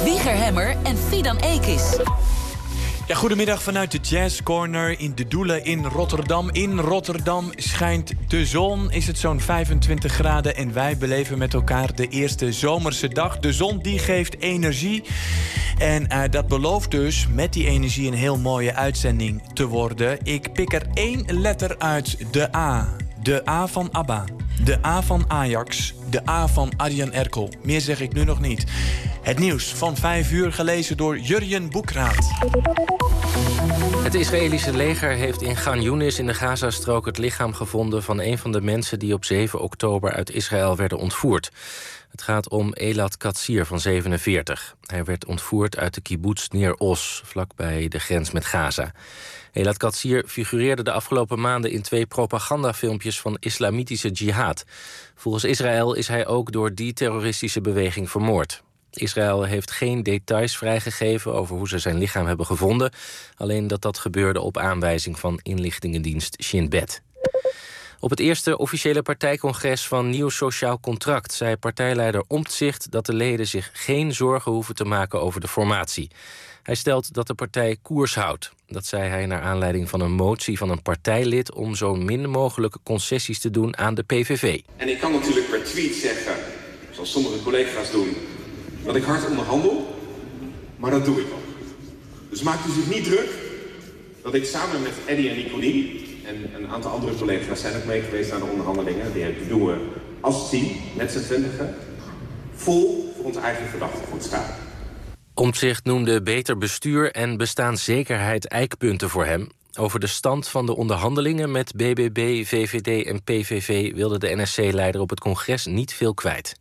Wieger Hemmer en Fidan Ekis. Ja, goedemiddag vanuit de Jazz Corner in De Doelen in Rotterdam. In Rotterdam schijnt de zon, is het zo'n 25 graden... en wij beleven met elkaar de eerste zomerse dag. De zon die geeft energie. En dat belooft dus met die energie een heel mooie uitzending te worden. Ik pik er 1 letter uit, de A. De A van ABBA. De A van Ajax. De A van Arjen Erkel. Meer zeg ik nu nog niet. Het nieuws van 5 uur gelezen door Jurjen Boekraat. Het Israëlische leger heeft in Gan Yunis in de Gazastrook het lichaam gevonden van een van de mensen die op 7 oktober uit Israël werden ontvoerd. Het gaat om Elad Katsir van 47. Hij werd ontvoerd uit de kibbutz Nir Oz, vlakbij de grens met Gaza. Elad Katsir figureerde de afgelopen maanden in 2 propagandafilmpjes van islamitische jihad. Volgens Israël is hij ook door die terroristische beweging vermoord. Israël heeft geen details vrijgegeven over hoe ze zijn lichaam hebben gevonden. Alleen dat gebeurde op aanwijzing van inlichtingendienst Shin Bet. Op het eerste officiële partijcongres van Nieuw Sociaal Contract zei partijleider Omtzigt dat de leden zich geen zorgen hoeven te maken over de formatie. Hij stelt dat de partij koers houdt. Dat zei hij naar aanleiding van een motie van een partijlid om zo min mogelijk concessies te doen aan de PVV. En ik kan natuurlijk per tweet zeggen, zoals sommige collega's doen, dat ik hard onderhandel, maar dat doe ik ook. Dus maakt u zich niet druk dat ik samen met Eddie en Nicolien en een aantal andere collega's zijn ook mee geweest aan de onderhandelingen. Die doen we als team, met z'n 20, vol voor ons eigen gedachtegoed staan. Omtzigt noemde beter bestuur en bestaanszekerheid eikpunten voor hem. Over de stand van de onderhandelingen met BBB, VVD en PVV wilde de NSC-leider op het congres niet veel kwijt.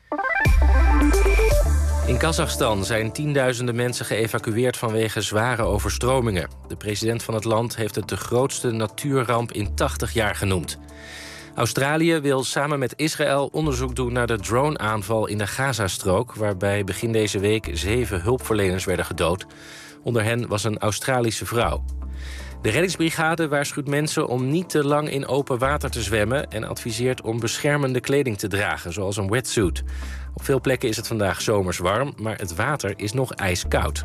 In Kazachstan zijn tienduizenden mensen geëvacueerd vanwege zware overstromingen. De president van het land heeft het de grootste natuurramp in 80 jaar genoemd. Australië wil samen met Israël onderzoek doen naar de drone-aanval in de Gazastrook, waarbij begin deze week 7 hulpverleners werden gedood. Onder hen was een Australische vrouw. De reddingsbrigade waarschuwt mensen om niet te lang in open water te zwemmen en adviseert om beschermende kleding te dragen, zoals een wetsuit. Op veel plekken is het vandaag zomers warm, maar het water is nog ijskoud.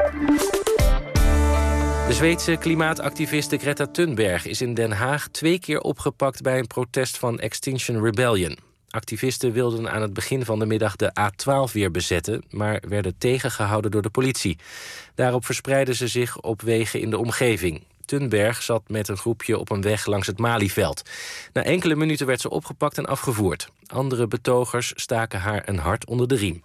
De Zweedse klimaatactiviste Greta Thunberg is in Den Haag 2 keer opgepakt bij een protest van Extinction Rebellion. Activisten wilden aan het begin van de middag de A12 weer bezetten, maar werden tegengehouden door de politie. Daarop verspreidden ze zich op wegen in de omgeving. Thunberg zat met een groepje op een weg langs het Malieveld. Na enkele minuten werd ze opgepakt en afgevoerd. Andere betogers staken haar een hart onder de riem.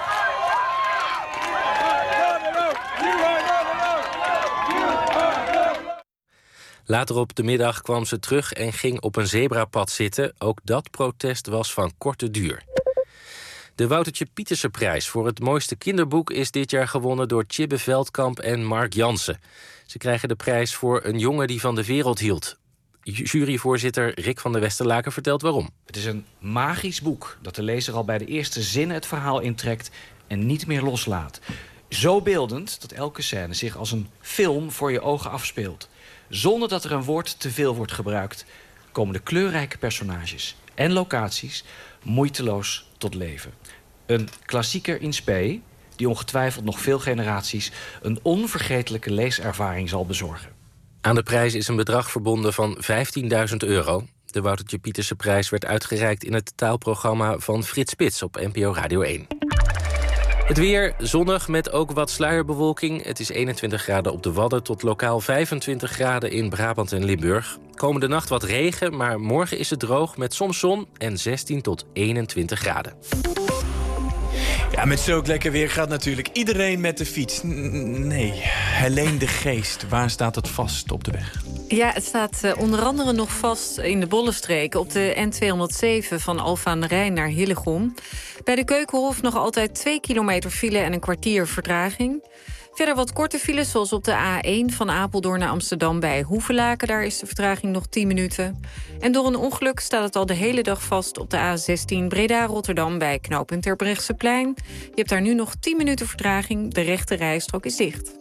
Later op de middag kwam ze terug en ging op een zebrapad zitten. Ook dat protest was van korte duur. De Woutertje Pietersenprijs voor het mooiste kinderboek is dit jaar gewonnen door Tjibbe Veldkamp en Mark Jansen. Ze krijgen de prijs voor Een jongen die van de wereld hield. Juryvoorzitter Rick van der Westerlaken vertelt waarom. Het is een magisch boek dat de lezer al bij de eerste zinnen het verhaal intrekt en niet meer loslaat. Zo beeldend dat elke scène zich als een film voor je ogen afspeelt. Zonder dat er een woord te veel wordt gebruikt, komen de kleurrijke personages en locaties moeiteloos tot leven. Een klassieker in spe die ongetwijfeld nog veel generaties een onvergetelijke leeservaring zal bezorgen. Aan de prijs is een bedrag verbonden van €15.000. De Woutertje Pietersenprijs werd uitgereikt in het taalprogramma van Frits Spits op NPO Radio 1. Het weer zonnig met ook wat sluierbewolking. Het is 21 graden op de Wadden tot lokaal 25 graden in Brabant en Limburg. Komende nacht wat regen, maar morgen is het droog met soms zon en 16 tot 21 graden. Ja, met zulk lekker weer gaat natuurlijk iedereen met de fiets. Nee, Helene de Geest, waar staat het vast op de weg? Ja, het staat onder andere nog vast in de Bollenstreken op de N207 van Alphen aan de Rijn naar Hillegom. Bij de Keukenhof nog altijd 2 kilometer file en een kwartier vertraging. Verder wat korte files, zoals op de A1 van Apeldoorn naar Amsterdam bij Hoevelaken. Daar is de vertraging nog 10 minuten. En door een ongeluk staat het al de hele dag vast op de A16 Breda-Rotterdam bij knooppunt Terbrechtseplein. Je hebt daar nu nog 10 minuten vertraging. De rechte rijstrook is dicht.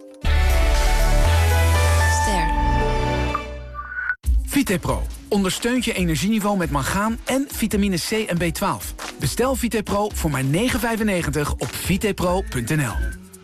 VitePro ondersteunt je energieniveau met mangaan en vitamine C en B12. Bestel VitePro voor maar €9,95 op vitepro.nl.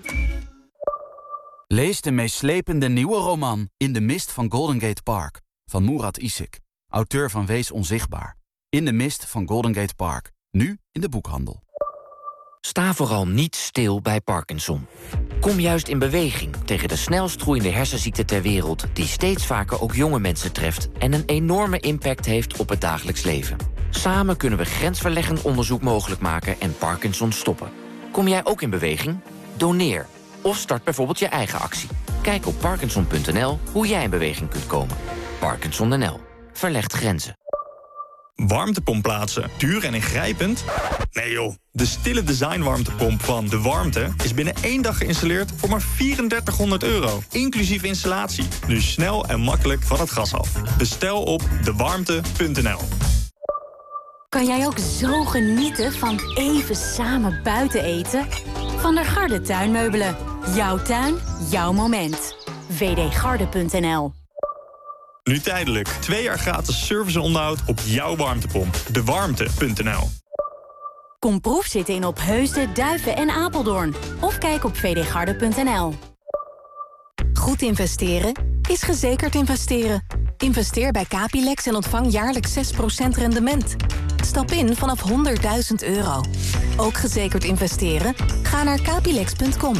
Lees de meeslepende nieuwe roman In de mist van Golden Gate Park van Murat Isik, auteur van Wees onzichtbaar. In de mist van Golden Gate Park, nu in de boekhandel. Sta vooral niet stil bij Parkinson. Kom juist in beweging tegen de snelst groeiende hersenziekte ter wereld, die steeds vaker ook jonge mensen treft en een enorme impact heeft op het dagelijks leven. Samen kunnen we grensverleggend onderzoek mogelijk maken en Parkinson stoppen. Kom jij ook in beweging? Doneer. Of start bijvoorbeeld je eigen actie. Kijk op Parkinson.nl hoe jij in beweging kunt komen. Parkinson.nl. Verlegt grenzen. Warmtepomp plaatsen. Duur en ingrijpend? Nee joh. De stille design warmtepomp van De Warmte is binnen 1 dag geïnstalleerd voor maar €3400. Inclusief installatie. Dus snel en makkelijk van het gas af. Bestel op dewarmte.nl. Kan jij ook zo genieten van even samen buiten eten? Van der Garde tuinmeubelen. Jouw tuin, jouw moment. wdgarde.nl. Nu tijdelijk. 2 jaar gratis service en onderhoud op jouw warmtepomp. Dewarmte.nl. Kom proefzitten in Opheusden, Duiven en Apeldoorn. Of kijk op vdgarde.nl. Goed investeren is gezekerd investeren. Investeer bij Capilex en ontvang jaarlijks 6% rendement. Stap in vanaf €100.000. Ook gezekerd investeren? Ga naar capilex.com.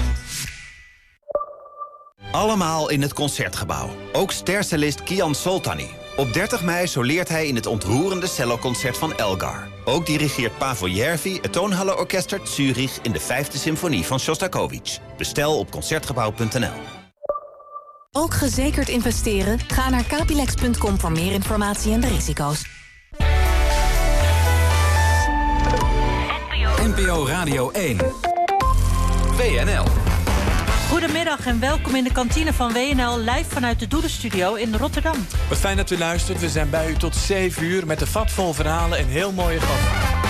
Allemaal in het Concertgebouw. Ook stercellist Kian Soltani. Op 30 mei soleert hij in het ontroerende celloconcert van Elgar. Ook dirigeert Pavel Järvi het Toonhallenorkester Zurich in de 5e symfonie van Shostakovich. Bestel op Concertgebouw.nl. Ook gezekerd investeren? Ga naar capilex.com voor meer informatie en de risico's. NPO Radio 1. WNL. Goedemiddag en welkom in de kantine van WNL... live vanuit de Doelenstudio in Rotterdam. Wat fijn dat u luistert. We zijn bij u tot 7 uur met een vat vol verhalen en heel mooie gasten.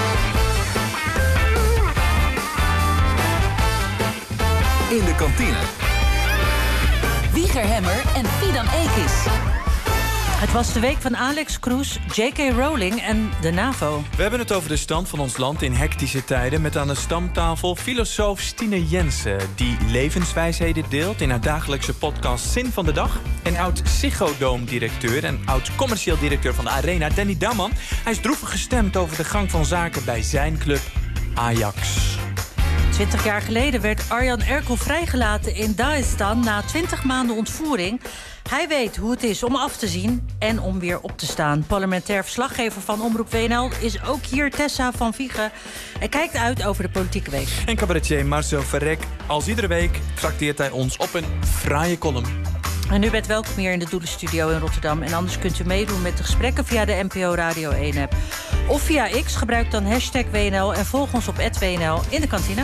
In de kantine. Wieger Hemmer en Fidan Ekis. Het was de week van Alex Kroes, J.K. Rowling en de NAVO. We hebben het over de stand van ons land in hectische tijden... met aan de stamtafel filosoof Stine Jensen... die levenswijsheden deelt in haar dagelijkse podcast Zin van de Dag... en oud-Ziggo Dome-directeur en oud-commercieel directeur van de Arena, Danny Damman. Hij is droevig gestemd over de gang van zaken bij zijn club Ajax. 20 jaar geleden werd Arjan Erkel vrijgelaten in Dagestan... na 20 maanden ontvoering. Hij weet hoe het is om af te zien en om weer op te staan. Parlementair verslaggever van Omroep WNL is ook hier, Tessa van Viegen. Hij kijkt uit over de politieke week. En cabaretier Marcel Verrek, als iedere week trakteert hij ons op een fraaie column. En u bent welkom hier in de Doelenstudio in Rotterdam. En anders kunt u meedoen met de gesprekken via de NPO Radio 1-app. Of via X, gebruik dan #WNL en volg ons op @WNL in de kantine.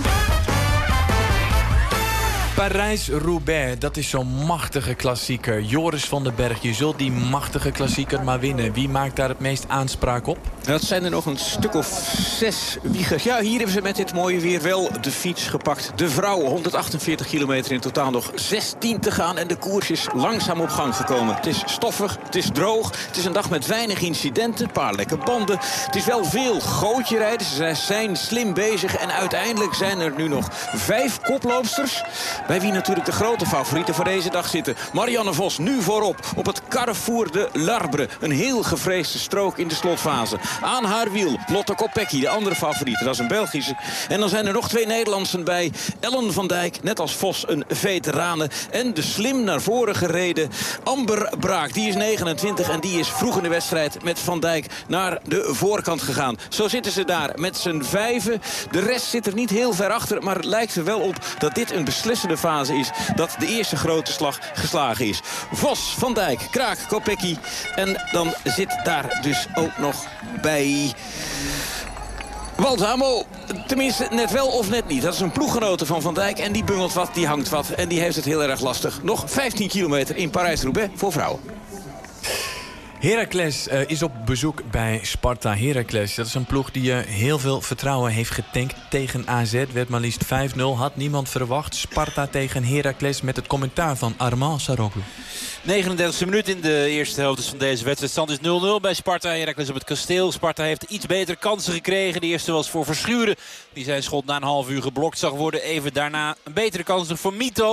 Parijs-Roubaix, dat is zo'n machtige klassieker. Joris van den Berg, je zult die machtige klassieker maar winnen. Wie maakt daar het meest aanspraak op? Dat zijn er nog een stuk of 6 wiegers. Ja, hier hebben ze met dit mooie weer wel de fiets gepakt. De vrouwen, 148 kilometer in totaal, nog 16 te gaan. En de koers is langzaam op gang gekomen. Het is stoffig, het is droog. Het is een dag met weinig incidenten, een paar lekke banden. Het is wel veel gootje rijden. Ze zijn slim bezig. En uiteindelijk zijn er nu nog 5 koploopsters... bij wie natuurlijk de grote favorieten voor deze dag zitten. Marianne Vos nu voorop op het Carrefour de l'Arbre. Een heel gevreesde strook in de slotfase. Aan haar wiel Lotte Kopecky, de andere favoriete. Dat is een Belgische. En dan zijn er nog 2 Nederlandsen bij. Ellen van Dijk, net als Vos, een veterane. En de slim naar voren gereden Amber Braak. Die is 29 en die is vroeg in de wedstrijd met Van Dijk naar de voorkant gegaan. Zo zitten ze daar met z'n 5. De rest zit er niet heel ver achter. Maar het lijkt er wel op dat dit een beslissende fase is. Dat de eerste grote slag geslagen is. Vos, Van Dijk, Kraak, Kopecky. En dan zit daar dus ook nog bij Walthamo. Tenminste, net wel of net niet. Dat is een ploeggenote van Van Dijk. En die bungelt wat, die hangt wat. En die heeft het heel erg lastig. Nog 15 kilometer in Parijs-Roubaix voor vrouwen. Heracles is op bezoek bij Sparta. Heracles, dat is een ploeg die heel veel vertrouwen heeft getankt tegen AZ. Werd maar liefst 5-0, had niemand verwacht. Sparta tegen Heracles met het commentaar van Armand Saroglu. 39e minuut in de eerste helft van deze wedstrijd. Stand is 0-0 bij Sparta. Heracles op het kasteel. Sparta heeft iets betere kansen gekregen. De eerste was voor Verschuren. Die zijn schot na een half uur geblokt zag worden. Even daarna een betere kans nog voor Mito.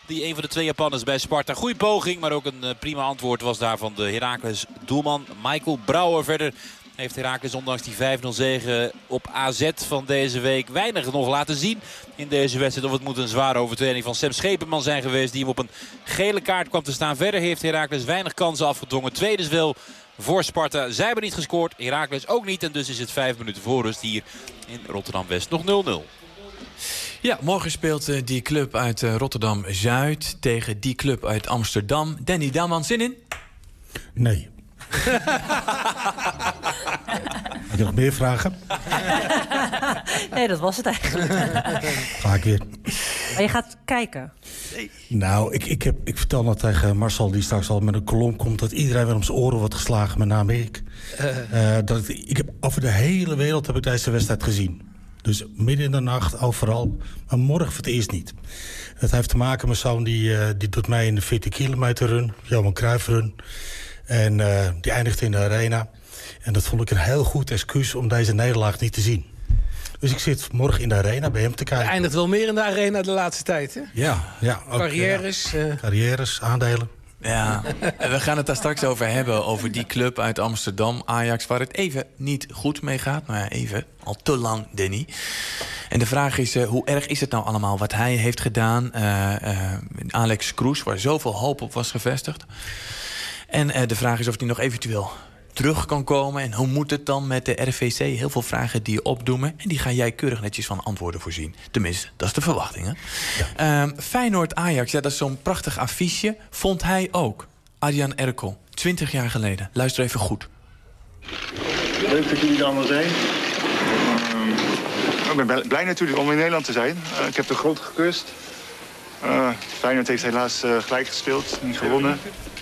Die een van de 2 Japanners bij Sparta. Goeie poging, maar ook een prima antwoord was daar van de Heracles doelman Michael Brouwer. Verder heeft Heracles ondanks die 5-0 zege op AZ van deze week weinig nog laten zien in deze wedstrijd. Of het moet een zware overtreding van Sam Schepenman zijn geweest, die hem op een gele kaart kwam te staan. Verder heeft Heracles weinig kansen afgedwongen. Tweede is wel voor Sparta. Zij hebben niet gescoord, Heracles ook niet. En dus is het 5 minuten voor rust hier in Rotterdam-West nog 0-0. Ja, morgen speelt die club uit Rotterdam-Zuid tegen die club uit Amsterdam. Danny Daman, zin in? Nee. Had je nog meer vragen? Nee, dat was het eigenlijk. Ga ik weer. Maar je gaat kijken. Nou, ik vertel net tegen Marcel, die straks al met een kolom komt, dat iedereen weer om zijn oren wordt geslagen, met name ik. Ik heb over de hele wereld heb ik deze wedstrijd gezien. Dus midden in de nacht, overal. Maar morgen voor het eerst niet. Dat heeft te maken met mijn zoon, die doet mij in de 40 kilometer run. Johan Cruijff run. En die eindigt in de arena. En dat vond ik een heel goed excuus om deze nederlaag niet te zien. Dus ik zit morgen in de arena bij hem te kijken. Hij eindigt wel meer in de arena de laatste tijd, hè? Ja. Ook, carrières. Carrières, aandelen. Ja, we gaan het daar straks over hebben. Over die club uit Amsterdam, Ajax, waar het even niet goed mee gaat. Nou ja, even. Al te lang, Danny. En de vraag is, hoe erg is het nou allemaal wat hij heeft gedaan? Alex Kroes, waar zoveel hoop op was gevestigd. En de vraag is of hij nog eventueel terug kan komen. En hoe moet het dan met de RVC? Heel veel vragen die je opdoemen. En die ga jij keurig netjes van antwoorden voorzien. Tenminste, dat is de verwachting. Hè? Ja. Feyenoord-Ajax, ja, dat is zo'n prachtig affiche. Vond hij ook. Arjan Erkel, 20 jaar geleden. Luister even goed. Leuk dat jullie er allemaal zijn. Ik ben blij natuurlijk om in Nederland te zijn. Ik heb de grond gekust. Feyenoord heeft helaas gelijk gespeeld, niet gewonnen.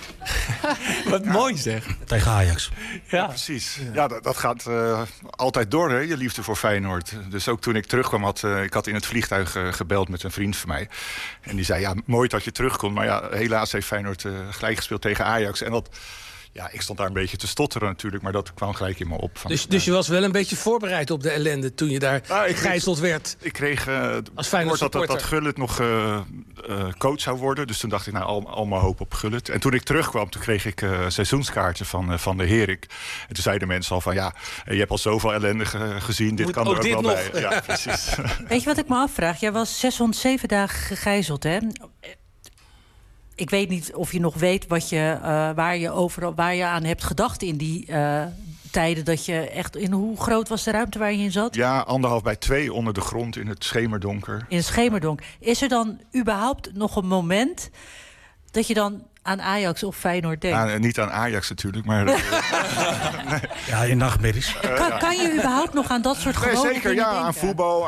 Wat mooi zeg. Tegen Ajax. Ja, precies. Ja, dat gaat altijd door, hè, je liefde voor Feyenoord. Dus ook toen ik terugkwam, ik had in het vliegtuig gebeld met een vriend van mij. En die zei, ja, mooi dat je terugkomt. Maar ja, helaas heeft Feyenoord gelijk gespeeld tegen Ajax. En dat... Ja, ik stond daar een beetje te stotteren natuurlijk, maar dat kwam gelijk in me op. Dus je was wel een beetje voorbereid op de ellende toen je daar gegijzeld werd? Ik kreeg als Feyenoord dat Gullit nog coach zou worden. Dus toen dacht ik, nou, al mijn hoop op Gullit. En toen ik terugkwam, toen kreeg ik seizoenskaartje van de Herik. En toen zeiden mensen al van, ja, je hebt al zoveel ellende gezien, dit kan er ook wel bij. Ja, precies. Weet je wat ik me afvraag? Jij was 607 dagen gegijzeld, hè? Ik weet niet of je nog weet waar je aan hebt gedacht in die tijden dat je echt... Hoe groot was de ruimte waar je in zat? Ja, 1,5 bij 2 onder de grond in het schemerdonker. In het schemerdonker. Is er dan überhaupt nog een moment dat je dan aan Ajax of Feyenoord denkt? Niet aan Ajax natuurlijk, maar... Ja, in nachtmerries. Kan je überhaupt nog aan dat soort gewone zeker, dingen denken? Aan voetbal.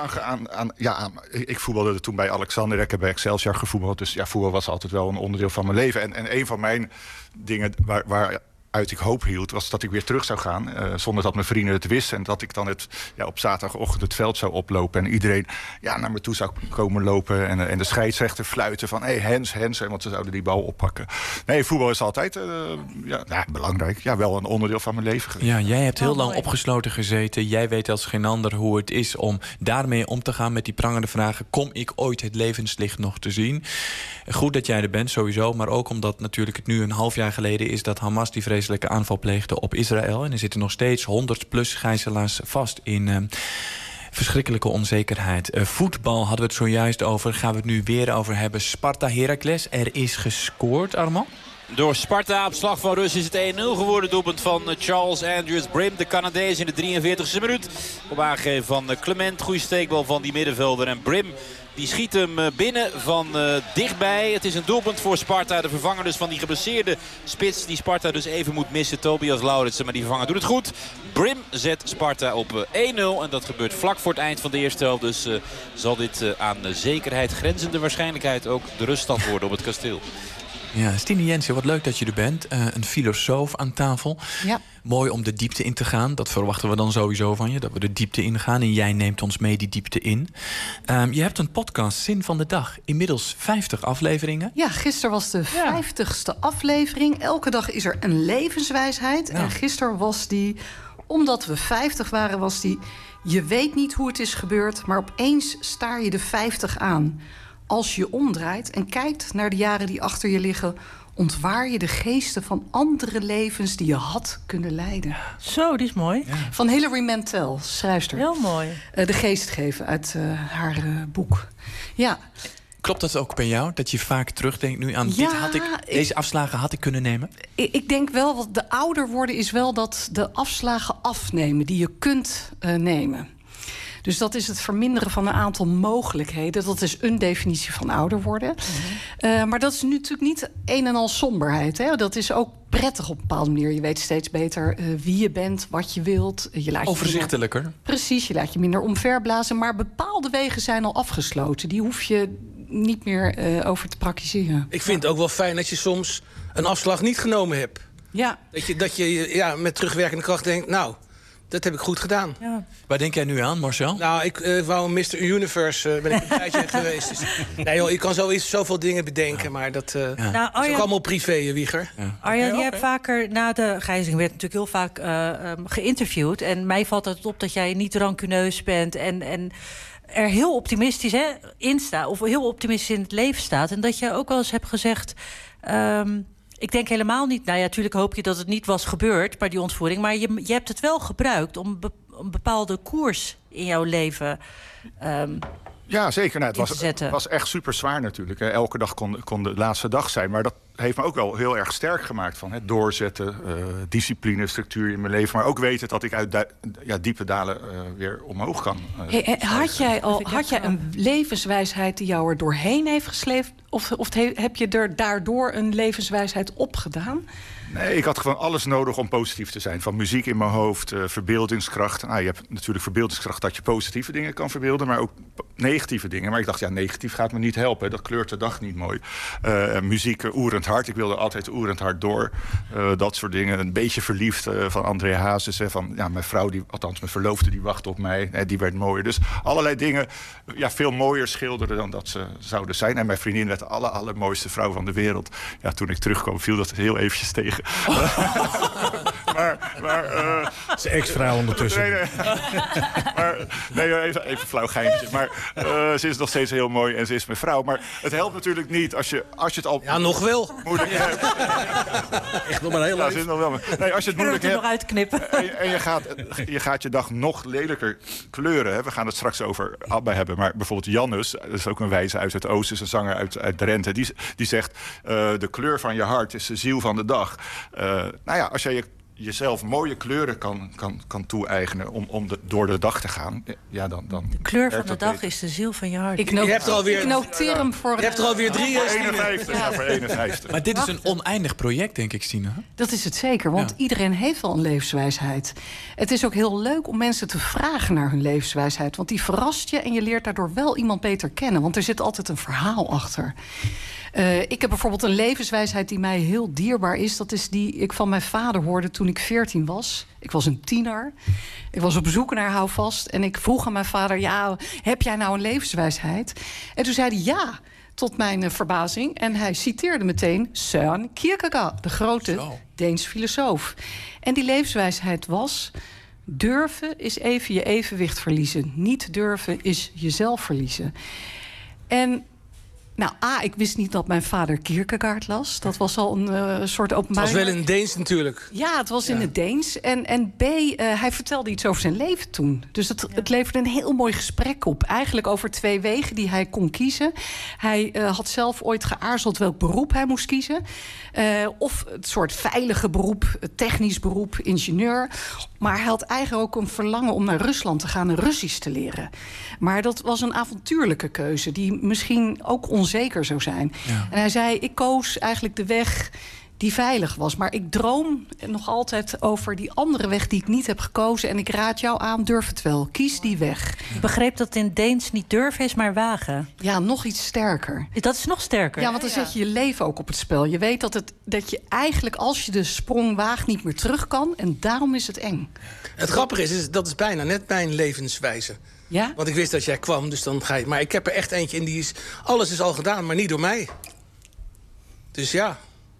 Ik voetbalde toen bij Alexander. Ik heb bij Excelsior gevoetbald. Dus ja, voetbal was altijd wel een onderdeel van mijn leven. En een van mijn dingen waaruit ik hoop hield, was dat ik weer terug zou gaan. Zonder dat mijn vrienden het wisten. En dat ik dan op zaterdagochtend het veld zou oplopen. En iedereen naar me toe zou komen lopen. En de scheidsrechter fluiten van, hey, Hens. Want ze zouden die bal oppakken. Nee, voetbal is altijd belangrijk. Ja, wel een onderdeel van mijn leven geweest. Ja, jij hebt heel lang opgesloten gezeten. Jij weet als geen ander hoe het is om daarmee om te gaan met die prangende vragen. Kom ik ooit het levenslicht nog te zien? Goed dat jij er bent, sowieso. Maar ook omdat natuurlijk het nu een half jaar geleden is dat Hamas die vreselijke aanval pleegde op Israël. En er zitten nog steeds 100+ gijzelaars vast in verschrikkelijke onzekerheid. Voetbal hadden we het zojuist over. Gaan we het nu weer over hebben. Sparta-Heracles. Er is gescoord, Armand. Door Sparta op slag van rust is het 1-0 geworden. Doelpunt van Charles Andrews Brim, de Canadees, in de 43e minuut. Op aangeven van Clement. Goede steekbal van die middenvelder. En Brim die schiet hem binnen van dichtbij. Het is een doelpunt voor Sparta. De vervanger dus van die geblesseerde spits die Sparta dus even moet missen. Tobias Lauritsen, maar die vervanger doet het goed. Brim zet Sparta op 1-0. En dat gebeurt vlak voor het eind van de eerste helft. Dus zal dit aan zekerheid grenzende waarschijnlijkheid ook de ruststand worden op het kasteel. Ja, Stine Jensen, wat leuk dat je er bent. Een filosoof aan tafel. Ja. Mooi om de diepte in te gaan. Dat verwachten we dan sowieso van je, dat we de diepte in gaan. En jij neemt ons mee die diepte in. Je hebt een podcast, Zin van de Dag. Inmiddels 50 afleveringen. Ja, gisteren was de 50ste aflevering. Elke dag is er een levenswijsheid. Ja. En gisteren was die, omdat we 50 waren, was die... Je weet niet hoe het is gebeurd, maar opeens staar je de 50 aan. als je omdraait en kijkt naar de jaren die achter je liggen, ontwaar je de geesten van andere levens die je had kunnen leiden. Zo, die is mooi. Ja. Van Hilary Mantel, schrijfster. Heel mooi. De geest geven uit haar boek. Ja. Klopt dat ook bij jou? Dat je vaak terugdenkt nu aan deze afslagen had ik kunnen nemen? Ik denk wel, wat de ouder worden is wel dat de afslagen afnemen die je kunt nemen. Dus dat is het verminderen van een aantal mogelijkheden. Dat is een definitie van ouder worden. Maar dat is nu natuurlijk niet een en al somberheid. Hè? Dat is ook prettig op een bepaalde manier. Je weet steeds beter wie je bent, wat je wilt. Je laat overzichtelijker. Precies, je laat je minder omverblazen. Maar bepaalde wegen zijn al afgesloten. Die hoef je niet meer over te praktiseren. Ik vind het ook wel fijn dat je soms een afslag niet genomen hebt. Ja. Dat je met terugwerkende kracht denkt, nou, dat heb ik goed gedaan. Ja. Waar denk jij nu aan, Marcel? Nou, ik wou een Mr. Universe, ben ik een tijdje geweest. Dus, nee joh, ik kan zoveel dingen bedenken, maar dat is ook allemaal privé, Wieger. Ja. Arjan, jij hebt vaker na de gijzeling werd natuurlijk heel vaak geïnterviewd. En mij valt het op dat jij niet rancuneus bent en er heel optimistisch in staat, of heel optimistisch in het leven staat. En dat je ook wel eens hebt gezegd, ik denk helemaal niet. Nou ja, natuurlijk hoop je dat het niet was gebeurd bij die ontvoering. Maar je hebt het wel gebruikt om een bepaalde koers in jouw leven ja, zeker. Nou, het was echt super zwaar natuurlijk. Elke dag kon de laatste dag zijn. Maar dat heeft me ook wel heel erg sterk gemaakt. Van het doorzetten, discipline, structuur in mijn leven. Maar ook weten dat ik uit diepe dalen weer omhoog kan. Had jij een levenswijsheid die jou er doorheen heeft gesleept? Of heb je er daardoor een levenswijsheid opgedaan? Nee, ik had gewoon alles nodig om positief te zijn. Van muziek in mijn hoofd, verbeeldingskracht. Nou, je hebt natuurlijk verbeeldingskracht dat je positieve dingen kan verbeelden, maar ook negatieve dingen. Maar ik dacht, negatief gaat me niet helpen. Dat kleurt de dag niet mooi. Muziek, oerend hart. Ik wilde altijd oerend hard door. Dat soort dingen. Een beetje verliefd van André Hazes. Van mijn vrouw, althans mijn verloofde, die wachtte op mij. Die werd mooier. Dus allerlei dingen veel mooier schilderen dan dat ze zouden zijn. En mijn vriendin werd de allermooiste vrouw van de wereld. Ja, toen ik terugkwam, viel dat heel eventjes tegen. Zijn ex-vrouw ondertussen. Nee, even flauw geintje. Maar ze is nog steeds heel mooi en ze is mijn vrouw. Maar het helpt natuurlijk niet als je het al... Ja, nog wel. Moeilijk hebt. Echt nog maar heel even. Nog wel. Nee, als je het moeilijk hebt... nog uitknippen. En je gaat je dag nog lelijker kleuren. Hè. We gaan het straks over ABBA hebben. Maar bijvoorbeeld Jannes, dat is ook een wijze uit het oosten, een zanger uit Drenthe. Die zegt, de kleur van je hart is de ziel van de dag. Als jij jezelf mooie kleuren kan toe-eigenen om door de dag te gaan, dan de kleur van de dag is de ziel van je hart. Ik noteer hem voor... Je hebt er alweer 3. 51. Maar dit is een oneindig project, denk ik, Stine. Dat is het zeker, want iedereen heeft wel een levenswijsheid. Het is ook heel leuk om mensen te vragen naar hun levenswijsheid, want die verrast je en je leert daardoor wel iemand beter kennen, want er zit altijd een verhaal achter. Ik heb bijvoorbeeld een levenswijsheid die mij heel dierbaar is. Dat is die ik van mijn vader hoorde toen ik 14 was. Ik was een tiener. Ik was op zoek naar houvast. En ik vroeg aan mijn vader, heb jij nou een levenswijsheid? En toen zei hij ja, tot mijn verbazing. En hij citeerde meteen Søren Kierkegaard, de grote Deense filosoof. En die levenswijsheid was: durven is even je evenwicht verliezen. Niet durven is jezelf verliezen. En ik wist niet dat mijn vader Kierkegaard las. Dat was al een soort openbaring. Het was wel in het Deens natuurlijk. Ja, het was in het Deens. En B, hij vertelde iets over zijn leven toen. Dus het leverde een heel mooi gesprek op. Eigenlijk over 2 wegen die hij kon kiezen. Hij had zelf ooit geaarzeld welk beroep hij moest kiezen. Of het soort veilige beroep, het technisch beroep, ingenieur. Maar hij had eigenlijk ook een verlangen om naar Rusland te gaan en Russisch te leren. Maar dat was een avontuurlijke keuze die misschien ook onzeker zou zijn. Ja. En hij zei, ik koos eigenlijk de weg die veilig was. Maar ik droom nog altijd over die andere weg die ik niet heb gekozen. En ik raad jou aan, durf het wel. Kies die weg. Ik begreep dat in Deens niet durven is, maar wagen. Ja, nog iets sterker. Dat is nog sterker? Ja, want dan zet je je leven ook op het spel. Je weet dat je eigenlijk, als je de sprong waagt, niet meer terug kan. En daarom is het eng. Het grappige is, dat is bijna net mijn levenswijze. Ja? Want ik wist dat jij kwam, dus dan ga je... Maar ik heb er echt eentje in die is... Alles is al gedaan, maar niet door mij. Dus ja...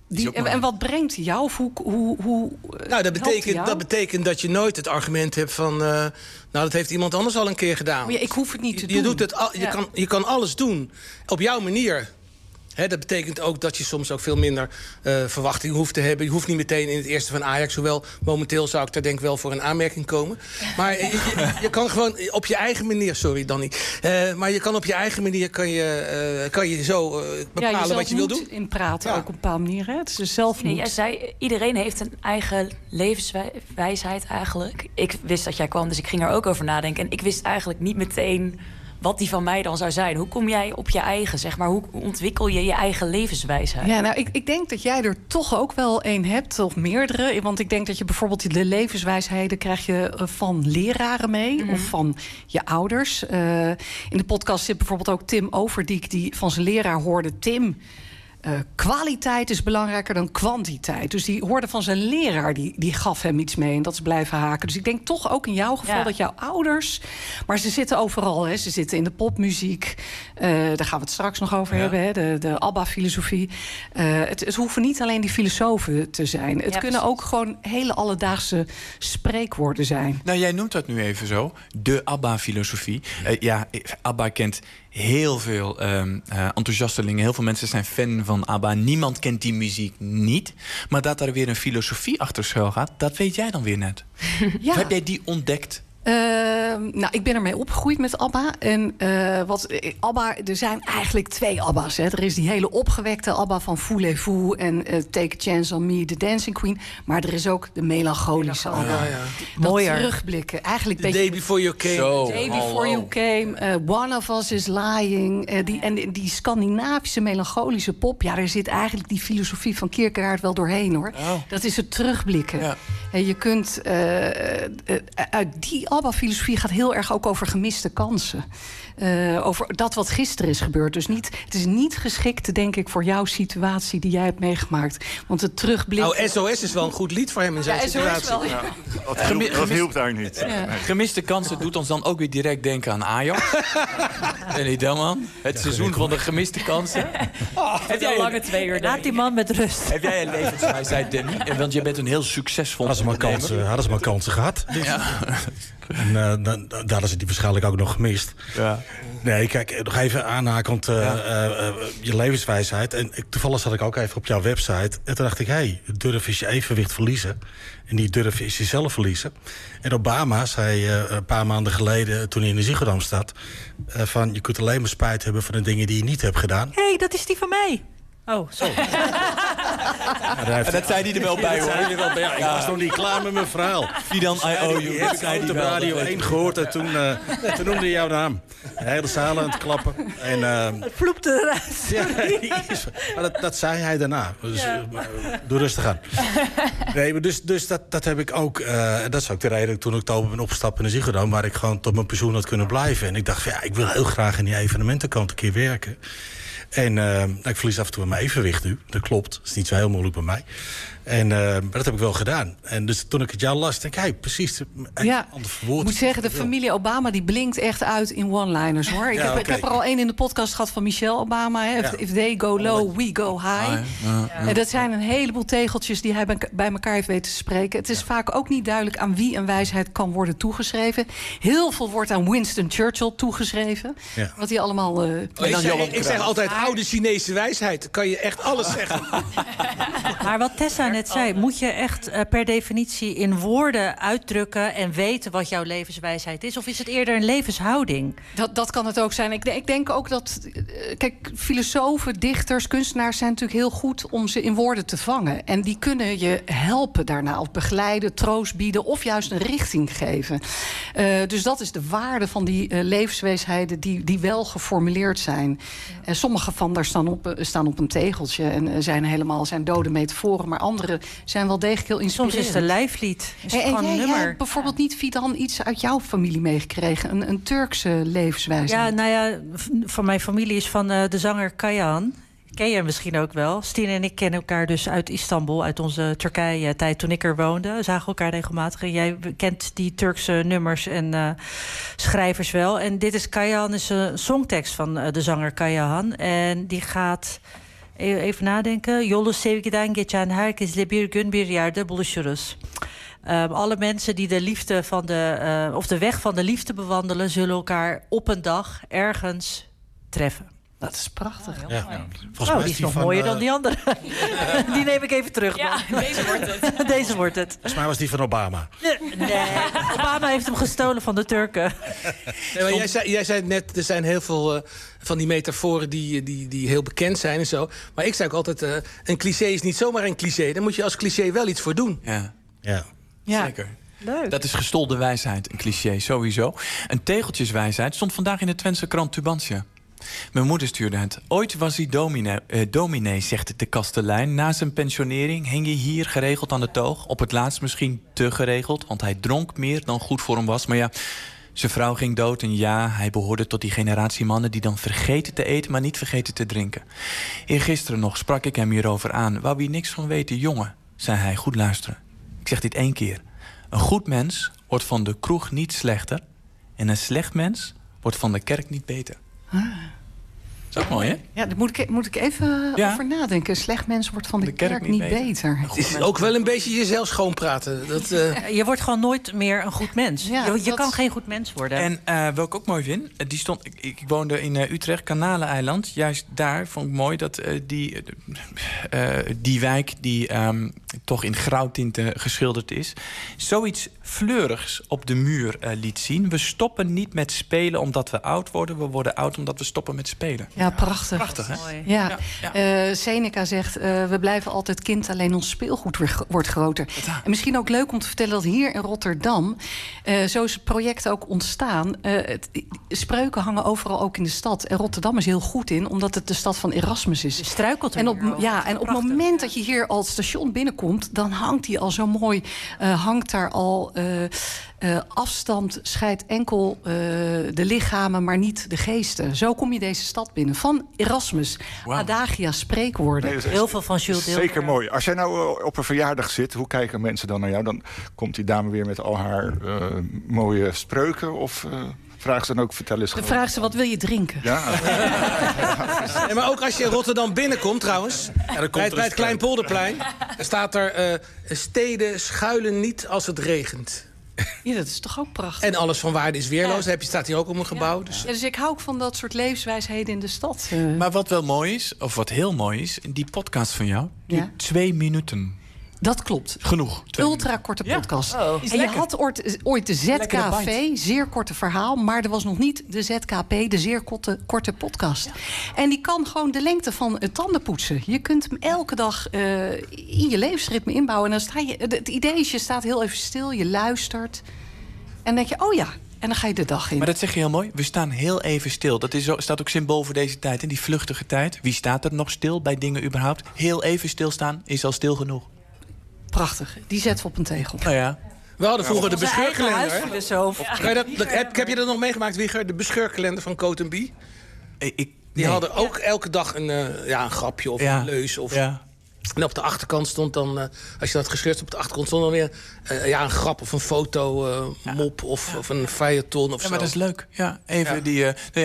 En wat brengt hij jou? Of hoe nou, dat betekent dat je nooit het argument hebt van... nou, dat heeft iemand anders al een keer gedaan. Maar ik hoef het niet te doen. Je doet het je kan alles doen op jouw manier. Dat betekent ook dat je soms ook veel minder verwachtingen hoeft te hebben. Je hoeft niet meteen in het eerste van Ajax. Hoewel momenteel zou ik daar denk ik wel voor een aanmerking komen. Maar je kan gewoon op je eigen manier... Sorry, Danny. Maar je kan op je eigen manier kan je zo bepalen wat je wil doen. In praten ook op een bepaalde manier. Hè? Het is dus zelfmoed. Jij zei, iedereen heeft een eigen levenswijsheid eigenlijk. Ik wist dat jij kwam, dus ik ging er ook over nadenken. En ik wist eigenlijk niet meteen... wat die van mij dan zou zijn. Hoe kom jij op je eigen, zeg maar? Hoe ontwikkel je je eigen levenswijsheid? Ja, nou, ik denk dat jij er toch ook wel een hebt, of meerdere. Want ik denk dat je bijvoorbeeld de levenswijsheden krijg je van leraren mee, of van je ouders. In de podcast zit bijvoorbeeld ook Tim Overdiek, die van zijn leraar hoorde... Tim, kwaliteit is belangrijker dan kwantiteit. Dus die hoorde van zijn leraar, die gaf hem iets mee... en dat is blijven haken. Dus ik denk toch ook in jouw geval dat jouw ouders... maar ze zitten overal, hè. Ze zitten in de popmuziek. Daar gaan we het straks nog over hebben, hè. De ABBA-filosofie. Het hoeven niet alleen die filosofen te zijn. Het kunnen ook gewoon hele alledaagse spreekwoorden zijn. Nou, jij noemt dat nu even zo. De ABBA-filosofie. ABBA kent... heel veel enthousiastelingen. Heel veel mensen zijn fan van ABBA. Niemand kent die muziek niet. Maar dat er weer een filosofie achter schuil gaat... dat weet jij dan weer net. Of heb jij die ontdekt? Nou, ik ben ermee opgegroeid met ABBA. En ABBA, er zijn eigenlijk 2 ABBA's. Hè. Er is die hele opgewekte ABBA van Voulez-vous... en Take a Chance on Me, The Dancing Queen. Maar er is ook de melancholische ABBA. Mooier. Terugblikken. Eigenlijk The Day Before You Came. Day Before You Came. One of Us is Lying. Die Scandinavische melancholische pop... ja, daar zit eigenlijk die filosofie van Kierkegaard wel doorheen, hoor. Dat is het terugblikken. Ja. En je kunt uit die ABBA-filosofie gaat heel erg ook over gemiste kansen. Over dat wat gisteren is gebeurd. Dus het is niet geschikt, denk ik, voor jouw situatie die jij hebt meegemaakt. Want het terugblikken... Nou, SOS is wel een goed lied voor hem in zijn situatie. Wel, dat hielp daar niet. Ja. Gemiste kansen doet ons dan ook weer direct denken aan Ajax. En niet dan, man. Het seizoen van de gemiste kansen. Heb jij lange 2 uur? Laat die man met rust. Heb jij een levenswijsheid, Danny? Want jij bent een heel succesvol ondernemer. Hadden ze maar kansen gehad. Ja. En daar hadden ze die waarschijnlijk ook nog gemist. Ja. Nee, kijk, nog even aanhakend je levenswijsheid. En toevallig zat ik ook even op jouw website. En toen dacht ik, durf is je evenwicht verliezen. En die durf is jezelf verliezen. En Obama zei een paar maanden geleden, toen hij in de Ziggo Dome zat... van je kunt alleen maar spijt hebben van de dingen die je niet hebt gedaan. Hé, dat is die van mij. Oh, sorry. En dat zei hij er wel bij, hoor. Ik was nog niet klaar met mijn verhaal. Fidan, I owe you. Ik heb op Radio 1 gehoord en toen noemde hij jouw naam. De hele zaal aan het klappen. Het vloepte eruit. Maar dat zei hij daarna. Dus doe rustig aan. Nee, maar dus dat heb ik ook. Dat is ook de reden dat ik toen oktober ben opgestapt in de Ziggo Dome, waar ik gewoon tot mijn pensioen had kunnen blijven. En ik dacht van ik wil heel graag in die evenementenkant een keer werken. En ik verlies af en toe mijn evenwicht nu. Dat klopt. Dat is niet zo heel moeilijk bij mij. Maar dat heb ik wel gedaan. En dus toen ik het jou las, denk ik, precies. Ik moet zeggen, de familie Obama die blinkt echt uit in one-liners, hoor. Ik heb er al 1 in de podcast gehad van Michelle Obama. Hè. If they go low, we go high. En dat zijn een heleboel tegeltjes die hij bij elkaar heeft weten te spreken. Het is vaak ook niet duidelijk aan wie een wijsheid kan worden toegeschreven. Heel veel wordt aan Winston Churchill toegeschreven. Ja. Wat hij allemaal... Ik zeg altijd oude Chinese wijsheid. Kan je echt alles zeggen. Maar wat Tessa net zei, moet je echt per definitie in woorden uitdrukken en weten wat jouw levenswijsheid is? Of is het eerder een levenshouding? Dat kan het ook zijn. Ik denk ook dat... Kijk, filosofen, dichters, kunstenaars zijn natuurlijk heel goed om ze in woorden te vangen. En die kunnen je helpen daarna, of begeleiden, troost bieden of juist een richting geven. Dus dat is de waarde van die levenswijsheden die wel geformuleerd zijn. Sommige van daar staan op een tegeltje en zijn dode metaforen, maar andere zijn wel degelijk heel inspirerend. Soms is het een lijflied. Jij hebt bijvoorbeeld niet, Fidan, iets uit jouw familie meegekregen? Een Turkse levenswijze? Ja, van mijn familie is van de zanger Kayan. Ken je misschien ook wel. Stine en ik kennen elkaar dus uit Istanbul, uit onze Turkije-tijd toen ik er woonde. We zagen elkaar regelmatig. En jij kent die Turkse nummers en schrijvers wel. En dit is Kayan, is een songtekst van de zanger Kayan. En die gaat... Even nadenken. Yolu sevgiden geçen herkesle bir gün bir yerde buluşuruz. Alle mensen die de liefde van de weg van de liefde bewandelen, zullen elkaar op een dag ergens treffen. Dat is prachtig. Die is nog mooier dan die andere. Die neem ik even terug. Ja, deze wordt het. Deze wordt het. Volgens mij was die van Obama. Nee, Obama heeft hem gestolen van de Turken. Nee, maar jij zei net, er zijn heel veel van die metaforen die heel bekend zijn en zo. Maar ik zei ook altijd, een cliché is niet zomaar een cliché. Daar moet je als cliché wel iets voor doen. Ja. Zeker. Leuk. Dat is gestolde wijsheid, een cliché, sowieso. Een tegeltjeswijsheid stond vandaag in de Twentse krant Tubantia. Mijn moeder stuurde het. Ooit was hij dominee, zegt de kastelein. Na zijn pensionering hing hij hier geregeld aan de toog. Op het laatst misschien te geregeld, want hij dronk meer dan goed voor hem was. Maar ja, zijn vrouw ging dood en ja, hij behoorde tot die generatie mannen die dan vergeten te eten, maar niet vergeten te drinken. Eergisteren nog sprak ik hem hierover aan. Wou hier niks van weten, jongen, zei hij. Goed luisteren. Ik zeg dit 1 keer. Een goed mens wordt van de kroeg niet slechter. En een slecht mens wordt van de kerk niet beter. Dat is ook mooi, hè? Ja, daar moet ik even over nadenken. Een slecht mens wordt van de kerk niet beter. Het is ook wel een beetje jezelf schoonpraten. Je wordt gewoon nooit meer een goed mens. Ja, je kan geen goed mens worden. En wat ik ook mooi vind, ik woonde in Utrecht, Kanaleneiland. Juist daar vond ik mooi dat die wijk die toch in grauwtinten geschilderd is, zoiets fleurigs op de muur liet zien. We stoppen niet met spelen omdat we oud worden. We worden oud omdat we stoppen met spelen. Ja, prachtig. Prachtig, hè? Ja. Seneca zegt, we blijven altijd kind, alleen ons speelgoed wordt groter. En misschien ook leuk om te vertellen dat hier in Rotterdam, zo is het project ook ontstaan. Spreuken hangen overal ook in de stad. En Rotterdam is heel goed in, omdat het de stad van Erasmus is. Je struikelt er en op het moment dat je hier al het station binnenkomt, dan hangt die al zo mooi, hangt daar al afstand scheidt enkel de lichamen, maar niet de geesten. Zo kom je deze stad binnen. Van Erasmus. Wow. Adagia, spreekwoorden. Nee, heel veel van Jules Deelder. Zeker mooi. Als jij nou op een verjaardag zit, hoe kijken mensen dan naar jou? Dan komt die dame weer met al haar mooie spreuken? Of vraagt ze dan ook, vertel eens. Dan vraagt ze, wat wil je drinken? Ja. Nee, maar ook als je in Rotterdam binnenkomt trouwens, bij het Kleinpolderplein, dan staat er, steden schuilen niet als het regent. Ja, dat is toch ook prachtig. En alles van waarde is weerloos. Ja. Staat hier ook om een gebouw. Dus ik hou ook van dat soort levenswijsheden in de stad. Maar wat wel mooi is, of wat heel mooi is, die podcast van jou duurt 2 minuten. Dat klopt. Genoeg. Ultra korte podcast. Ja. En je had ooit de ZKV, zeer korte verhaal, maar er was nog niet de ZKP, de zeer korte podcast. Ja. En die kan gewoon de lengte van het tandenpoetsen. Je kunt hem elke dag in je levensritme inbouwen. En dan sta je, het idee is, je staat heel even stil, je luistert. En dan denk je, oh ja. En dan ga je de dag in. Maar dat zeg je heel mooi. We staan heel even stil. Dat staat ook symbool voor deze tijd. En die vluchtige tijd. Wie staat er nog stil bij dingen überhaupt? Heel even stilstaan is al stil genoeg. Prachtig. Die zetten we op een tegel. Nou ja. We hadden vroeger de bescheurkalender. Ja. Heb je dat nog meegemaakt, Wieger? De bescheurkalender van Coat & Bie? Die hadden ook elke dag een grapje of een leus. Of... Ja. En op de achterkant stond dan, als je dat gescheurd op de achterkant stond dan weer een grap of een foto, mop of een feuilleton of zo. Ja, maar dat is leuk. Ja, even die.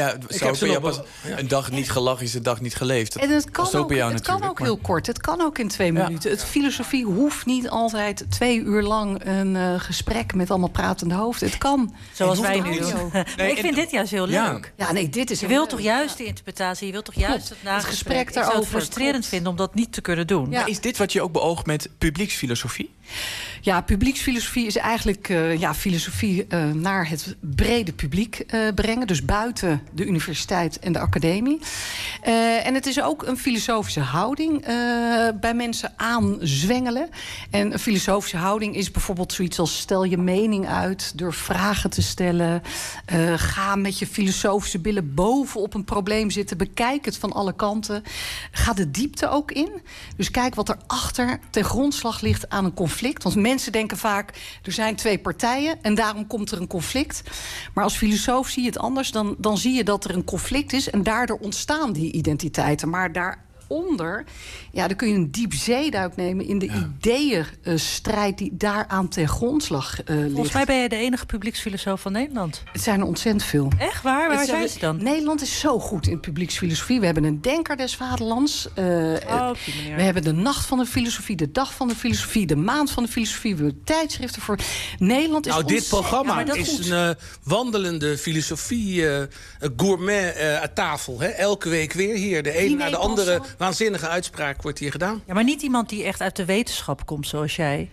Een dag niet gelachen is een dag niet geleefd. En het kan ook heel kort. Het kan ook in 2 minuten. Het filosofie hoeft niet altijd 2 uur lang een gesprek met allemaal pratende hoofden. Het kan. Zoals wij nu doen. Ik vind dit juist heel leuk. Ja, nee, dit is. Je wilt toch juist die interpretatie. Je wilt toch juist het nagesprek daarover. Ik zou het frustrerend vinden om dat niet te kunnen doen. Ja. Is dit wat je ook beoogt met publieksfilosofie? Ja, publieksfilosofie is eigenlijk filosofie naar het brede publiek brengen. Dus buiten de universiteit en de academie. En het is ook een filosofische houding bij mensen aanzwengelen. En een filosofische houding is bijvoorbeeld zoiets als stel je mening uit, durf vragen te stellen. Ga met je filosofische billen bovenop een probleem zitten. Bekijk het van alle kanten. Ga de diepte ook in. Dus kijk wat er achter ten grondslag ligt aan een conflict. Want mensen denken vaak, er zijn 2 partijen en daarom komt er een conflict. Maar als filosoof zie je het anders. Dan zie je dat er een conflict is en daardoor ontstaan die identiteiten. Maar daaronder, dan kun je een diepzeeduik nemen in de ideeënstrijd die daaraan ten grondslag ligt. Volgens mij ben je de enige publieksfilosoof van Nederland. Het zijn er ontzettend veel. Echt waar? Waar zijn ze dan? Nederland is zo goed in publieksfilosofie. We hebben een denker des vaderlands. We hebben de nacht van de filosofie, de dag van de filosofie, de maand van de filosofie. We hebben tijdschriften voor. Nederland is dit programma is een wandelende filosofie gourmet aan tafel. Hè? Elke week weer hier. De een na de andere waanzinnige uitspraak wordt hier gedaan. Ja, maar niet iemand die echt uit de wetenschap komt zoals jij.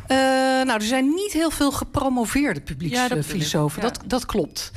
Er zijn niet heel veel gepromoveerde publieksfilosofen. Dat klopt.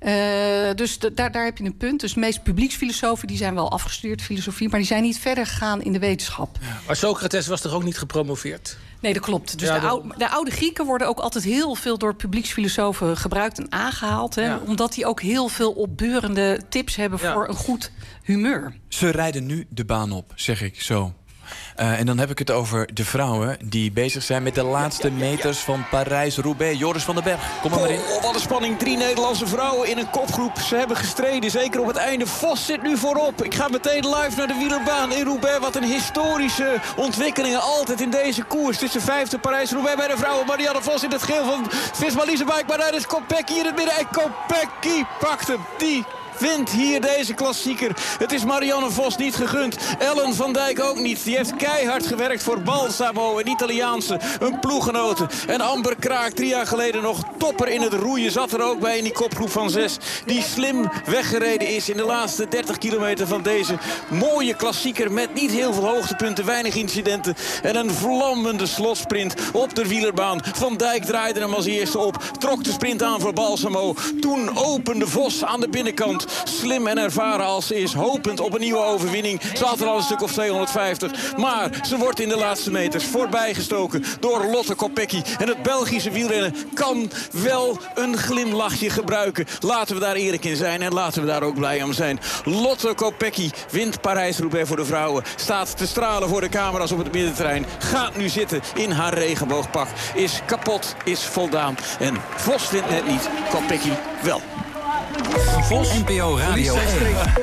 Dus daar heb je een punt. Dus de meeste publieksfilosofen die zijn wel afgestudeerd filosofie, maar die zijn niet verder gegaan in de wetenschap. Ja. Maar Socrates was toch ook niet gepromoveerd? Nee, dat klopt. Dus de oude Grieken worden ook altijd heel veel door publieksfilosofen gebruikt en aangehaald. Hè, omdat die ook heel veel opbeurende tips hebben voor een goed humeur. Ze rijden nu de baan op, zeg ik zo. En dan heb ik het over de vrouwen die bezig zijn met de laatste meters van Parijs-Roubaix. Joris van den Berg, kom maar in. Wat een spanning. 3 Nederlandse vrouwen in een kopgroep. Ze hebben gestreden, zeker op het einde. Vos zit nu voorop. Ik ga meteen live naar de wielerbaan in Roubaix. Wat een historische ontwikkelingen altijd in deze koers. Het is de 5e Parijs-Roubaix bij de vrouwen. Marianne Vos in het geel van Visma-Leasebike. Maar daar is Kopecky in het midden. En Kopecky pakt hem. Die wint hier deze klassieker. Het is Marianne Vos niet gegund. Ellen van Dijk ook niet. Die heeft keihard gewerkt voor Balsamo, een Italiaanse, een ploeggenote. En Amber Kraak, 3 jaar geleden nog topper in het roeien, zat er ook bij in die kopgroep van 6. Die slim weggereden is in de laatste 30 kilometer van deze mooie klassieker. Met niet heel veel hoogtepunten, weinig incidenten. En een vlammende slotsprint op de wielerbaan. Van Dijk draaide hem als eerste op. Trok de sprint aan voor Balsamo. Toen opende Vos aan de binnenkant. Slim en ervaren als ze is, hopend op een nieuwe overwinning. Ze had er al een stuk of 250. Maar ze wordt in de laatste meters voorbijgestoken door Lotte Kopecky. En het Belgische wielrennen kan wel een glimlachje gebruiken. Laten we daar eerlijk in zijn en laten we daar ook blij om zijn. Lotte Kopecky wint Parijs-Roubaix voor de vrouwen. Staat te stralen voor de camera's op het middenterrein. Gaat nu zitten in haar regenboogpak. Is kapot, is voldaan. En Vos wint net niet, Kopecky wel. Vos, NPO Radio 1.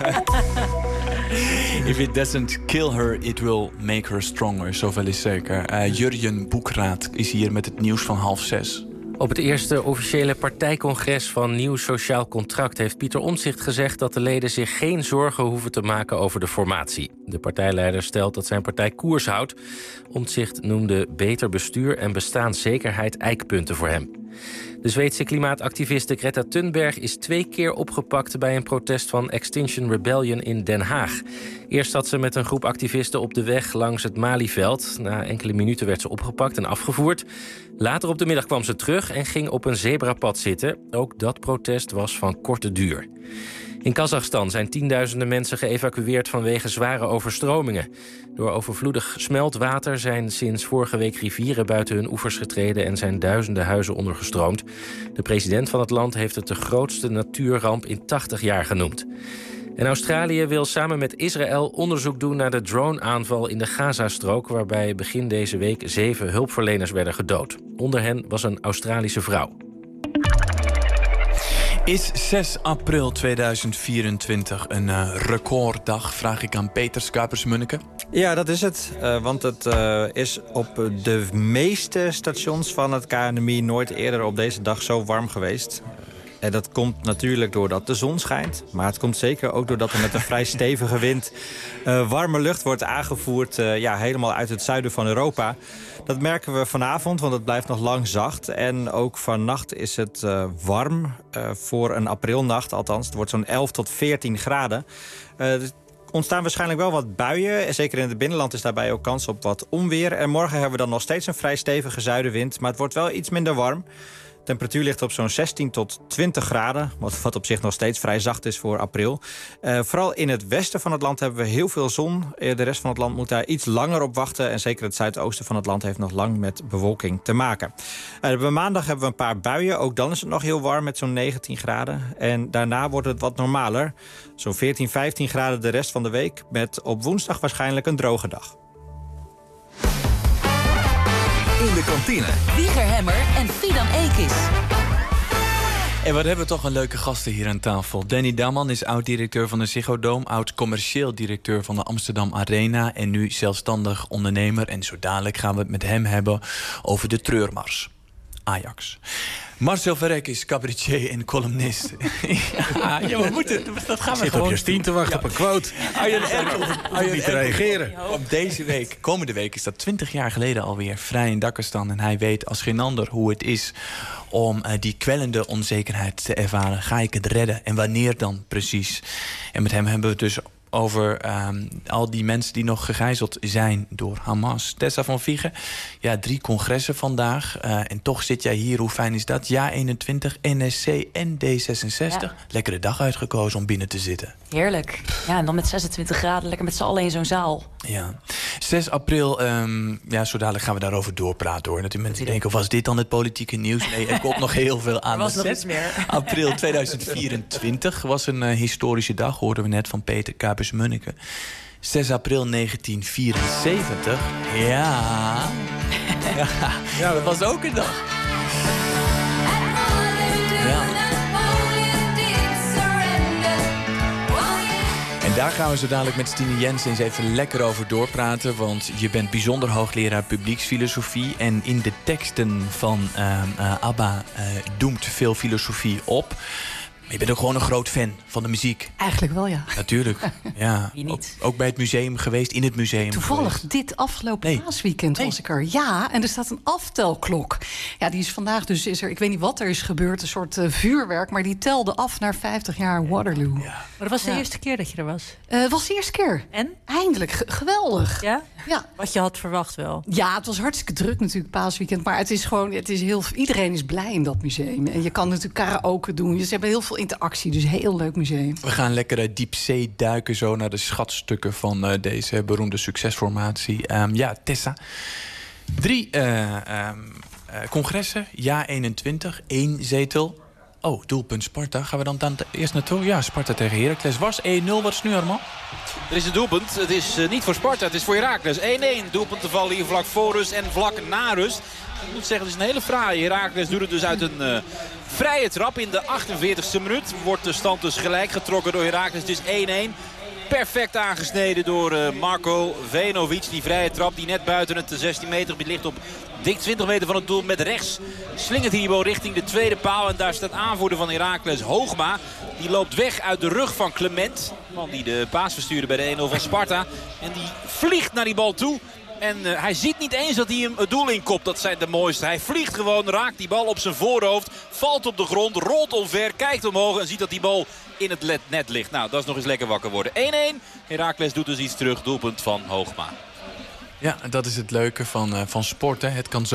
If it doesn't kill her, it will make her stronger. Zoveel is zeker. Jurjen Boekraat is hier met het nieuws van 5:30. Op het eerste officiële partijcongres van Nieuw Sociaal Contract heeft Pieter Omtzigt gezegd dat de leden zich geen zorgen hoeven te maken over de formatie. De partijleider stelt dat zijn partij koers houdt. Omtzigt noemde beter bestuur en bestaanszekerheid eikpunten voor hem. De Zweedse klimaatactiviste Greta Thunberg is 2 keer opgepakt bij een protest van Extinction Rebellion in Den Haag. Eerst zat ze met een groep activisten op de weg langs het Malieveld. Na enkele minuten werd ze opgepakt en afgevoerd. Later op de middag kwam ze terug en ging op een zebrapad zitten. Ook dat protest was van korte duur. In Kazachstan zijn tienduizenden mensen geëvacueerd vanwege zware overstromingen. Door overvloedig smeltwater zijn sinds vorige week rivieren buiten hun oevers getreden en zijn duizenden huizen ondergestroomd. De president van het land heeft het de grootste natuurramp in 80 jaar genoemd. En Australië wil samen met Israël onderzoek doen naar de drone-aanval in de Gazastrook, waarbij begin deze week 7 hulpverleners werden gedood. Onder hen was een Australische vrouw. Is 6 april 2024 een recorddag? Vraag ik aan Peter Schuipers-Munneke. Ja, dat is het. Want het is op de meeste stations van het KNMI nooit eerder op deze dag zo warm geweest. En dat komt natuurlijk doordat de zon schijnt. Maar het komt zeker ook doordat er met een vrij stevige wind warme lucht wordt aangevoerd, helemaal uit het zuiden van Europa. Dat merken we vanavond, want het blijft nog lang zacht. En ook vannacht is het warm voor een aprilnacht. Althans, het wordt zo'n 11 tot 14 graden. Er ontstaan waarschijnlijk wel wat buien. Zeker in het binnenland is daarbij ook kans op wat onweer. En morgen hebben we dan nog steeds een vrij stevige zuidenwind. Maar het wordt wel iets minder warm. De temperatuur ligt op zo'n 16 tot 20 graden. Wat op zich nog steeds vrij zacht is voor april. Vooral in het westen van het land hebben we heel veel zon. De rest van het land moet daar iets langer op wachten. En zeker het zuidoosten van het land heeft nog lang met bewolking te maken. Maandag hebben we een paar buien. Ook dan is het nog heel warm met zo'n 19 graden. En daarna wordt het wat normaler. Zo'n 14, 15 graden de rest van de week. Met op woensdag waarschijnlijk een droge dag. In de kantine. Wieger Hemmer en Fidan Ekis. En wat hebben we toch een leuke gasten hier aan tafel. Danny Daman is oud-directeur van de Ziggo Dome, oud-commercieel directeur van de Amsterdam Arena en nu zelfstandig ondernemer. En zo dadelijk gaan we het met hem hebben over de treurmars. Ajax. Marcel Verrek is cabaretier en columnist. Ja, we moeten, dat gaan we zit gewoon op Justine te wachten op een quote. Arjan Erkel niet te reageren. Op deze week, komende week, is dat 20 jaar geleden alweer vrij in Dakkestan. En hij weet als geen ander hoe het is om die kwellende onzekerheid te ervaren. Ga ik het redden? En wanneer dan precies? En met hem hebben we het dus over al die mensen die nog gegijzeld zijn door Hamas. Tessa van Viegen, 3 congressen vandaag. En toch zit jij hier. Hoe fijn is dat? Ja, 21, NSC en D66. Ja. Lekkere dag uitgekozen om binnen te zitten. Heerlijk. Ja, en dan met 26 graden, lekker met z'n allen in zo'n zaal. Ja. 6 april, zo dadelijk gaan we daarover doorpraten, hoor. Natuurlijk mensen denken, was dit dan het politieke nieuws? Nee, er komt nog heel veel aan. Er was nog iets meer. April 2024 was een historische dag, hoorden we net van Peter Kuipers-Munneke. 6 april 1974. Ja, dat was ook een dag. Ja. En daar gaan we zo dadelijk met Stine Jensen eens even lekker over doorpraten. Want je bent bijzonder hoogleraar publieksfilosofie. En in de teksten van ABBA doemt veel filosofie op. Maar je bent ook gewoon een groot fan van de muziek. Eigenlijk wel, ja. Natuurlijk, ja. Wie niet? Ook bij het museum geweest, in het museum Toevallig, geweest. dit afgelopen paasweekend was ik er. Ja, en er staat een aftelklok. Ja, die is vandaag dus, ik weet niet wat er is gebeurd, een soort vuurwerk, maar die telde af naar 50 jaar Waterloo. Ja. Maar dat was de eerste keer dat je er was? Het was de eerste keer. En? Eindelijk, geweldig. Ja? Ja. Wat je had verwacht wel. Ja, het was hartstikke druk natuurlijk, paasweekend. Maar het is gewoon, iedereen is blij in dat museum. En je kan natuurlijk karaoke doen. Ze hebben heel veel interactie, dus heel leuk museum. We gaan lekker diepzee duiken zo naar de schatstukken van deze beroemde succesformatie. Tessa. 3 congressen, ja 21, 1 zetel. Oh, doelpunt Sparta. Gaan we dan eerst naartoe? Ja, Sparta tegen Heracles was 1-0. Wat is nu, Armand? Er is een doelpunt. Het is niet voor Sparta, het is voor Heracles. 1-1. Doelpunten vallen hier vlak voor rust en vlak na rust. Ik moet zeggen, het is een hele fraaie. Heracles doet het dus uit een vrije trap. In de 48e minuut wordt de stand dus gelijk getrokken door Heracles. Het is 1-1. Perfect aangesneden door Marko Venovic. Die vrije trap die net buiten het 16 meter gebied ligt op dik 20 meter van het doel. Met rechts slingert Hibo richting de tweede paal. En daar staat aanvoerder van Heracles, Hoogma. Die loopt weg uit de rug van Clement. Man die de paas verstuurde bij de 1-0 van Sparta. En die vliegt naar die bal toe. En hij ziet niet eens dat hij hem het doel inkopt. Dat zijn de mooiste. Hij vliegt gewoon, raakt die bal op zijn voorhoofd. Valt op de grond, rolt omver, kijkt omhoog en ziet dat die bal in het net ligt. Nou, dat is nog eens lekker wakker worden. 1-1. Heracles doet dus iets terug. Doelpunt van Hoogma. Ja, dat is het leuke van sporten. Het kan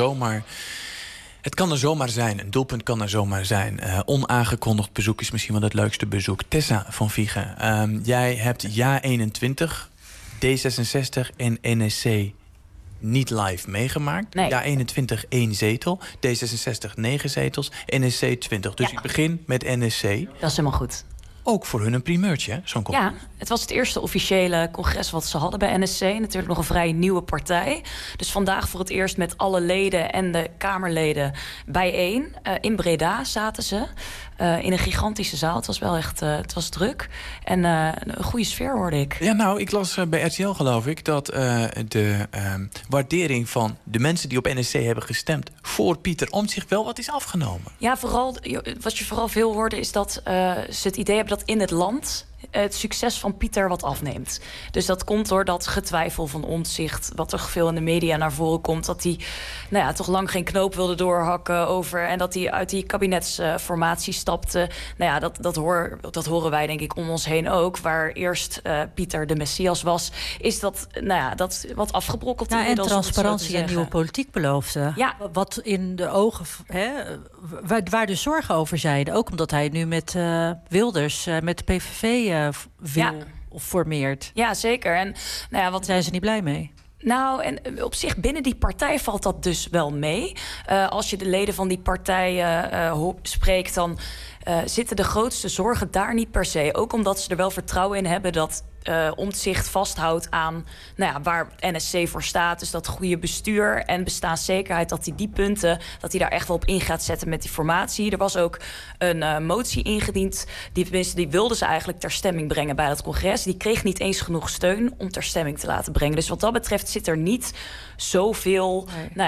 er zomaar zijn. Een doelpunt kan er zomaar zijn. Onaangekondigd bezoek is misschien wel het leukste bezoek. Tessa van Viegen, jij hebt ja 21, D66 en NSC niet live meegemaakt. Nee. Ja 21, 1 zetel. D66, 9 zetels. NSC 20. Dus ik begin met NSC. Dat is helemaal goed. Ook voor hun een primeurtje, hè? Zo'n congres. Ja, het was het eerste officiële congres wat ze hadden bij NSC. Natuurlijk nog een vrij nieuwe partij. Dus vandaag voor het eerst met alle leden en de Kamerleden bijeen. In Breda zaten ze. In een gigantische zaal. Het was wel echt het was druk. En een goede sfeer hoorde ik. Ja, nou, ik las bij RTL, geloof ik, dat de waardering van de mensen die op NSC hebben gestemd voor Pieter Omtzigt wel wat is afgenomen. Ja, vooral, wat je vooral veel hoorde is dat ze het idee hebben dat in het land het succes van Pieter wat afneemt. Dus dat komt door dat getwijfel van Omtzigt, wat er veel in de media naar voren komt, dat hij toch lang geen knoop wilde doorhakken over en dat hij uit die kabinetsformatie stapte. Nou ja, dat horen wij denk ik om ons heen ook. Waar eerst Pieter de Messias was, is dat, dat wat afgebrokkeld. Ja, en transparantie en nieuwe politiek beloofde. Ja. Wat in de ogen, waar de zorgen over zeiden. Ook omdat hij nu met Wilders, met de PVV of formeert. Ja, zeker. En wat zijn ze niet blij mee? Nou, en op zich binnen die partij valt dat dus wel mee. Als je de leden van die partij spreekt, dan zitten de grootste zorgen daar niet per se. Ook omdat ze er wel vertrouwen in hebben dat Omtzigt vasthoudt aan waar NSC voor staat. Dus dat goede bestuur en bestaanszekerheid, dat hij die punten, dat hij daar echt wel op in gaat zetten met die formatie. Er was ook een motie ingediend. Die wilden ze eigenlijk ter stemming brengen bij dat congres. Die kreeg niet eens genoeg steun om ter stemming te laten brengen. Dus wat dat betreft zit er niet zoveel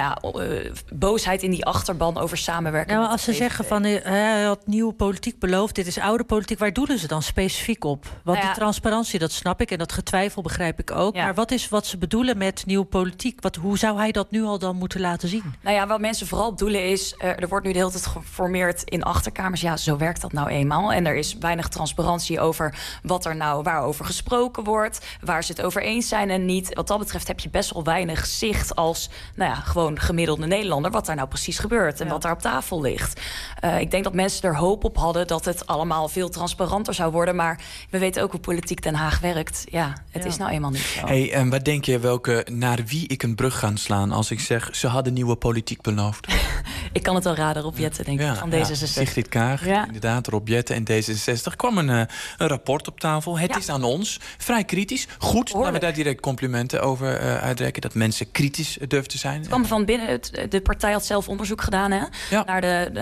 boosheid in die achterban over samenwerking. Nou, als ze zeggen van hij had nieuwe politiek beloofd, dit is oude politiek, waar doelen ze dan specifiek op? Want die transparantie, dat snap ik en dat getwijfel begrijp ik ook. Ja. Maar wat is wat ze bedoelen met nieuwe politiek? Hoe zou hij dat nu al dan moeten laten zien? Nou ja, wat mensen vooral bedoelen is, er wordt nu de hele tijd geformeerd in achterkamers. Ja, zo werkt dat nou eenmaal. En er is weinig transparantie over wat er nou waarover gesproken wordt, waar ze het over eens zijn en niet. Wat dat betreft heb je best wel weinig zicht als gewoon gemiddelde Nederlander wat daar nou precies gebeurt en wat daar op tafel ligt. Ik denk dat mensen er hoop op hadden dat het allemaal veel transparanter zou worden, maar we weten ook hoe politiek Den Haag werkt. Ja, het is nou eenmaal niet zo. Hey, en wat denk je naar wie ik een brug ga slaan als ik zeg ze hadden nieuwe politiek beloofd? Ik kan het al raden, Rob Jetten, denk ik, van D66. Sigrid Kaag, inderdaad, Rob Jetten en D66. Kwam een rapport op tafel. Het is aan ons. Vrij kritisch. Goed, laten we daar direct complimenten over uitreiken. Dat mensen kritisch durven te zijn. Het kwam van binnen. De partij had zelf onderzoek gedaan naar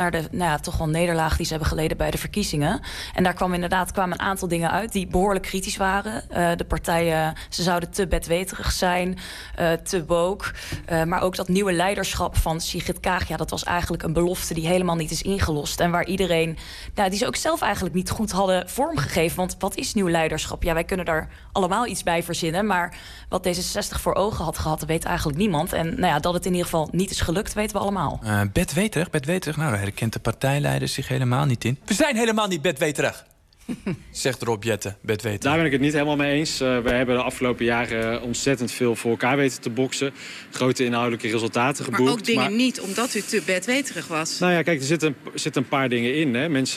de toch wel nederlaag die ze hebben geleden bij de verkiezingen. En daar kwamen een aantal dingen uit die behoorlijk kritisch waren. De partijen, ze zouden te bedweterig zijn, te woke. Maar ook dat nieuwe leiderschap van Sigrid Kaag, dat was eigenlijk een belofte die helemaal niet is ingelost. En waar iedereen, die ze ook zelf eigenlijk niet goed hadden vormgegeven. Want wat is nieuw leiderschap? Ja, wij kunnen daar allemaal iets bij verzinnen. Maar wat D66 voor ogen had gehad, dat weet eigenlijk niemand. En dat het in ieder geval niet is gelukt, weten we allemaal. Bedweterig. Nou, daar herkent de partijleider zich helemaal niet in. We zijn helemaal niet bedweterig. Zegt Rob Jetten, bedweterig. Daar ben ik het niet helemaal mee eens. We hebben de afgelopen jaren ontzettend veel voor elkaar weten te boksen. Grote inhoudelijke resultaten geboekt. Maar ook dingen niet, omdat u te bedweterig was. Nou ja, kijk, er zitten een paar dingen in. Hè. Mensen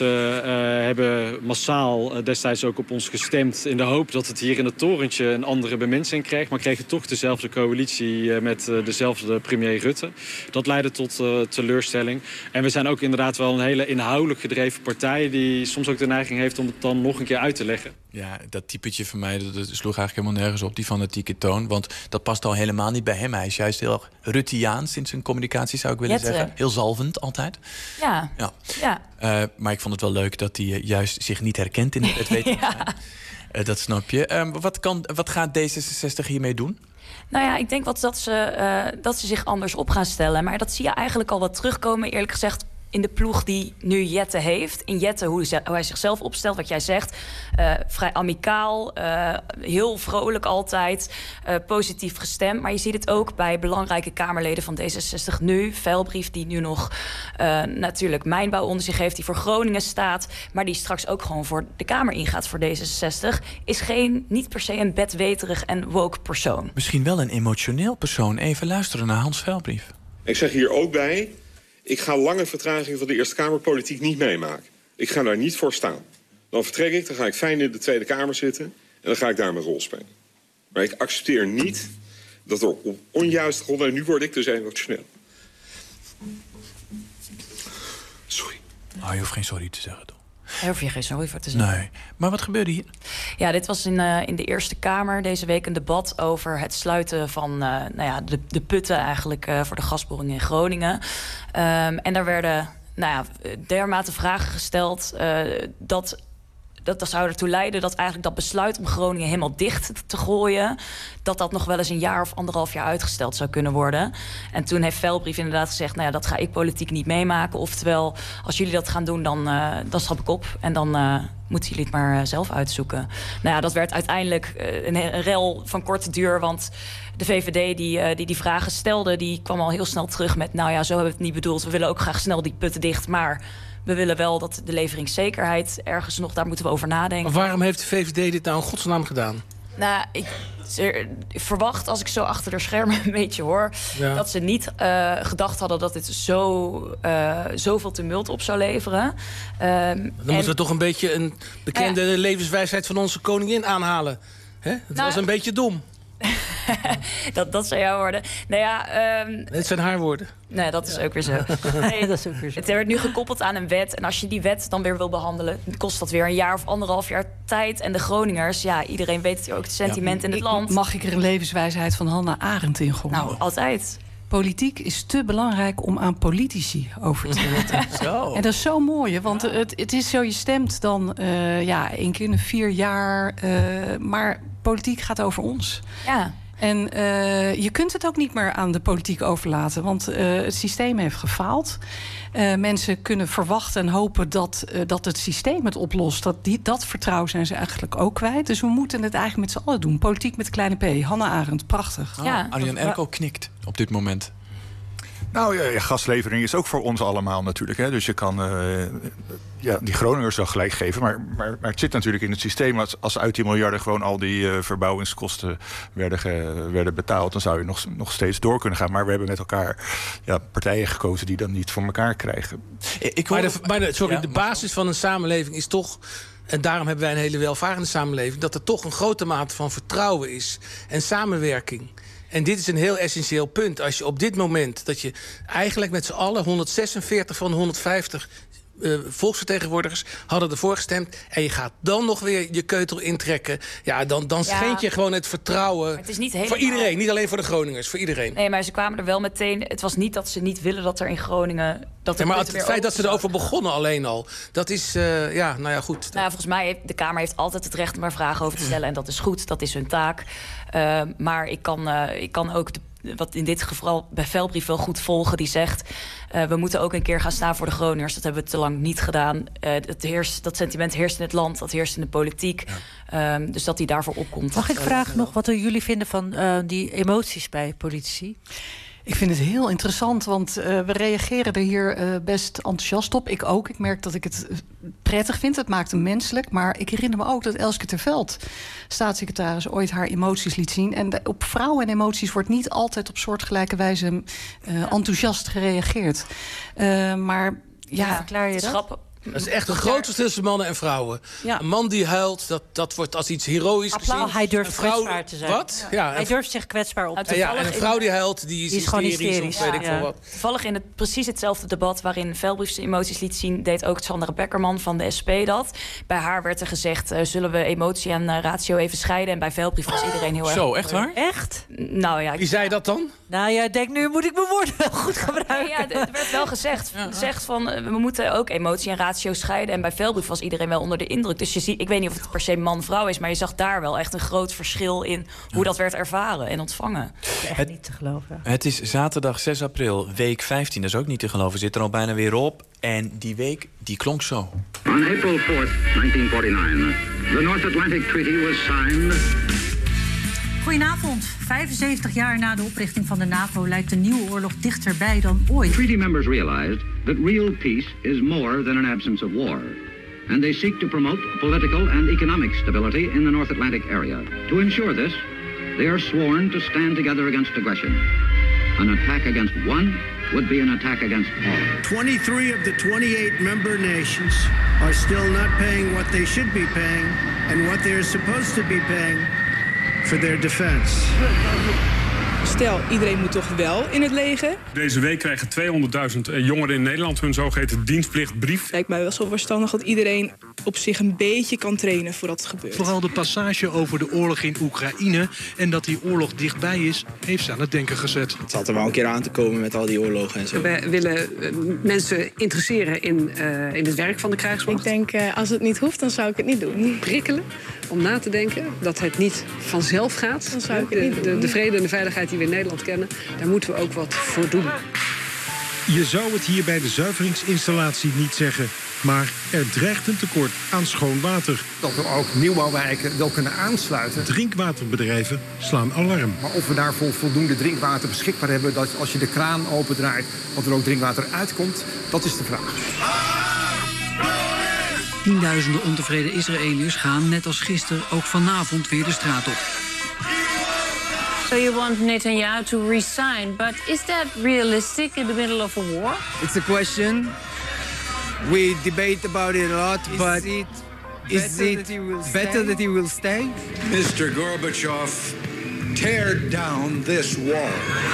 hebben massaal destijds ook op ons gestemd in de hoop dat het hier in het torentje een andere bemensing kreeg. Maar kregen toch dezelfde coalitie met dezelfde premier Rutte. Dat leidde tot teleurstelling. En we zijn ook inderdaad wel een hele inhoudelijk gedreven partij die soms ook de neiging heeft om het dan nog een keer uit te leggen. Ja, dat typetje van mij, dat sloeg eigenlijk helemaal nergens op, die fanatieke toon. Want dat past al helemaal niet bij hem. Hij is juist heel Ruttiaans in zijn communicatie, zou ik willen zeggen. Heel zalvend, altijd. Ja. Maar ik vond het wel leuk dat hij juist zich niet herkent in het weten. Dat snap je. Wat gaat D66 hiermee doen? Nou ja, ik denk dat ze zich anders op gaan stellen. Maar dat zie je eigenlijk al wat terugkomen, eerlijk gezegd, in de ploeg die nu Jette heeft. In Jette, hoe hij zichzelf opstelt, wat jij zegt. Vrij amicaal, heel vrolijk altijd, positief gestemd. Maar je ziet het ook bij belangrijke Kamerleden van D66 nu. Veilbrief, die nu nog natuurlijk mijnbouw onder zich heeft, die voor Groningen staat, maar die straks ook gewoon voor de Kamer ingaat voor D66, is niet per se een bedweterig en woke persoon. Misschien wel een emotioneel persoon. Even luisteren naar Hans Veilbrief. Ik zeg hier ook bij, ik ga lange vertragingen van de Eerste Kamerpolitiek niet meemaken. Ik ga daar niet voor staan. Dan vertrek ik, dan ga ik fijn in de Tweede Kamer zitten en dan ga ik daar mijn rol spelen. Maar ik accepteer niet dat er op onjuiste gronden, en nu word ik dus emotioneel. Sorry. Oh, je hoeft geen sorry te zeggen, toch? Daar hoef je geen sorry voor te zeggen. Nee. Maar wat gebeurde hier? Ja, dit was in de Eerste Kamer deze week een debat over het sluiten van de putten eigenlijk voor de gasboring in Groningen. En daar werden dermate vragen gesteld dat zou ertoe leiden dat eigenlijk dat besluit om Groningen helemaal dicht te gooien, dat nog wel eens een jaar of 1,5 jaar uitgesteld zou kunnen worden. En toen heeft Veilbrief inderdaad gezegd, dat ga ik politiek niet meemaken. Oftewel, als jullie dat gaan doen, dan stap ik op en dan moeten jullie het maar zelf uitzoeken. Dat werd uiteindelijk een rel van korte duur, want de VVD die vragen stelde, die kwam al heel snel terug met, zo hebben we het niet bedoeld. We willen ook graag snel die putten dicht, maar we willen wel dat de leveringszekerheid ergens nog, daar moeten we over nadenken. Maar waarom heeft de VVD dit nou in godsnaam gedaan? Ik verwacht, als ik zo achter de schermen een beetje hoor, dat ze niet gedacht hadden dat dit zoveel tumult op zou leveren. Dan moeten we toch een beetje een bekende levenswijsheid van onze koningin aanhalen. Het was een beetje dom. Dat zijn jouw woorden. Nou ja, het zijn haar woorden. Nee, dat is ook weer zo. Nee, dat is ook weer zo. Het werd nu gekoppeld aan een wet. En als je die wet dan weer wil behandelen, kost dat weer een jaar of 1,5 jaar tijd. En de Groningers, iedereen weet ook het sentiment in het land. Mag ik er een levenswijsheid van Hannah Arendt in gooien? Nou, altijd. Politiek is te belangrijk om aan politici over te laten. Zo. En dat is zo mooi, want het is zo, je stemt dan 1 keer in de 4 jaar. Maar politiek gaat over ons. Ja. En je kunt het ook niet meer aan de politiek overlaten, want het systeem heeft gefaald. Mensen kunnen verwachten en hopen dat het systeem het oplost. Dat vertrouwen zijn ze eigenlijk ook kwijt. Dus we moeten het eigenlijk met z'n allen doen. Politiek met kleine p. Hannah Arendt, prachtig. Arjan Erkel knikt op dit moment. Nou, gaslevering is ook voor ons allemaal natuurlijk. Hè. Dus je kan die Groningers wel gelijk geven. Maar het zit natuurlijk in het systeem. Als uit die miljarden gewoon al die verbouwingskosten werden betaald, dan zou je nog steeds door kunnen gaan. Maar we hebben met elkaar partijen gekozen die dat niet voor elkaar krijgen. De basis van een samenleving is toch, en daarom hebben wij een hele welvarende samenleving, dat er toch een grote mate van vertrouwen is en samenwerking. En dit is een heel essentieel punt. Als je op dit moment, dat je eigenlijk met z'n allen 146 van de 150 volksvertegenwoordigers hadden ervoor gestemd, en je gaat dan nog weer je keutel intrekken, dan schendt je gewoon het vertrouwen. Het is niet helemaal voor iedereen, niet alleen voor de Groningers, voor iedereen. Nee, maar ze kwamen er wel meteen. Het was niet dat ze niet willen dat er in Groningen. Maar het feit dat ze erover begonnen alleen al, dat is, goed. Nou, volgens mij heeft de Kamer heeft altijd het recht om er vragen over te stellen, en dat is goed, dat is hun taak. Maar ik kan ook wat in dit geval bij Velbrief wel goed volgen, die zegt, we moeten ook een keer gaan staan voor de Groningers. Dat hebben we te lang niet gedaan. Dat sentiment heerst in het land, dat heerst in de politiek. Ja. Dus dat hij daarvoor opkomt. Mag ik vragen nog wat jullie vinden van die emoties bij politici? Ik vind het heel interessant, want we reageren er hier best enthousiast op. Ik ook. Ik merk dat ik het prettig vind. Het maakt hem menselijk. Maar ik herinner me ook dat Elske ter Veld, staatssecretaris, ooit haar emoties liet zien. En op vrouwen en emoties wordt niet altijd op soortgelijke wijze enthousiast gereageerd. Maar verklaar je dat? Dat is echt een groot verschil tussen mannen en vrouwen. Ja. Een man die huilt, dat wordt als iets heroïs gezien. Hij durft kwetsbaar te zijn. Wat? Ja, hij durft zich kwetsbaar op te en een vrouw die huilt, die is gewoon hysterisch. Weet ik veel wat. Toevallig in precies hetzelfde debat waarin Velbrief zijn emoties liet zien, deed ook Sandra Beckerman van de SP dat. Bij haar werd er gezegd, zullen we emotie en ratio even scheiden? En bij Velbrief was iedereen heel erg... Zo, echt waar? Echt? Nou ja. Wie zei dat dan? Nou ja, ik denk, nu moet ik mijn woorden wel goed gebruiken. Nee, er werd wel gezegd. Zegt van, we moeten ook emotie en ratio scheiden. En bij Velbrief was iedereen wel onder de indruk. Dus je ziet, ik weet niet of het per se man-vrouw is, maar je zag daar wel echt een groot verschil in hoe dat werd ervaren en ontvangen. Echt niet te geloven. Het is zaterdag 6 april, week 15. Dat is ook niet te geloven. Zit er al bijna weer op. En die week, die klonk zo. On April 4th, 1949, the North Atlantic Treaty was signed. Goedenavond. 75 jaar na de oprichting van de NAVO lijkt de nieuwe oorlog dichterbij dan ooit. Treaty members realized that real peace is more than an absence of war. And they seek to promote political and economic stability in the North Atlantic area. To ensure this, they are sworn to stand together against aggression. An attack against one would be an attack against all. 23 of the 28 member nations are still not paying what they should be paying and what they are supposed to be paying for their defense. Stel, iedereen moet toch wel in het leger? Deze week krijgen 200.000 jongeren in Nederland hun zogeheten dienstplichtbrief. Lijkt mij wel zo verstandig dat iedereen op zich een beetje kan trainen voordat het gebeurt. Vooral de passage over de oorlog in Oekraïne en dat die oorlog dichtbij is, heeft ze aan het denken gezet. Het zat er wel een keer aan te komen met al die oorlogen en zo. We willen mensen interesseren in het werk van de krijgsmacht. Ik denk, als het niet hoeft, dan zou ik het niet doen. Prikkelen om na te denken dat het niet vanzelf gaat. Dan zou ik het niet doen. De vrede en de veiligheid die we in Nederland kennen, daar moeten we ook wat voor doen. Je zou het hier bij de zuiveringsinstallatie niet zeggen, maar er dreigt een tekort aan schoon water. Dat we ook nieuwbouwwijken wel kunnen aansluiten. Drinkwaterbedrijven slaan alarm. Maar of we daarvoor voldoende drinkwater beschikbaar hebben, dat als je de kraan opendraait, dat er ook drinkwater uitkomt, dat is de vraag. Tienduizenden ontevreden Israëliërs gaan, net als gisteren, ook vanavond weer de straat op. So you want Netanyahu to resign, but is that realistic in the middle of a war? It's a question. We debate about it a lot, but is it better that he will stay? Mr. Gorbachev, tear down this wall.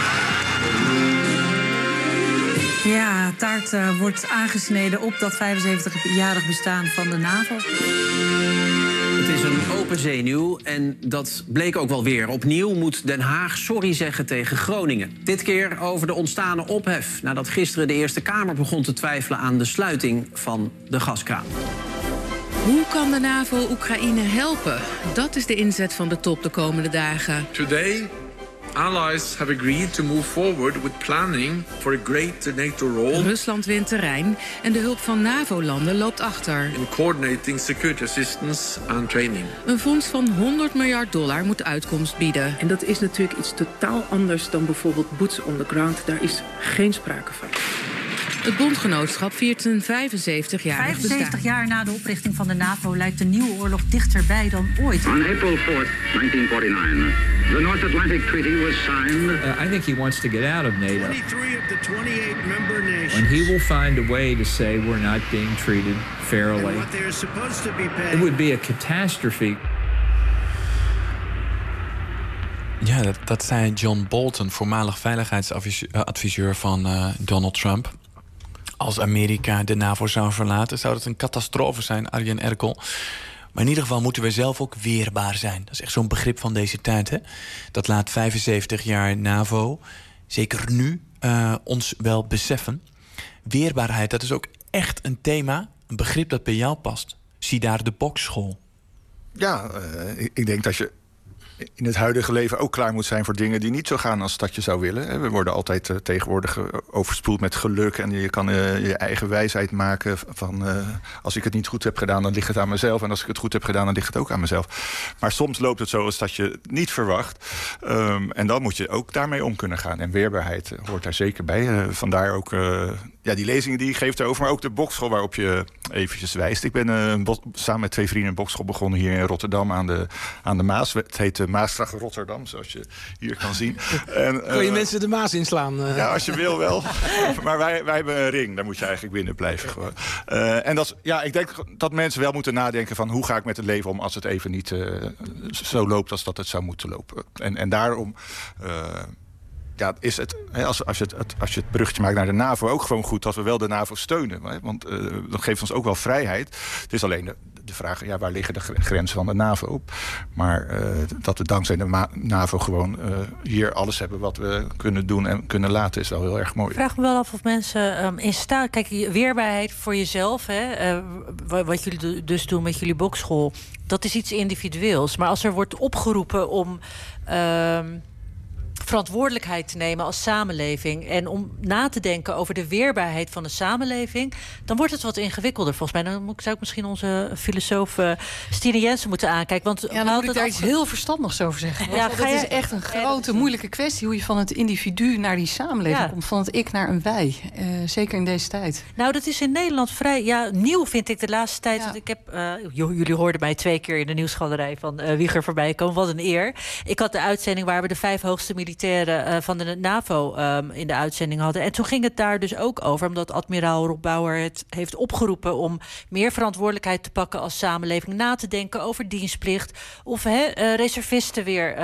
Ja, taart wordt aangesneden op dat 75-jarig bestaan van de NAVO. Het is een open zenuw en dat bleek ook wel weer. Opnieuw moet Den Haag sorry zeggen tegen Groningen. Dit keer over de ontstane ophef nadat gisteren de Eerste Kamer begon te twijfelen aan de sluiting van de gaskraan. Hoe kan de NAVO Oekraïne helpen? Dat is de inzet van de top de komende dagen. Today, allies have agreed to move forward with planning for a greater NATO role. Rusland wint terrein en de hulp van NAVO-landen loopt achter. In coordinating security assistance and training. Een fonds van $100 miljard moet uitkomst bieden. En dat is natuurlijk iets totaal anders dan bijvoorbeeld boots on the ground. Daar is geen sprake van. Het bondgenootschap viert een 75-jarig bestaan. 75 jaar na de oprichting van de NAVO lijkt de nieuwe oorlog dichterbij dan ooit. On April 4th, 1949, the North Atlantic Treaty was signed. I think he wants to get out of NATO. 23 of the 28 member nations. And he will find a way to say we're not being treated fairly. And what they're supposed to be paying. It would be a catastrophe. Ja, dat zei John Bolton, voormalig veiligheidsadviseur van Donald Trump. Als Amerika de NAVO zou verlaten, zou dat een catastrofe zijn, Arjen Erkel. Maar in ieder geval moeten we zelf ook weerbaar zijn. Dat is echt zo'n begrip van deze tijd, hè? Dat laat 75 jaar NAVO, zeker nu, ons wel beseffen. Weerbaarheid, dat is ook echt een thema, een begrip dat bij jou past. Zie daar de bokschool. Ja, ik denk dat je in het huidige leven ook klaar moet zijn voor dingen die niet zo gaan als dat je zou willen. We worden altijd tegenwoordig overspoeld met geluk en je kan je eigen wijsheid maken van als ik het niet goed heb gedaan, dan ligt het aan mezelf. En als ik het goed heb gedaan, dan ligt het ook aan mezelf. Maar soms loopt het zo als dat je het niet verwacht. En dan moet je ook daarmee om kunnen gaan. En weerbaarheid hoort daar zeker bij. Vandaar ook die lezingen die je geeft erover, maar ook de bokschool waarop je eventjes wijst. Ik ben samen met 2 vrienden een bokschool begonnen hier in Rotterdam aan de Maas. Het heet Maasstraat Rotterdam, zoals je hier kan zien. Kun je mensen de Maas inslaan? Ja, als je wil wel. Maar wij hebben een ring, daar moet je eigenlijk binnen blijven. Gewoon. En ik denk dat mensen wel moeten nadenken van hoe ga ik met het leven om als het even niet zo loopt als dat het zou moeten lopen. En daarom is het, als je het bruggetje maakt naar de NAVO, ook gewoon goed dat we wel de NAVO steunen. Want dat geeft ons ook wel vrijheid. Het is alleen de vraag, waar liggen de grenzen van de NAVO op? Maar dat we dankzij de NAVO gewoon hier alles hebben wat we kunnen doen en kunnen laten, is wel heel erg mooi. Ik vraag me wel af of mensen in staat... Kijk, weerbaarheid voor jezelf, hè, wat jullie dus doen met jullie bokschool, dat is iets individueels. Maar als er wordt opgeroepen om verantwoordelijkheid te nemen als samenleving en om na te denken over de weerbaarheid van de samenleving, dan wordt het wat ingewikkelder volgens mij. Dan zou ik misschien onze filosoof Stine Jensen moeten aankijken. Want dan moet ik daar iets heel verstandigs over zeggen. Ja, dat is echt een grote, moeilijke kwestie, hoe je van het individu naar die samenleving komt, van het ik naar een wij. Zeker in deze tijd. Nou, dat is in Nederland vrij nieuw, vind ik de laatste tijd. Want ik heb, jullie hoorden mij 2 keer in de nieuwsgalerij van Wieger voorbij komen. Wat een eer. Ik had de uitzending waar we de 5 hoogste militairen van de NAVO in de uitzending hadden. En toen ging het daar dus ook over, omdat admiraal Rob Bauer het heeft opgeroepen om meer verantwoordelijkheid te pakken als samenleving, na te denken over dienstplicht of reservisten weer.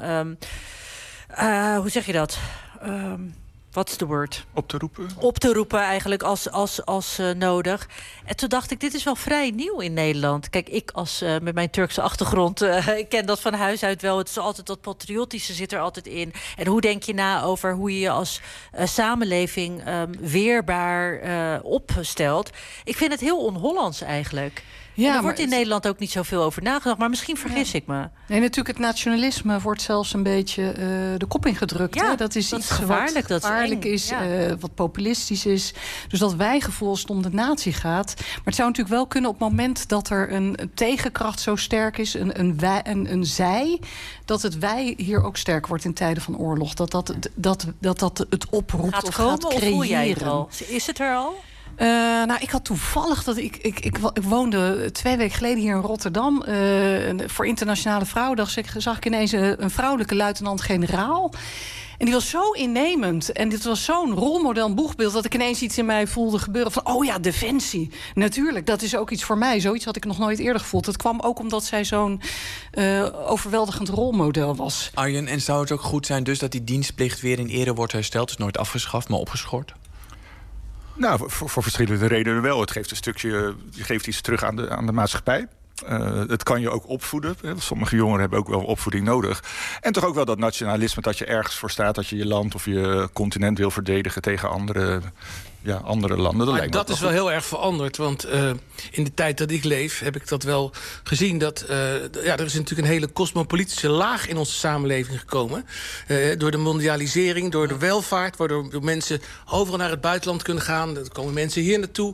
Hoe zeg je dat? Wat is de word? Op te roepen? Op te roepen eigenlijk als nodig. En toen dacht ik, dit is wel vrij nieuw in Nederland. Kijk, ik met mijn Turkse achtergrond, ik ken dat van huis uit wel. Het is altijd dat patriotische zit er altijd in. En hoe denk je na over hoe je je als samenleving weerbaar opstelt? Ik vind het heel on-Hollands eigenlijk. Ja, er wordt in Nederland ook niet zoveel over nagedacht, maar misschien vergis ik me. Nee, natuurlijk, het nationalisme wordt zelfs een beetje de kop ingedrukt. Ja, hè? Dat is iets gevaarlijk, wat gevaarlijk is, wat populistisch is. Dus dat wijgevoel als het om de natie gaat. Maar het zou natuurlijk wel kunnen op het moment dat er een tegenkracht zo sterk is, een zij, dat het wij hier ook sterk wordt in tijden van oorlog. Dat het oproept gaat of komen, gaat creëren. Of voel jij het al? Is het er al? Ik had toevallig dat ik woonde 2 weken geleden hier in Rotterdam. Voor Internationale Vrouwendag zag ik ineens een vrouwelijke luitenant-generaal. En die was zo innemend. En dit was zo'n rolmodel, een boegbeeld, dat ik ineens iets in mij voelde gebeuren van, oh ja, defensie. Natuurlijk, dat is ook iets voor mij. Zoiets had ik nog nooit eerder gevoeld. Het kwam ook omdat zij zo'n overweldigend rolmodel was. Arjen, en zou het ook goed zijn dus dat die dienstplicht weer in ere wordt hersteld? Dus nooit afgeschaft, maar opgeschort? Nou, voor verschillende redenen wel. Het geeft een stukje, je geeft iets terug aan de maatschappij. Het kan je ook opvoeden. Sommige jongeren hebben ook wel opvoeding nodig. En toch ook wel dat nationalisme, dat je ergens voor staat, dat je je land of je continent wil verdedigen tegen andere landen. Maar dat is wel heel erg veranderd. Want in de tijd dat ik leef, heb ik dat wel gezien. Dat er is natuurlijk een hele cosmopolitische laag in onze samenleving gekomen. Door de mondialisering, door de welvaart, waardoor mensen overal naar het buitenland kunnen gaan. Er komen mensen hier naartoe.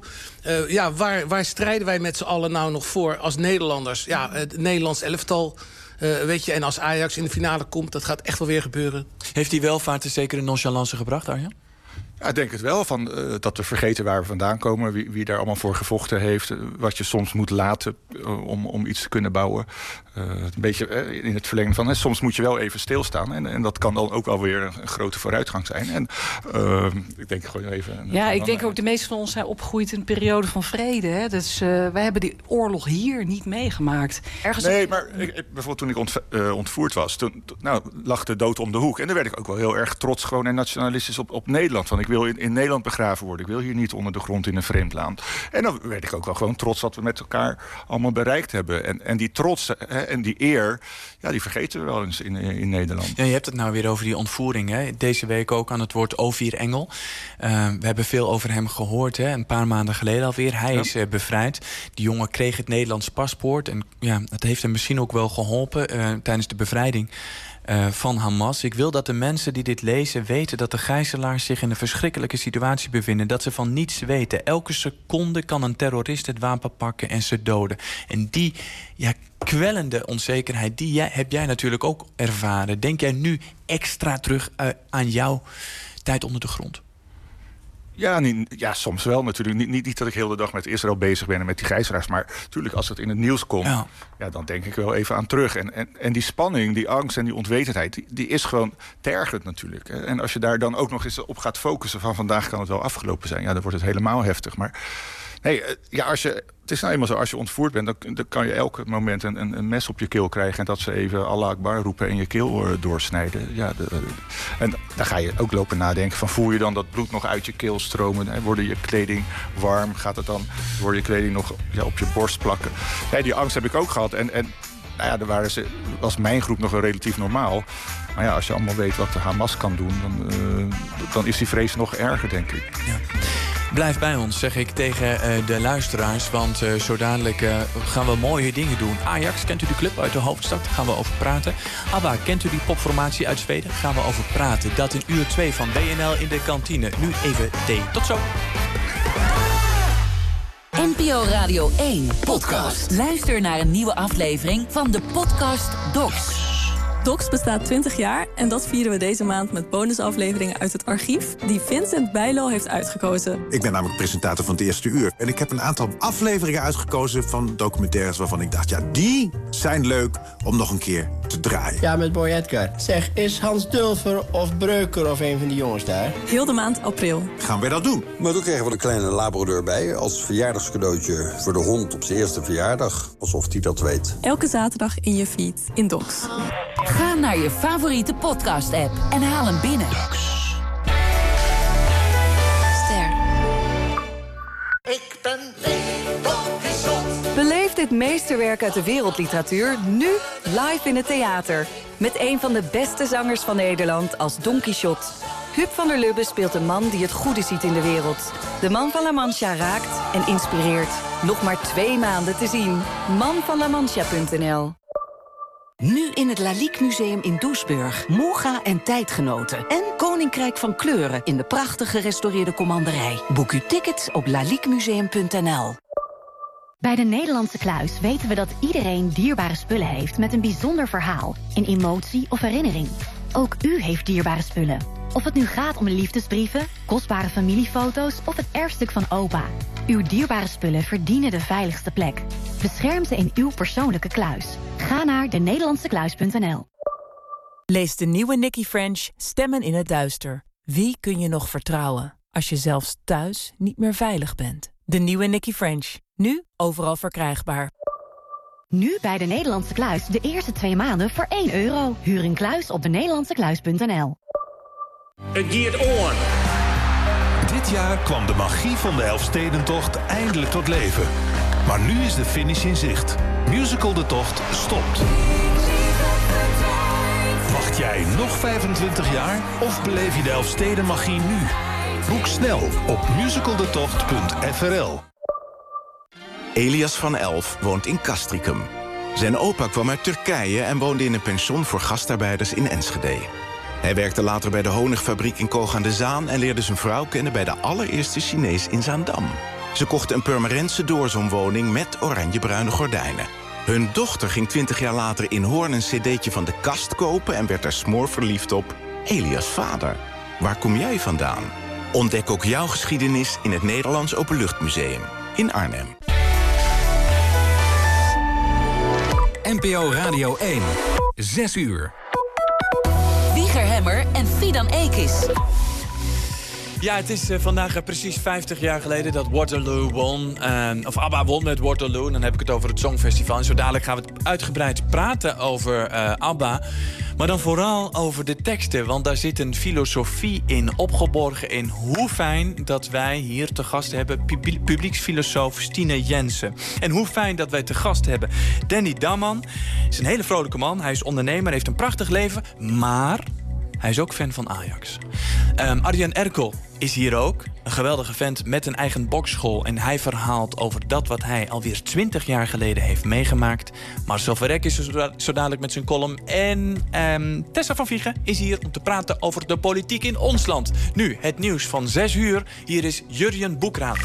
Waar strijden wij met z'n allen nou nog voor als Nederlanders? Ja, het Nederlands elftal. En als Ajax in de finale komt, dat gaat echt wel weer gebeuren. Heeft die welvaart er zeker een nonchalance gebracht, Arjan? Ja, ik denk het wel. Dat we vergeten waar we vandaan komen. Wie daar allemaal voor gevochten heeft. Wat je soms moet laten om iets te kunnen bouwen. Een beetje in het verlengde van. Soms moet je wel even stilstaan. En dat kan dan ook wel weer een grote vooruitgang zijn. En ik denk gewoon even... Ik denk ook de meesten van ons zijn opgegroeid in een periode van vrede. Hè? Dus wij hebben die oorlog hier niet meegemaakt. Maar bijvoorbeeld toen ik ontvoerd was, toen lag de dood om de hoek. En dan werd ik ook wel heel erg trots gewoon en nationalistisch op Nederland. Want ik wil in Nederland begraven worden. Ik wil hier niet onder de grond in een vreemd land. En dan werd ik ook wel gewoon trots wat we met elkaar allemaal bereikt hebben. En die trots en die eer, die vergeten we wel eens in Nederland. Ja, je hebt het nou weer over die ontvoering. Hè? Deze week ook aan het woord Ovier Engel. We hebben veel over hem gehoord, een paar maanden geleden alweer. Hij is bevrijd. Die jongen kreeg het Nederlands paspoort. En het heeft hem misschien ook wel geholpen tijdens de bevrijding van Hamas. Ik wil dat de mensen die dit lezen weten dat de gijzelaars zich in een verschrikkelijke situatie bevinden. Dat ze van niets weten. Elke seconde kan een terrorist het wapen pakken en ze doden. En die kwellende onzekerheid, die heb jij natuurlijk ook ervaren. Denk jij nu extra terug aan jouw tijd onder de grond? Ja, soms wel natuurlijk. Niet dat ik heel de dag met Israël bezig ben en met die gijzelaars. Maar natuurlijk, als het in het nieuws komt, dan denk ik wel even aan terug. En die spanning, die angst en die onwetendheid, die is gewoon tergend natuurlijk. En als je daar dan ook nog eens op gaat focussen van vandaag kan het wel afgelopen zijn. Ja, dan wordt het helemaal heftig. Maar nee, het is nou eenmaal zo, als je ontvoerd bent, dan kan je elk moment een mes op je keel krijgen en dat ze even Allah Akbar roepen en je keel doorsnijden. En dan ga je ook lopen nadenken van, voel je dan dat bloed nog uit je keel stromen? Worden je kleding warm? Worden je kleding nog op je borst plakken? Ja, die angst heb ik ook gehad. En daar was mijn groep nog wel relatief normaal. Maar als je allemaal weet wat de Hamas kan doen, dan is die vrees nog erger, denk ik. Ja. Blijf bij ons, zeg ik tegen de luisteraars. Want zo dadelijk gaan we mooie dingen doen. Ajax, kent u die club uit de hoofdstad? Daar gaan we over praten. ABBA, kent u die popformatie uit Zweden? Daar gaan we over praten. Dat in uur 2 van WNL in de kantine. Nu even thee. Tot zo. NPO Radio 1 podcast. Luister naar een nieuwe aflevering van de podcast Docs. Docs bestaat 20 jaar en dat vieren we deze maand met bonusafleveringen uit het archief die Vincent Bijlo heeft uitgekozen. Ik ben namelijk presentator van het eerste uur. En ik heb een aantal afleveringen uitgekozen van documentaires waarvan ik dacht, die zijn leuk om nog een keer te draaien. Ja, met Boy Edgar. Zeg, is Hans Dulfer of Breuker of een van die jongens daar? Heel de maand april. Gaan wij dat doen? Maar toen kregen we een kleine labrador bij als verjaardagscadeautje voor de hond op zijn eerste verjaardag. Alsof hij dat weet. Elke zaterdag in je feed in Docs. Ga naar je favoriete podcast-app en haal hem binnen. Ster. Ik ben Don Quixote. Beleef dit meesterwerk uit de wereldliteratuur nu live in het theater. Met een van de beste zangers van Nederland als Don Quixote. Huub van der Lubbe speelt een man die het goede ziet in de wereld. De Man van La Mancha raakt en inspireert. Nog maar 2 maanden te zien. manvanlamancha.nl. Nu in het Lalique Museum in Doesburg. Moga en tijdgenoten. En Koninkrijk van Kleuren in de prachtig gerestaureerde commanderij. Boek uw tickets op laliquemuseum.nl. Bij de Nederlandse Kluis weten we dat iedereen dierbare spullen heeft met een bijzonder verhaal, een emotie of herinnering. Ook u heeft dierbare spullen. Of het nu gaat om liefdesbrieven, kostbare familiefoto's of het erfstuk van opa. Uw dierbare spullen verdienen de veiligste plek. Bescherm ze in uw persoonlijke kluis. Ga naar denederlandsekluis.nl. Lees de nieuwe Nicky French Stemmen in het duister. Wie kun je nog vertrouwen als je zelfs thuis niet meer veilig bent? De nieuwe Nicky French. Nu overal verkrijgbaar. Nu bij de Nederlandse Kluis de eerste 2 maanden voor €1. Huur een kluis op denederlandsekluis.nl. Geared on. Dit jaar kwam de magie van de Elfstedentocht eindelijk tot leven. Maar nu is de finish in zicht. Musical De Tocht stopt. Wacht jij nog 25 jaar of beleef je de Elfstedenmagie nu? Boek snel op musicaldetocht.frl. Elias van Elf woont in Castricum. Zijn opa kwam uit Turkije en woonde in een pension voor gastarbeiders in Enschede. Hij werkte later bij de honigfabriek in Koog aan de Zaan en leerde zijn vrouw kennen bij de allereerste Chinees in Zaandam. Ze kochten een Purmerendse doorzonwoning met oranjebruine gordijnen. Hun dochter ging 20 jaar later in Hoorn een cd'tje van De Kast kopen en werd daar smoorverliefd op Elias' vader. Waar kom jij vandaan? Ontdek ook jouw geschiedenis in het Nederlands Openluchtmuseum in Arnhem. NPO Radio 1, 6 uur. Wieger Hemmer en Fidan Ekis. Ja, het is vandaag precies 50 jaar geleden dat Waterloo won. Of ABBA won met Waterloo. Dan heb ik het over het Songfestival. En zo dadelijk gaan we het uitgebreid praten over ABBA. Maar dan vooral over de teksten. Want daar zit een filosofie in opgeborgen. En hoe fijn dat wij hier te gast hebben publieksfilosoof Stine Jensen. En hoe fijn dat wij te gast hebben Danny Damman. Hij is een hele vrolijke man. Hij is ondernemer, heeft een prachtig leven. Maar hij is ook fan van Ajax. Arjan Erkel is hier ook. Een geweldige vent met een eigen bokschool. En hij verhaalt over dat wat hij alweer 20 jaar geleden heeft meegemaakt. Marcel Verrek is zo dadelijk met zijn column. En Tessa van Viegen is hier om te praten over de politiek in ons land. Nu, het nieuws van 6 uur. Hier is Jurjen Boekraat.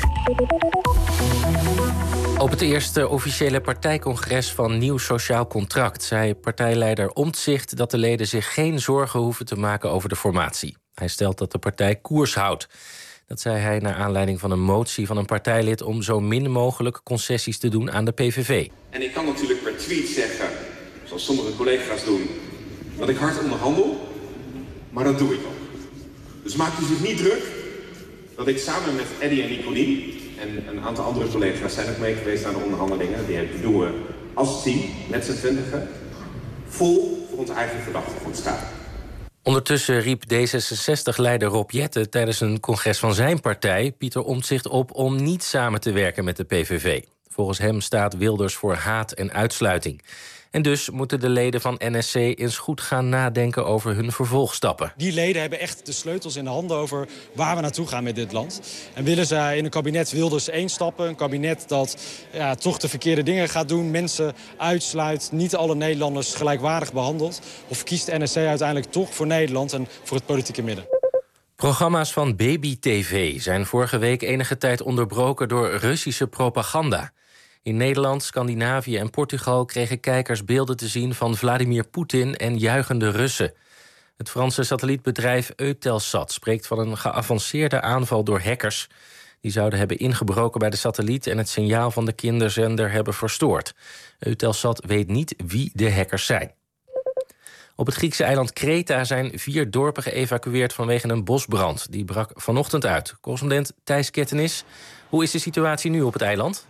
Op het eerste officiële partijcongres van Nieuw Sociaal Contract zei partijleider Omtzigt dat de leden zich geen zorgen hoeven te maken over de formatie. Hij stelt dat de partij koers houdt. Dat zei hij naar aanleiding van een motie van een partijlid om zo min mogelijk concessies te doen aan de PVV. En ik kan natuurlijk per tweet zeggen, zoals sommige collega's doen, dat ik hard onderhandel, maar dat doe ik ook. Dus maakt u zich niet druk dat ik samen met Eddy en Nicolien en een aantal andere collega's zijn ook mee geweest aan de onderhandelingen. Die doen we als team, met z'n 20, vol voor ons eigen gedachtegoed staan. Ondertussen riep D66-leider Rob Jetten tijdens een congres van zijn partij Pieter Omtzigt op om niet samen te werken met de PVV. Volgens hem staat Wilders voor haat en uitsluiting. En dus moeten de leden van NSC eens goed gaan nadenken over hun vervolgstappen. Die leden hebben echt de sleutels in de handen over waar we naartoe gaan met dit land. En willen zij in een kabinet Wilders 1 stappen, een kabinet dat toch de verkeerde dingen gaat doen, mensen uitsluit, niet alle Nederlanders gelijkwaardig behandelt? Of kiest NSC uiteindelijk toch voor Nederland en voor het politieke midden? Programma's van Baby TV zijn vorige week enige tijd onderbroken door Russische propaganda. In Nederland, Scandinavië en Portugal kregen kijkers beelden te zien van Vladimir Poetin en juichende Russen. Het Franse satellietbedrijf Eutelsat spreekt van een geavanceerde aanval door hackers. Die zouden hebben ingebroken bij de satelliet en het signaal van de kinderzender hebben verstoord. Eutelsat weet niet wie de hackers zijn. Op het Griekse eiland Kreta zijn 4 dorpen geëvacueerd vanwege een bosbrand. Die brak vanochtend uit. Correspondent Thijs Kettenis, hoe is de situatie nu op het eiland?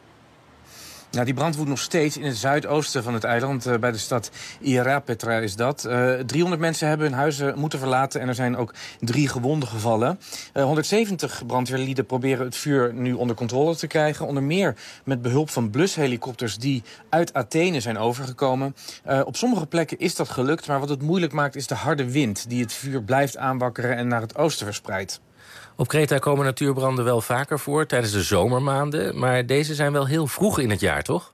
Nou, die brand woedt nog steeds in het zuidoosten van het eiland. Bij de stad Ierapetra is dat. 300 mensen hebben hun huizen moeten verlaten en er zijn ook 3 gewonden gevallen. 170 brandweerlieden proberen het vuur nu onder controle te krijgen. Onder meer met behulp van blushelikopters die uit Athene zijn overgekomen. Op sommige plekken is dat gelukt, maar wat het moeilijk maakt is de harde wind die het vuur blijft aanwakkeren en naar het oosten verspreidt. Op Kreta komen natuurbranden wel vaker voor tijdens de zomermaanden, maar deze zijn wel heel vroeg in het jaar, toch?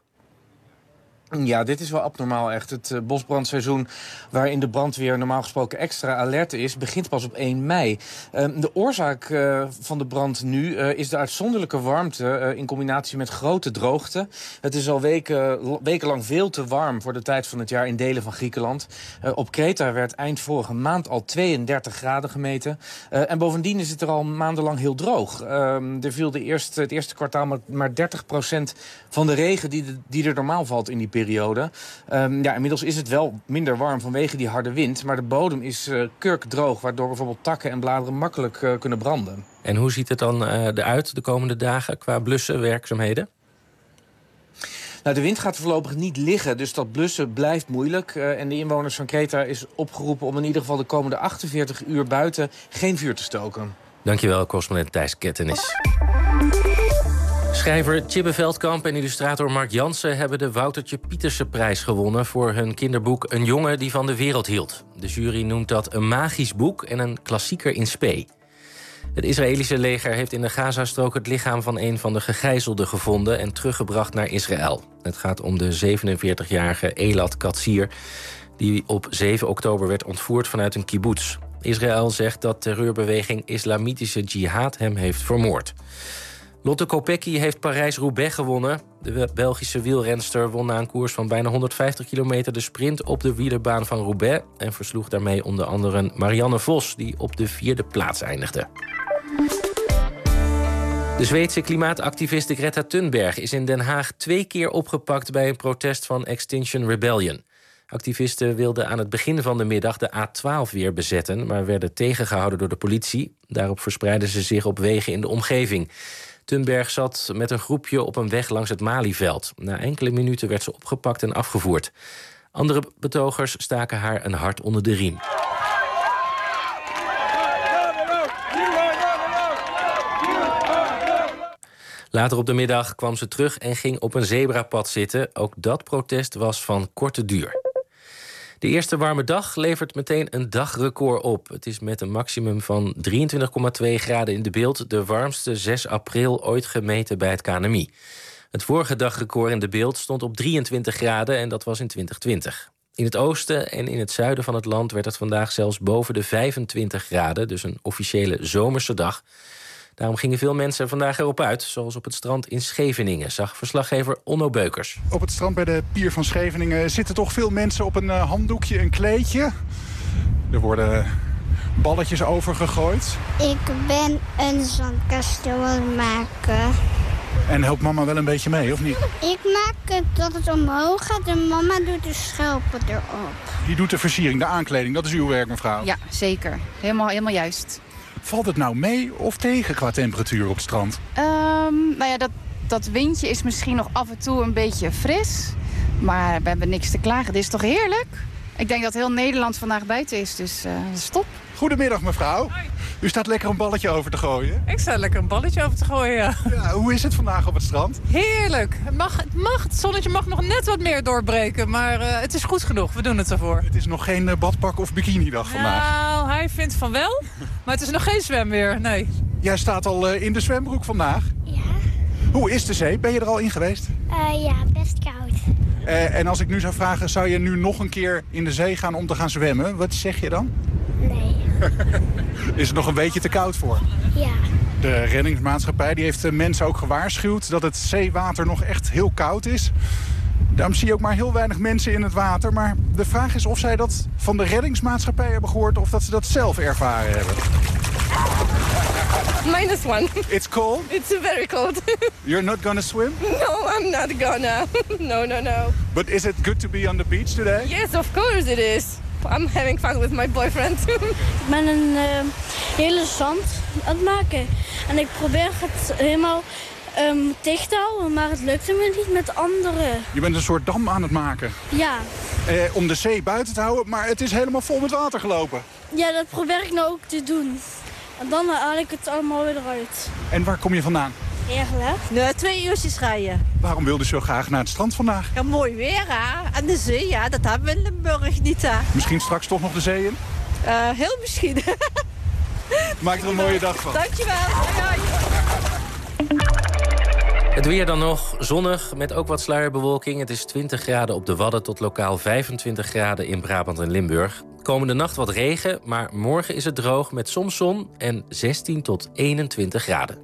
Ja, dit is wel abnormaal echt. Het bosbrandseizoen waarin de brandweer normaal gesproken extra alert is, begint pas op 1 mei. De oorzaak van de brand nu is de uitzonderlijke warmte in combinatie met grote droogte. Het is al wekenlang veel te warm voor de tijd van het jaar in delen van Griekenland. Op Kreta werd eind vorige maand al 32 graden gemeten. En bovendien is het er al maandenlang heel droog. Er viel het eerste kwartaal maar 30% van de regen die er normaal valt in die periode. Inmiddels is het wel minder warm vanwege die harde wind. Maar de bodem is kurkdroog, waardoor bijvoorbeeld takken en bladeren makkelijk kunnen branden. En hoe ziet het dan eruit de komende dagen qua blussenwerkzaamheden? Nou, de wind gaat voorlopig niet liggen, dus dat blussen blijft moeilijk. En de inwoners van Kreta is opgeroepen om in ieder geval de komende 48 uur buiten geen vuur te stoken. Dankjewel, correspondent Thijs Kettenis. Schrijver Tjibbe Veldkamp en illustrator Mark Jansen hebben de Woutertje Pieterse-prijs gewonnen voor hun kinderboek Een jongen die van de wereld hield. De jury noemt dat een magisch boek en een klassieker in spe. Het Israëlische leger heeft in de Gazastrook het lichaam van een van de gegijzelden gevonden en teruggebracht naar Israël. Het gaat om de 47-jarige Elad Katsir, die op 7 oktober werd ontvoerd vanuit een kibbutz. Israël zegt dat terreurbeweging Islamitische Jihad hem heeft vermoord. Lotte Kopecky heeft Parijs-Roubaix gewonnen. De Belgische wielrenster won na een koers van bijna 150 kilometer de sprint op de wielerbaan van Roubaix en versloeg daarmee onder andere Marianne Vos, die op de 4e plaats eindigde. De Zweedse klimaatactiviste Greta Thunberg is in Den Haag 2 keer opgepakt bij een protest van Extinction Rebellion. Activisten wilden aan het begin van de middag de A12 weer bezetten, maar werden tegengehouden door de politie. Daarop verspreidden ze zich op wegen in de omgeving. Thunberg zat met een groepje op een weg langs het Malieveld. Na enkele minuten werd ze opgepakt en afgevoerd. Andere betogers staken haar een hart onder de riem. Later op de middag kwam ze terug en ging op een zebrapad zitten. Ook dat protest was van korte duur. De eerste warme dag levert meteen een dagrecord op. Het is met een maximum van 23,2 graden in de Beeld de warmste 6 april ooit gemeten bij het KNMI. Het vorige dagrecord in de Beeld stond op 23 graden en dat was in 2020. In het oosten en in het zuiden van het land werd het vandaag zelfs boven de 25 graden, dus een officiële zomerse dag. Daarom gingen veel mensen vandaag erop uit, zoals op het strand in Scheveningen, zag verslaggever Onno Beukers. Op het strand bij de pier van Scheveningen zitten toch veel mensen op een handdoekje, een kleedje. Er worden balletjes overgegooid. Ik ben een zandkasteel aan het maken. En helpt mama wel een beetje mee, of niet? Ik maak het dat het omhoog gaat en mama doet de schelpen erop. Die doet de versiering, de aankleding, dat is uw werk, mevrouw? Ja, zeker. Helemaal juist. Valt het nou mee of tegen qua temperatuur op het strand? Dat windje is misschien nog af en toe een beetje fris. Maar we hebben niks te klagen. Dit is toch heerlijk? Ik denk dat heel Nederland vandaag buiten is, dus stop. Goedemiddag, mevrouw. U staat lekker een balletje over te gooien. Ik sta lekker een balletje over te gooien, ja. Ja, hoe is het vandaag op het strand? Heerlijk. Het zonnetje mag nog net wat meer doorbreken, maar het is goed genoeg. We doen het ervoor. Het is nog geen badpak of bikinidag vandaag. Nou, hij vindt van wel, maar het is nog geen zwemweer, nee. Jij staat al in de zwembroek vandaag? Ja. Hoe is de zee? Ben je er al in geweest? Ja, best koud. En als ik nu zou vragen, zou je nu nog een keer in de zee gaan om te gaan zwemmen? Wat zeg je dan? Nee. Is het nog een beetje te koud voor? Ja. De reddingsmaatschappij die heeft mensen ook gewaarschuwd dat het zeewater nog echt heel koud is. Daarom zie je ook maar heel weinig mensen in het water. Maar de vraag is of zij dat van de reddingsmaatschappij hebben gehoord of dat ze dat zelf ervaren hebben. -1. It's cold? It's very cold. You're not gonna swim? No, I'm not gonna. No. But is it good to be on the beach today? Yes, of course it is. I'm having fun with my boyfriend. Ik ben een hele zand aan het maken. En ik probeer het helemaal dicht te houden, maar het lukte me niet met anderen. Je bent een soort dam aan het maken? Ja. Om de zee buiten te houden, maar het is helemaal vol met water gelopen. Ja, dat probeer ik nou ook te doen. En dan haal ik het allemaal weer eruit. En waar kom je vandaan? Heerlijk. Nee, 2 uurtjes rijden. Waarom wilde je zo graag naar het strand vandaag? Ja, mooi weer, hè? En de zee, ja, dat hebben we in Limburg niet, hè? Misschien straks toch nog de zee in? Heel misschien. Maak er een mooie dag van. Dankjewel. Hoi. Het weer dan nog zonnig met ook wat sluierbewolking. Het is 20 graden op de Wadden tot lokaal 25 graden in Brabant en Limburg. Komende nacht wat regen, maar morgen is het droog met soms zon en 16 tot 21 graden.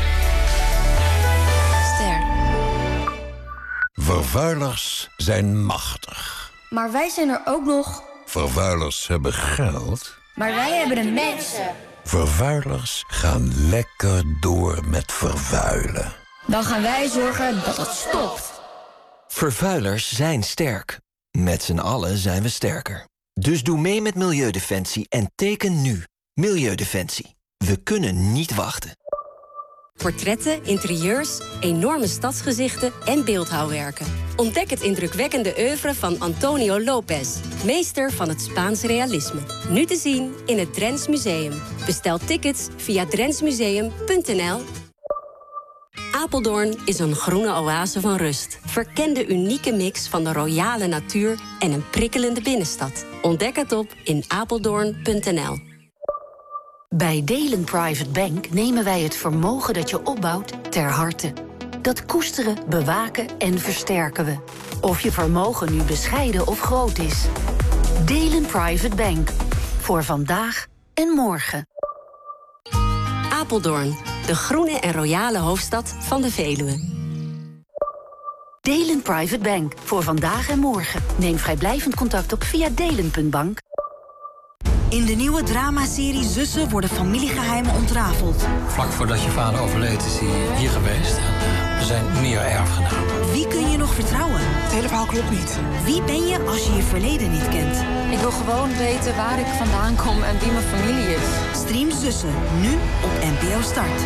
Vervuilers zijn machtig. Maar wij zijn er ook nog. Vervuilers hebben geld. Maar wij hebben de mensen. Vervuilers gaan lekker door met vervuilen. Dan gaan wij zorgen dat het stopt. Vervuilers zijn sterk. Met z'n allen zijn we sterker. Dus doe mee met Milieudefensie en teken nu. Milieudefensie. We kunnen niet wachten. Portretten, interieurs, enorme stadsgezichten en beeldhouwwerken. Ontdek het indrukwekkende oeuvre van Antonio Lopez, meester van het Spaans realisme. Nu te zien in het Drents Museum. Bestel tickets via drentsmuseum.nl. Apeldoorn is een groene oase van rust. Verken de unieke mix van de royale natuur en een prikkelende binnenstad. Ontdek het op in apeldoorn.nl. Bij Delen Private Bank nemen wij het vermogen dat je opbouwt ter harte. Dat koesteren, bewaken en versterken we. Of je vermogen nu bescheiden of groot is. Delen Private Bank. Voor vandaag en morgen. Apeldoorn, de groene en royale hoofdstad van de Veluwe. Delen Private Bank. Voor vandaag en morgen. Neem vrijblijvend contact op via delen.bank. In de nieuwe dramaserie Zussen worden familiegeheimen ontrafeld. Vlak voordat je vader overleed is hij hier geweest. Er zijn meer erfgenamen. Wie kun je nog vertrouwen? Het hele verhaal klopt niet. Wie ben je als je je verleden niet kent? Ik wil gewoon weten waar ik vandaan kom en wie mijn familie is. Stream Zussen, nu op NPO Start.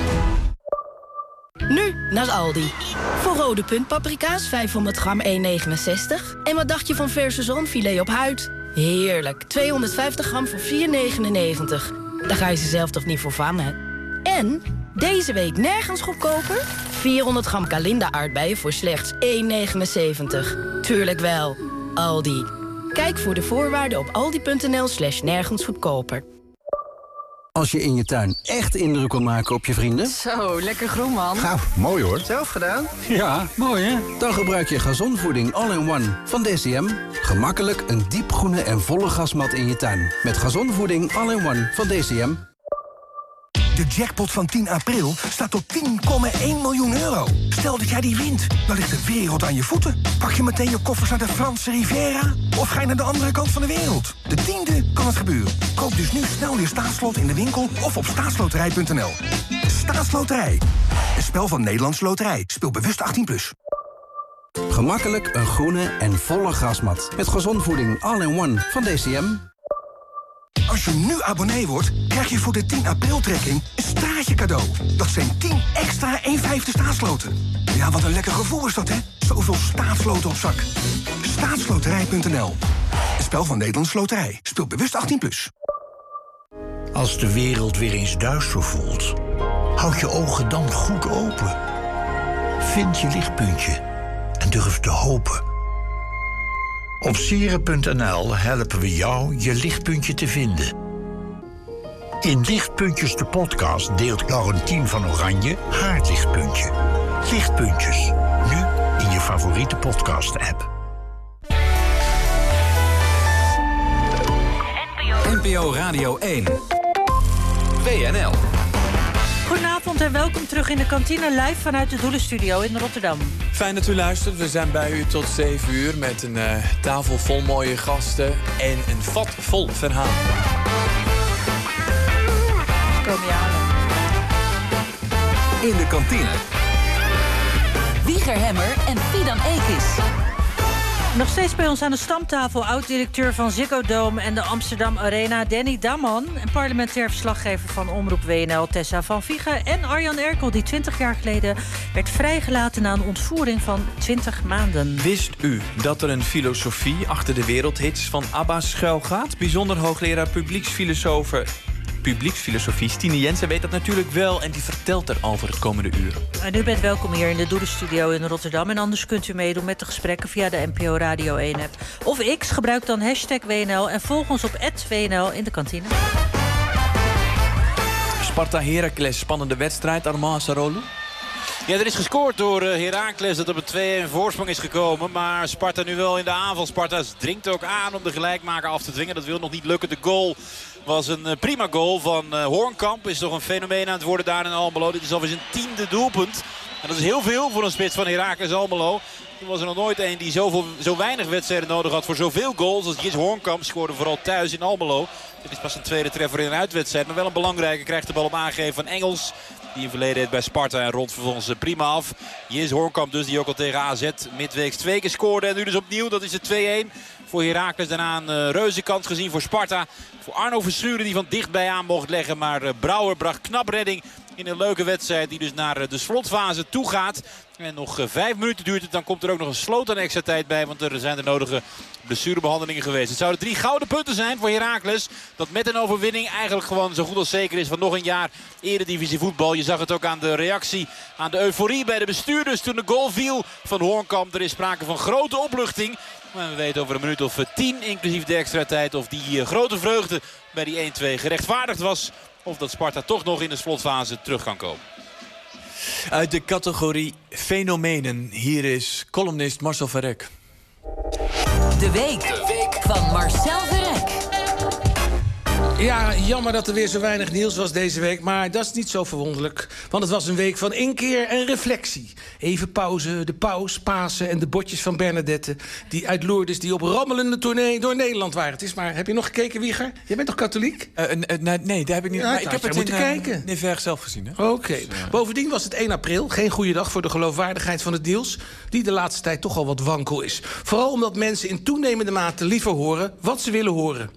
Nu naar Aldi. Voor rode puntpaprika's 500 gram 1,69. En wat dacht je van verse zalmfilet op huid? Heerlijk, 250 gram voor 4,99. Daar ga je ze zelf toch niet voor van, hè? En deze week nergens goedkoper? 400 gram Kalinda aardbeien voor slechts 1,79. Tuurlijk wel, Aldi. Kijk voor de voorwaarden op aldi.nl/nergens goedkoper. Als je in je tuin echt indruk wil maken op je vrienden... Zo, lekker groen, man. Nou, mooi hoor. Zelf gedaan? Ja, mooi hè? Dan gebruik je gazonvoeding All-in-One van DCM. Gemakkelijk een diepgroene en volle gasmat in je tuin. Met gazonvoeding All-in-One van DCM. De jackpot van 10 april staat op 10,1 miljoen euro. Stel dat jij die wint, dan ligt de wereld aan je voeten. Pak je meteen je koffers naar de Franse Riviera? Of ga je naar de andere kant van de wereld? De 10e kan het gebeuren. Koop dus nu snel je staatslot in de winkel of op staatsloterij.nl. Staatsloterij. Een spel van Nederlandse Loterij. Speel bewust 18+. Gemakkelijk een groene en volle grasmat. Met gazonvoeding All-in-One van DCM. Als je nu abonnee wordt, krijg je voor de 10 april-trekking een straatje cadeau. Dat zijn 10 extra 1/5 staatsloten. Ja, wat een lekker gevoel is dat, hè? Zoveel staatsloten op zak. Staatsloterij.nl. Een spel van Nederlandse Loterij. Speel bewust 18+. Als de wereld weer eens duister voelt, houd je ogen dan goed open. Vind je lichtpuntje en durf te hopen. Op sieren.nl helpen we jou je lichtpuntje te vinden. In Lichtpuntjes de podcast deelt Laurentien van Oranje haar lichtpuntje. Lichtpuntjes, nu in je favoriete podcast-app. NPO Radio 1. WNL. Goedenavond en welkom terug in de kantine live vanuit de Doelenstudio in Rotterdam. Fijn dat u luistert. We zijn bij u tot 7 uur met een tafel vol mooie gasten en een vat vol verhaal. Kom je aan. In de kantine. Wieger Hemmer en Fidan Ekis. Nog steeds bij ons aan de stamtafel oud-directeur van Ziggo Dome en de Amsterdam Arena Danny Damman en parlementair verslaggever van Omroep WNL Tessa van Viegen en Arjan Erkel, die 20 jaar geleden werd vrijgelaten na een ontvoering van 20 maanden. Wist u dat er een filosofie achter de wereldhits van ABBA schuilgaat? Bijzonder hoogleraar publieksfilosofie Stine Jensen weet dat natuurlijk wel en die vertelt erover het komende uur. En u bent welkom hier in de Doelenstudio in Rotterdam. En anders kunt u meedoen met de gesprekken via de NPO Radio 1-app. Of X, gebruik dan #WNL en volg ons op @WNL in de kantine. Sparta Heracles, spannende wedstrijd. Armand Sarolu. Ja, er is gescoord door Heracles dat op een 2-1 voorsprong is gekomen. Maar Sparta nu wel in de aanval. Sparta dringt ook aan om de gelijkmaker af te dwingen. Dat wil nog niet lukken. De goal was een prima goal van Hoornkamp. Is toch een fenomeen aan het worden daar in Almelo. Dit is alweer zijn 10e doelpunt. En dat is heel veel voor een spits van Heracles Almelo. Er was er nog nooit een die zo weinig wedstrijden nodig had voor zoveel goals als Jis Hoornkamp. Scoorde vooral thuis in Almelo. Dit is pas een tweede treffer in een uitwedstrijd. Maar wel een belangrijke. Krijgt de bal op aangeven van Engels. Die in verleden heeft bij Sparta en rond vervolgens prima af. Jens Hoornkamp dus, die ook al tegen AZ midweeks 2 keer scoorde. En nu dus opnieuw, dat is het 2-1 voor Heracles. Daarna een reuze kans gezien voor Sparta. Voor Arno Verschuren die van dichtbij aan mocht leggen. Maar Brouwer bracht knap redding in een leuke wedstrijd die dus naar de slotfase toe gaat. En nog 5 minuten duurt het. Dan komt er ook nog een sloot aan extra tijd bij. Want er zijn de nodige blessurebehandelingen geweest. Het zouden 3 gouden punten zijn voor Heracles. Dat met een overwinning eigenlijk gewoon zo goed als zeker is van nog een jaar Eredivisie voetbal. Je zag het ook aan de reactie, aan de euforie bij de bestuurders toen de goal viel van Hoornkamp. Er is sprake van grote opluchting. Maar we weten over een minuut of 10, inclusief de extra tijd, of die grote vreugde bij die 1-2 gerechtvaardigd was. Of dat Sparta toch nog in de slotfase terug kan komen. Uit de categorie fenomenen. Hier is columnist Marcel Verrek. De week van Marcel Verrek. Ja, jammer dat er weer zo weinig nieuws was deze week. Maar dat is niet zo verwonderlijk. Want het was een week van inkeer en reflectie. Even pauze, de paus, Pasen en de botjes van Bernadette. Die uit Lourdes die op rammelende tournee door Nederland waren. Het is maar, heb je nog gekeken, Wieger? Jij bent toch katholiek? Nee, daar heb ik niet. Ja, maar ik heb het moeten kijken. In Verg zelf gezien. Hè? Oké. Dus, bovendien was het 1 april. Geen goede dag voor de geloofwaardigheid van het nieuws. Die de laatste tijd toch al wat wankel is. Vooral omdat mensen in toenemende mate liever horen wat ze willen horen.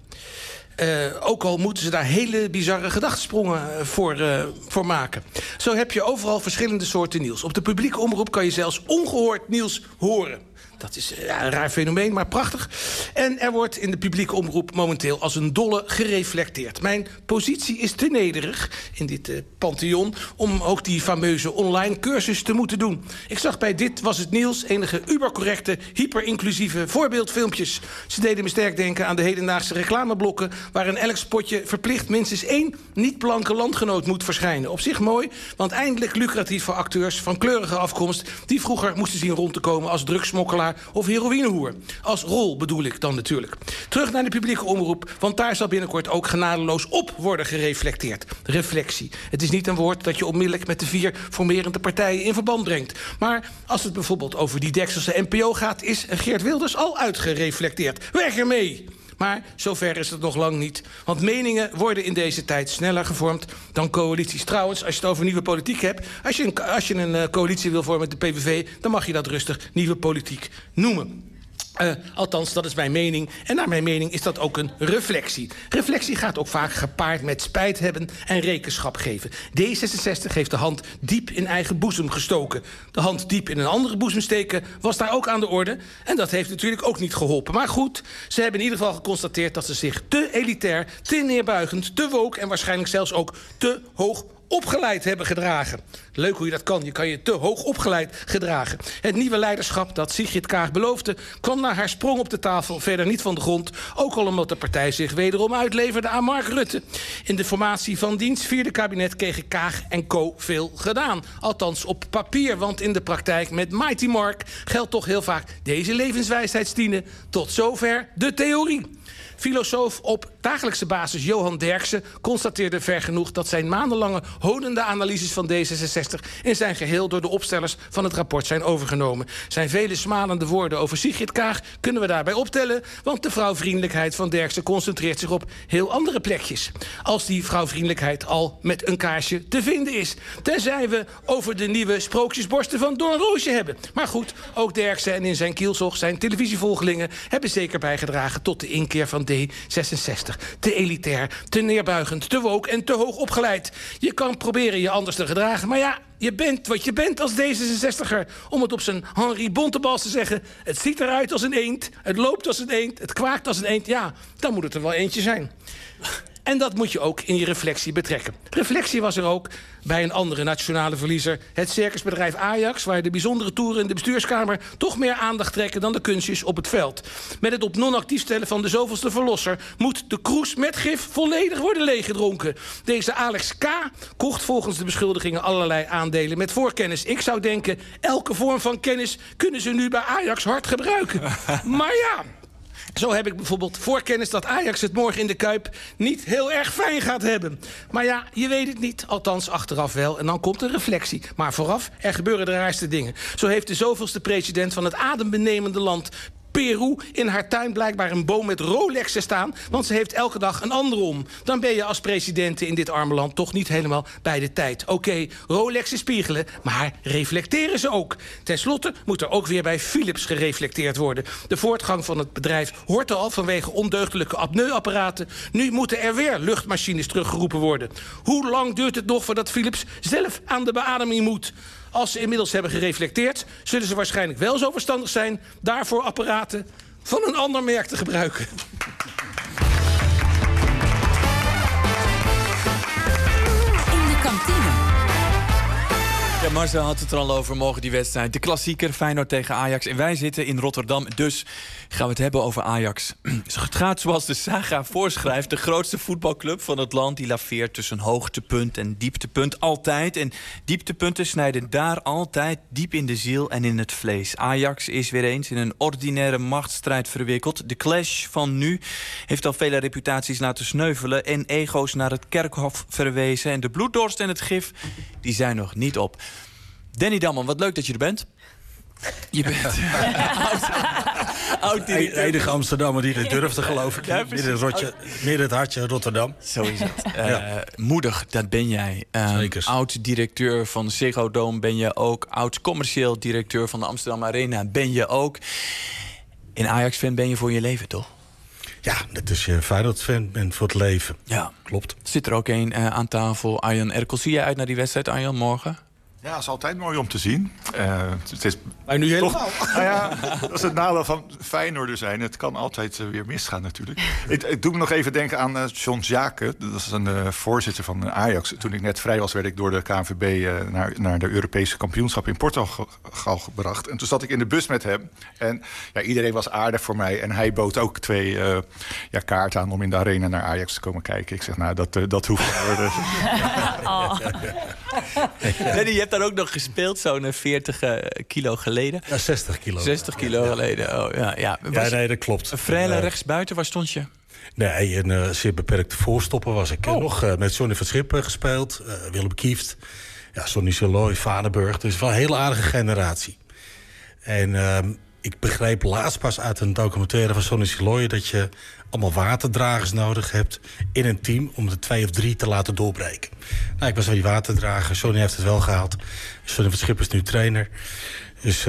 Ook al moeten ze daar hele bizarre gedachtensprongen voor maken. Zo heb je overal verschillende soorten nieuws. Op de publieke omroep kan je zelfs ongehoord nieuws horen. Dat is een raar fenomeen, maar prachtig. En er wordt in de publieke omroep momenteel als een dolle gereflecteerd. Mijn positie is te nederig in dit pantheon om ook die fameuze online cursus te moeten doen. Ik zag bij Dit Was Het Nieuws enige ubercorrecte, hyperinclusieve voorbeeldfilmpjes. Ze deden me sterk denken aan de hedendaagse reclameblokken waar in elk spotje verplicht minstens 1 niet-blanke landgenoot moet verschijnen. Op zich mooi, want eindelijk lucratief voor acteurs van kleurige afkomst die vroeger moesten zien rond te komen als drugsmokkelaar of heroïnehoer. Als rol bedoel ik dan natuurlijk. Terug naar de publieke omroep, want daar zal binnenkort ook genadeloos op worden gereflecteerd. Reflectie. Het is niet een woord dat je onmiddellijk met de 4 formerende partijen in verband brengt. Maar als het bijvoorbeeld over die Dekselse NPO gaat, is Geert Wilders al uitgereflecteerd. Weg ermee! Maar zover is het nog lang niet. Want meningen worden in deze tijd sneller gevormd dan coalities. Trouwens, als je het over nieuwe politiek hebt, als je een coalitie wil vormen met de PVV, dan mag je dat rustig nieuwe politiek noemen. Althans, dat is mijn mening. En naar mijn mening is dat ook een reflectie. Reflectie gaat ook vaak gepaard met spijt hebben en rekenschap geven. D66 heeft de hand diep in eigen boezem gestoken. De hand diep in een andere boezem steken was daar ook aan de orde. En dat heeft natuurlijk ook niet geholpen. Maar goed, ze hebben in ieder geval geconstateerd dat ze zich te elitair, te neerbuigend, te woke en waarschijnlijk zelfs ook te hoog opgeleid hebben gedragen. Leuk hoe je dat kan. Je kan je te hoog opgeleid gedragen. Het nieuwe leiderschap dat Sigrid Kaag beloofde kwam naar haar sprong op de tafel verder niet van de grond. Ook al omdat de partij zich wederom uitleverde aan Mark Rutte. In de formatie van diens 4e kabinet kregen Kaag en co. veel gedaan. Althans op papier, want in de praktijk met Mighty Mark geldt toch heel vaak deze levenswijsheidsdienen. Tot zover de theorie. Filosoof op dagelijkse basis Johan Derksen constateerde vergenoeg dat zijn maandenlange honende analyses van D66 in zijn geheel door de opstellers van het rapport zijn overgenomen. Zijn vele smalende woorden over Sigrid Kaag kunnen we daarbij optellen, want de vrouwvriendelijkheid van Derksen concentreert zich op heel andere plekjes. Als die vrouwvriendelijkheid al met een kaarsje te vinden is. Tenzij we over de nieuwe sprookjesborsten van Doornroosje hebben. Maar goed, ook Derksen en in zijn kielzog zijn televisievolgelingen hebben zeker bijgedragen tot de inkeer van D66. Te elitair, te neerbuigend, te woke en te hoog opgeleid. Je kan proberen je anders te gedragen, maar ja, je bent wat je bent als D66er. Om het op zijn Henri Bontebals te zeggen, het ziet eruit als een eend, het loopt als een eend, het kwaakt als een eend. Ja, dan moet het er wel eentje zijn. En dat moet je ook in je reflectie betrekken. Reflectie was er ook bij een andere nationale verliezer. Het circusbedrijf Ajax, waar de bijzondere toeren in de bestuurskamer toch meer aandacht trekken dan de kunstjes op het veld. Met het op non-actief stellen van de zoveelste verlosser moet de kroes met gif volledig worden leeggedronken. Deze Alex K. kocht volgens de beschuldigingen allerlei aandelen met voorkennis. Ik zou denken, elke vorm van kennis kunnen ze nu bij Ajax hard gebruiken. Maar ja, zo heb ik bijvoorbeeld voorkennis dat Ajax het morgen in de Kuip niet heel erg fijn gaat hebben. Maar ja, je weet het niet. Althans, achteraf wel. En dan komt een reflectie. Maar vooraf, er gebeuren de raarste dingen. Zo heeft de zoveelste president van het adembenemende land Peru in haar tuin blijkbaar een boom met Rolexen staan, want ze heeft elke dag een andere om. Dan ben je als president in dit arme land toch niet helemaal bij de tijd. Oké, Rolexen spiegelen, maar reflecteren ze ook. Ten slotte moet er ook weer bij Philips gereflecteerd worden. De voortgang van het bedrijf hoort al vanwege ondeugdelijke apneuapparaten. Nu moeten er weer luchtmachines teruggeroepen worden. Hoe lang duurt het nog voordat Philips zelf aan de beademing moet? Als ze inmiddels hebben gereflecteerd, zullen ze waarschijnlijk wel zo verstandig zijn daarvoor apparaten van een ander merk te gebruiken. In de kantine. Ja, Marcel had het er al over, morgen die wedstrijd. De klassieker, Feyenoord tegen Ajax. En wij zitten in Rotterdam, dus gaan we het hebben over Ajax. Het gaat zoals de saga voorschrijft. De grootste voetbalclub van het land die laveert tussen hoogtepunt en dieptepunt. Altijd. En dieptepunten snijden daar altijd diep in de ziel en in het vlees. Ajax is weer eens in een ordinaire machtsstrijd verwikkeld. De clash van nu heeft al vele reputaties laten sneuvelen en ego's naar het kerkhof verwezen. En de bloeddorst en het gif, die zijn nog niet op. Danny Damman, wat leuk dat je er bent. Je bent de enige Amsterdammer die het durft te geloven. Ja, midden het hartje Rotterdam. Zo is het. Moedig, dat ben jij. Oud-directeur van de Ziggo Dome ben je ook. Oud-commercieel directeur van de Amsterdam Arena ben je ook. En Ajax-fan ben je voor je leven, toch? Ja, dat is je Feyenoord-fan bent voor het leven. Ja, klopt. Zit er ook een aan tafel, Arjan Erkel. Zie jij uit naar die wedstrijd, Arjan, morgen? Ja, het is altijd mooi om te zien. Het is maar nu helemaal. Toch, nou ja, dat is het nadeel van Feyenoorder zijn. Het kan altijd weer misgaan natuurlijk. Ik doe me nog even denken aan John Jake. Dat is een voorzitter van Ajax. Toen ik net vrij was, werd ik door de KNVB naar de Europese kampioenschap in Portugal gebracht. En toen zat ik in de bus met hem. En ja, iedereen was aardig voor mij. En hij bood ook 2 kaarten aan om in de arena naar Ajax te komen kijken. Ik zeg, nou, dat hoeft niet. Danny, je hebt daar ook nog gespeeld, zo'n 40 kilo geleden. Ja, 60 kilo. 60 kilo geleden, oh ja. Ja, nee, dat klopt. Een vrij rechtsbuiten, waar stond je? Nee, een zeer beperkte voorstopper was ik. Nog met Johnny van Schippen gespeeld, Willem Kieft, Sonny Saloy, Vaneburg. Dus wel een hele aardige generatie. En ik begreep laatst pas uit een documentaire van Sonny Saloy dat je allemaal waterdragers nodig hebt in een team om de 2 of 3 te laten doorbreken. Nou, ik was wel die waterdrager. Sonny heeft het wel gehaald. Sonny van Schippen is nu trainer. Dus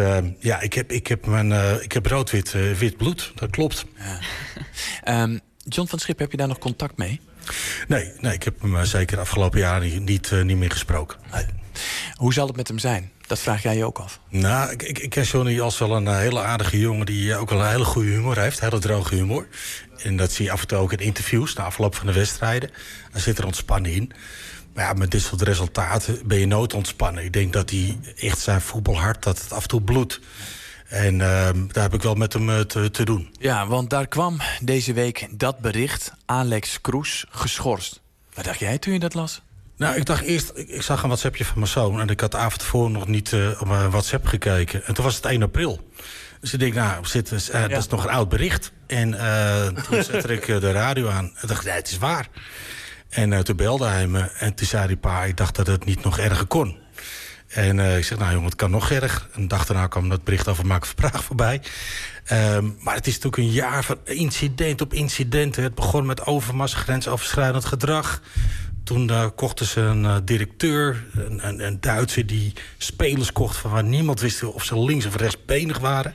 ik heb rood-wit bloed. Dat klopt. Ja. John van Schippen, heb je daar nog contact mee? Nee, ik heb hem zeker de afgelopen jaren niet meer gesproken. Nee. Hoe zal het met hem zijn? Dat vraag jij je ook af. Nou, ik ken Johnny als wel een hele aardige jongen die ook wel een hele goede humor heeft. Hele droge humor. En dat zie je af en toe ook in interviews na afloop van de wedstrijden. Daar zit er ontspanning in. Maar ja, met dit soort resultaten ben je nooit ontspannen. Ik denk dat hij echt zijn voetbalhart, dat het af en toe bloedt. En daar heb ik wel met hem te doen. Ja, want daar kwam deze week dat bericht. Alex Kroes geschorst. Wat dacht jij toen je dat las? Nou, ik dacht eerst, ik zag een WhatsAppje van mijn zoon. En ik had de avond ervoor nog niet op mijn WhatsApp gekeken. En toen was het 1 april. Dus ik denk, dat is nog een oud bericht. En toen zette ik de radio aan. En dacht, nee, het is waar. En toen belde hij me. En toen zei hij, pa, ik dacht dat het niet nog erger kon. En ik zeg, nou jongen, het kan nog erger. En de dag daarna kwam dat bericht over Mark Verpraag voorbij. Maar het is natuurlijk een jaar van incident op incidenten. Het begon met overmars, grensoverschrijdend gedrag. Toen kochten ze een directeur, een Duitser die spelers kocht van waar niemand wist of ze links of rechtsbenig waren.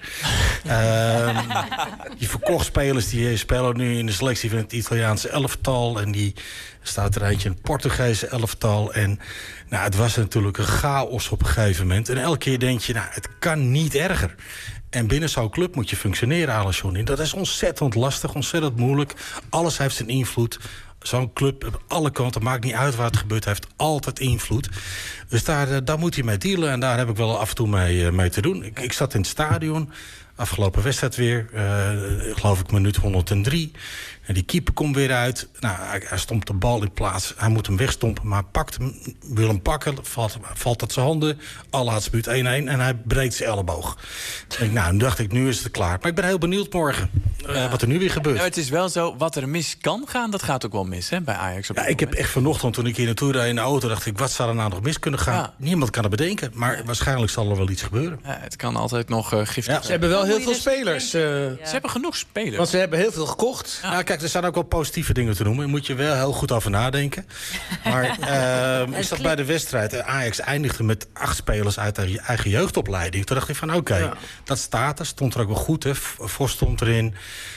Die verkocht spelers die spelen nu in de selectie van het Italiaanse elftal. En die staat er eentje in het Portugese elftal. En nou, het was natuurlijk een chaos op een gegeven moment. En elke keer denk je, nou, het kan niet erger. En binnen zo'n club moet je functioneren, Alessandro. Dat is ontzettend lastig, ontzettend moeilijk. Alles heeft zijn invloed. Zo'n club op alle kanten, maakt niet uit waar het gebeurt, heeft altijd invloed. Dus daar moet hij mee dealen en daar heb ik wel af en toe mee te doen. Ik zat in het stadion, afgelopen wedstrijd weer, geloof ik minuut 103. En die keeper komt weer uit. Nou, hij stompt de bal in plaats. Hij moet hem wegstompen, maar pakt hem, wil hem pakken. Valt uit zijn handen. Allerlaatste minuut 1-1 en hij breekt zijn elleboog. Nu dacht ik, nu is het klaar. Maar ik ben heel benieuwd morgen wat er nu weer gebeurt. Het is wel zo, wat er mis kan gaan, dat gaat ook wel mis, hè, bij Ajax. Ik heb echt vanochtend, toen ik hier naartoe reed in de auto, dacht ik, wat zou er nou nog mis kunnen gaan? Ja. Niemand kan het bedenken, maar waarschijnlijk zal er wel iets gebeuren. Ja, het kan altijd nog giftig zijn. Ze hebben wel heel veel spelers. Ze hebben genoeg spelers. Want ze hebben heel veel gekocht. Nou, kijk, er zijn ook wel positieve dingen te noemen. Daar moet je wel heel goed over nadenken. Maar ik zat bij de wedstrijd. Ajax eindigde met 8 spelers uit de eigen jeugdopleiding. Toen dacht ik van oké, dat staat er. Stond er ook wel goed. Hè. Vos stond erin.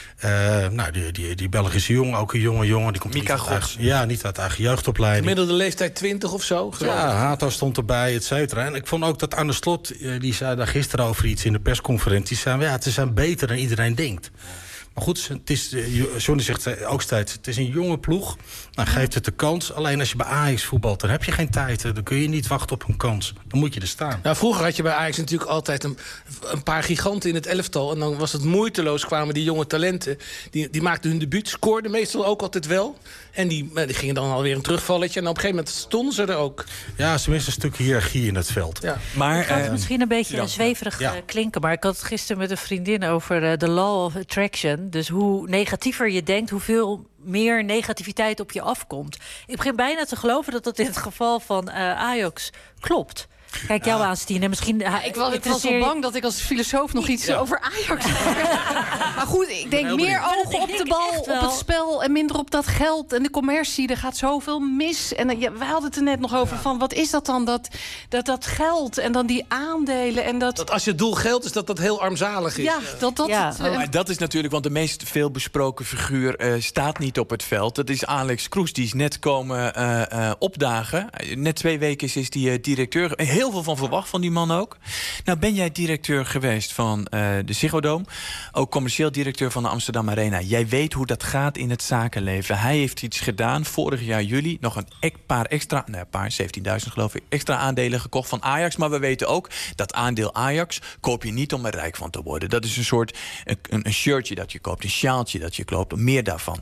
Die Belgische jongen, ook een jonge jongen. Die komt Mika Gods. Niet uit eigen jeugdopleiding. Gemiddelde leeftijd 20 of zo. Ja, Hato stond erbij, et cetera. En ik vond ook dat Arne Slot, die zei daar gisteren over iets in de persconferentie. Zei, ze zijn beter dan iedereen denkt. Maar goed, het is, Johnny zegt ook steeds, het is een jonge ploeg. Nou, geeft het de kans. Alleen als je bij Ajax voetbalt, dan heb je geen tijd. Dan kun je niet wachten op een kans. Dan moet je er staan. Nou, vroeger had je bij Ajax natuurlijk altijd een paar giganten in het elftal. En dan was het moeiteloos, kwamen die jonge talenten. Die maakten hun debuut, scoorden meestal ook altijd wel. En die gingen dan alweer een terugvalletje. En op een gegeven moment stonden ze er ook. Ja, ze missen een stuk hiërarchie in het veld. Ja. Maar gaat het misschien een beetje zweverig klinken. Maar ik had het gisteren met een vriendin over de law of attraction. Dus hoe negatiever je denkt, hoeveel meer negativiteit op je afkomt. Ik begin bijna te geloven dat dat in het geval van Ajax klopt. Kijk jou aan, Stine. Misschien, ik was wel bang dat ik als filosoof nog iets over Ajax maar goed, ik denk meer ogen op de bal, op het spel en minder op dat geld en de commercie. Er gaat zoveel mis. En we hadden het er net nog over van wat is dat dan? Dat geld en dan die aandelen. En dat als je doel geld is, dat heel armzalig is. Maar dat is natuurlijk, want de meest veelbesproken figuur staat niet op het veld. Dat is Alex Kroes, die is net komen opdagen. Net 2 weken is die directeur. Heel veel van verwacht van die man ook. Nou ben jij directeur geweest van de Ziggo Dome. Ook commercieel directeur van de Amsterdam Arena. Jij weet hoe dat gaat in het zakenleven. Hij heeft iets gedaan. Vorig jaar juli nog een paar extra, 17.000 geloof ik, extra aandelen gekocht van Ajax. Maar we weten ook dat aandeel Ajax koop je niet om er rijk van te worden. Dat is een soort een shirtje dat je koopt, een sjaaltje dat je koopt, meer daarvan.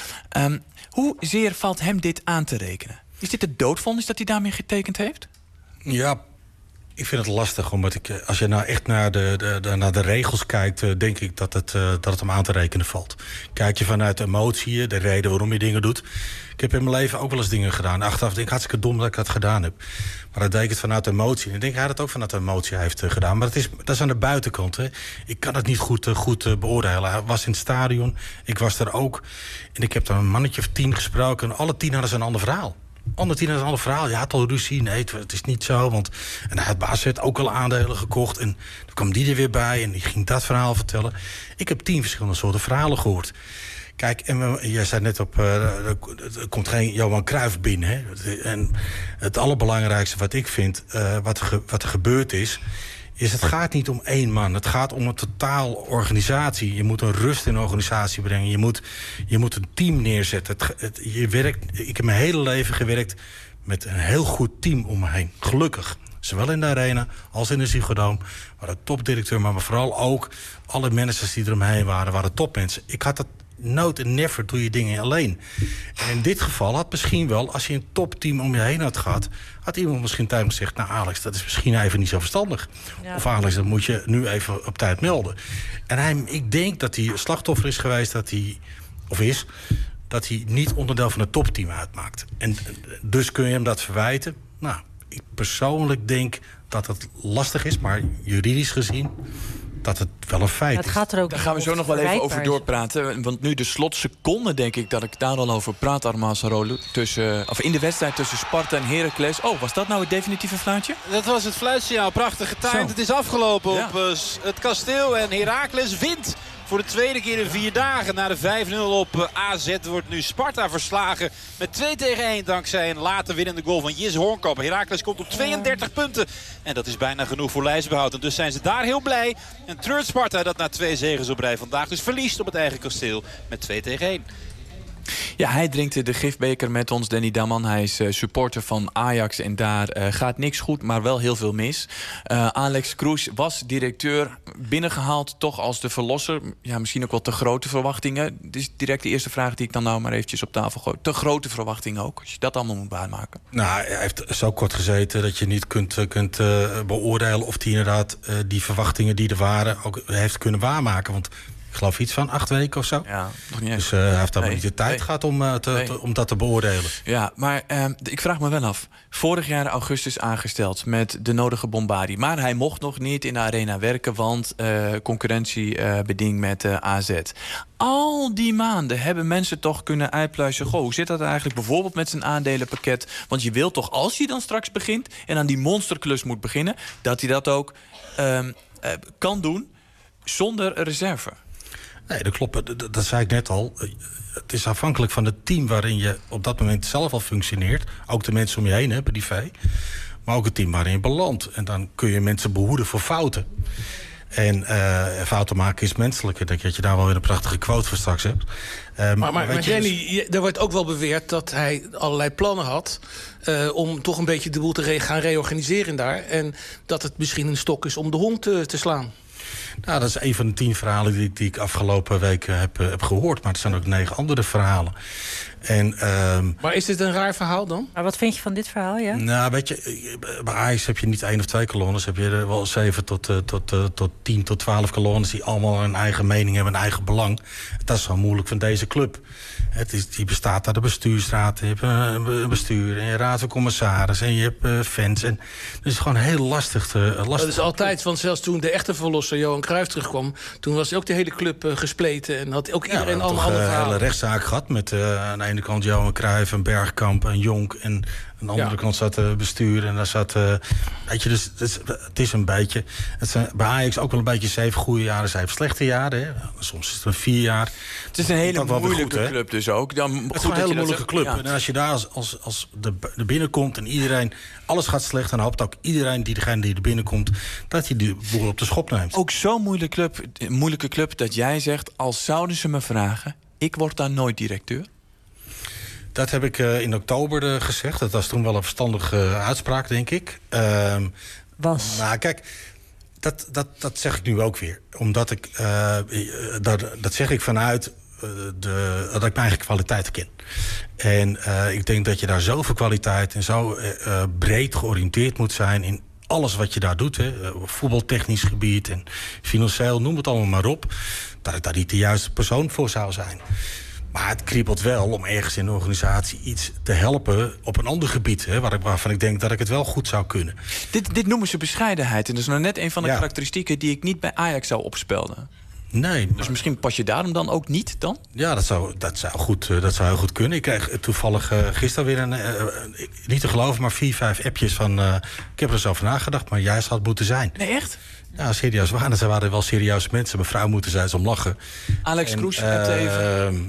Hoezeer valt hem dit aan te rekenen? Is dit het doodvonnis dat hij daarmee getekend heeft? Ja, ik vind het lastig, omdat als je nou echt naar de regels kijkt, denk ik dat het hem aan te rekenen valt. Kijk je vanuit emotie, de reden waarom je dingen doet. Ik heb in mijn leven ook wel eens dingen gedaan. Achteraf denk ik hartstikke dom dat ik dat gedaan heb. Maar dan deed ik het vanuit emotie. En ik denk hij dat ook vanuit emotie heeft gedaan. Maar dat is aan de buitenkant. Hè. Ik kan het niet goed beoordelen. Hij was in het stadion, ik was er ook. En ik heb dan een mannetje of 10 gesproken. En alle 10 hadden ze een ander verhaal. Andere 10 had een ander verhaal. Je had al ruzie. Nee, het is niet zo. En hij had baas ook al aandelen gekocht. En toen kwam die er weer bij. En die ging dat verhaal vertellen. Ik heb 10 verschillende soorten verhalen gehoord. Kijk, en jij zei net op... er komt geen Johan Cruijff binnen. Hè? En het allerbelangrijkste wat ik vind... wat er gebeurd is... het gaat niet om 1 man. Het gaat om een totaal organisatie. Je moet een rust in een organisatie brengen. Je moet een team neerzetten. Ik heb mijn hele leven gewerkt met een heel goed team om me heen. Gelukkig. Zowel in de Arena als in de Ziggo Dome. Waren topdirecteur, maar vooral ook alle managers die eromheen waren topmensen. Ik had dat nooit en never doe je dingen alleen. En in dit geval had misschien wel, als je een topteam om je heen had gehad... had iemand misschien tijd gezegd... nou Alex, dat is misschien even niet zo verstandig. Ja. Of Alex, dat moet je nu even op tijd melden. En ik denk dat hij slachtoffer is geweest... dat hij niet onderdeel van het topteam uitmaakt. En dus kun je hem dat verwijten. Nou, ik persoonlijk denk dat het lastig is... maar juridisch gezien... dat het wel een feit is. Daar gaan we zo nog wel even over doorpraten. Want nu de slotseconde denk ik dat ik daar al over praat, Armaas Rolu. In de wedstrijd tussen Sparta en Heracles. Oh, was dat nou het definitieve fluitje? Dat was het fluitsignaal. Prachtig getimed. Het is afgelopen op het kasteel. En Heracles wint voor de 2e keer in 4 dagen. Na de 5-0 op AZ wordt nu Sparta verslagen met 2-1... dankzij een late winnende goal van Jis Hoornkamp. Heracles komt op 32 punten. En dat is bijna genoeg voor lijstbehoud. En dus zijn ze daar heel blij. En treurt Sparta dat na 2 zegens op rij vandaag dus verliest op het eigen kasteel met 2-1. Ja, hij drinkt de gifbeker met ons, Danny Daman. Hij is supporter van Ajax en daar gaat niks goed, maar wel heel veel mis. Alex Kroes was directeur, binnengehaald toch als de verlosser. Ja, misschien ook wel te grote verwachtingen. Dit is direct de eerste vraag die ik dan nou maar eventjes op tafel gooi. Te grote verwachtingen ook, als je dat allemaal moet waarmaken. Nou, hij heeft zo kort gezeten dat je niet kunt beoordelen... of hij inderdaad die verwachtingen die er waren ook heeft kunnen waarmaken. Want Ik geloof iets van 8 weken of zo. Ja, nog niet eens. Dus hij heeft allemaal niet de tijd gehad om dat te beoordelen. Ja, maar ik vraag me wel af. Vorig jaar augustus aangesteld met de nodige bombardie. Maar hij mocht nog niet in de arena werken, want concurrentiebeding met AZ. Al die maanden hebben mensen toch kunnen uitpluizen. Goh, hoe zit dat eigenlijk bijvoorbeeld met zijn aandelenpakket? Want je wilt toch, als je dan straks begint en aan die monsterklus moet beginnen, dat hij dat ook kan doen zonder reserve. Nee, dat klopt. Dat zei ik net al. Het is afhankelijk van het team waarin je op dat moment zelf al functioneert. Ook de mensen om je heen, privé. Maar ook het team waarin je belandt. En dan kun je mensen behoeden voor fouten. En fouten maken is menselijk. Ik denk dat je daar wel weer een prachtige quote voor straks hebt. Maar Danny, er wordt ook wel beweerd dat hij allerlei plannen had om toch een beetje de boel te gaan reorganiseren daar. En dat het misschien een stok is om de hond te slaan. Nou, dat is een van de 10 verhalen die ik afgelopen weken heb gehoord. Maar er zijn ook 9 andere verhalen. Maar is dit een raar verhaal dan? Maar wat vind je van dit verhaal, ja? Nou, weet je, bij Ajax heb je niet 1 of 2 kolonnes. Heb je er wel 7 tot 10 tot 12 kolonnes die allemaal een eigen mening hebben, een eigen belang. Dat is wel moeilijk van deze club. Die bestaat uit de bestuursraad. Je hebt een bestuur en je raad van commissaris en je hebt fans. En het is gewoon heel lastig. Dat is altijd, want zelfs toen de echte verlosser Johan Cruijff terugkwam, toen was ook de hele club gespleten en had ook iedereen allemaal andere verhalen. Een hele rechtszaak gehad met aan de ene kant Johan Cruijff en Bergkamp en Jonk. En aan de andere kant zat het bestuur en daar zat. Weet je, dus het is een beetje. Het zijn bij Ajax ook wel een beetje 7 goede jaren, 7 slechte jaren. Hè. Soms is het 4 jaar. Het is een hele moeilijke club dus ook. Het is een hele moeilijke club. Ja. En als je daar als de binnenkomt en iedereen, alles gaat slecht, dan hoopt ook iedereen degene die er binnenkomt, dat hij de boel op de schop neemt. Ook zo'n moeilijke club dat jij zegt, als zouden ze me vragen, ik word daar nooit directeur. Dat heb ik in oktober gezegd. Dat was toen wel een verstandige uitspraak, denk ik. Nou, kijk, dat zeg ik nu ook weer. Omdat ik, dat zeg ik vanuit dat ik mijn eigen kwaliteiten ken. En ik denk dat je daar zoveel kwaliteit en zo breed georiënteerd moet zijn in alles wat je daar doet. Voetbaltechnisch gebied en financieel, noem het allemaal maar op. Dat ik daar niet de juiste persoon voor zou zijn. Maar het kriebelt wel om ergens in de organisatie iets te helpen op een ander gebied, waarvan ik denk dat ik het wel goed zou kunnen. Dit noemen ze bescheidenheid. En dat is nou net een van de karakteristieken die ik niet bij Ajax zou opspelden. Nee. Dus misschien pas je daarom dan ook niet dan? Ja, dat zou heel goed kunnen. Ik kreeg toevallig gisteren weer niet te geloven, maar 4, 5 appjes van ik heb er eens over nagedacht, maar jij zou het moeten zijn. Nee, echt? Ja, serieus. Ze waren wel serieuze mensen. Mevrouw moeten zij om lachen. Alex Kroes, even?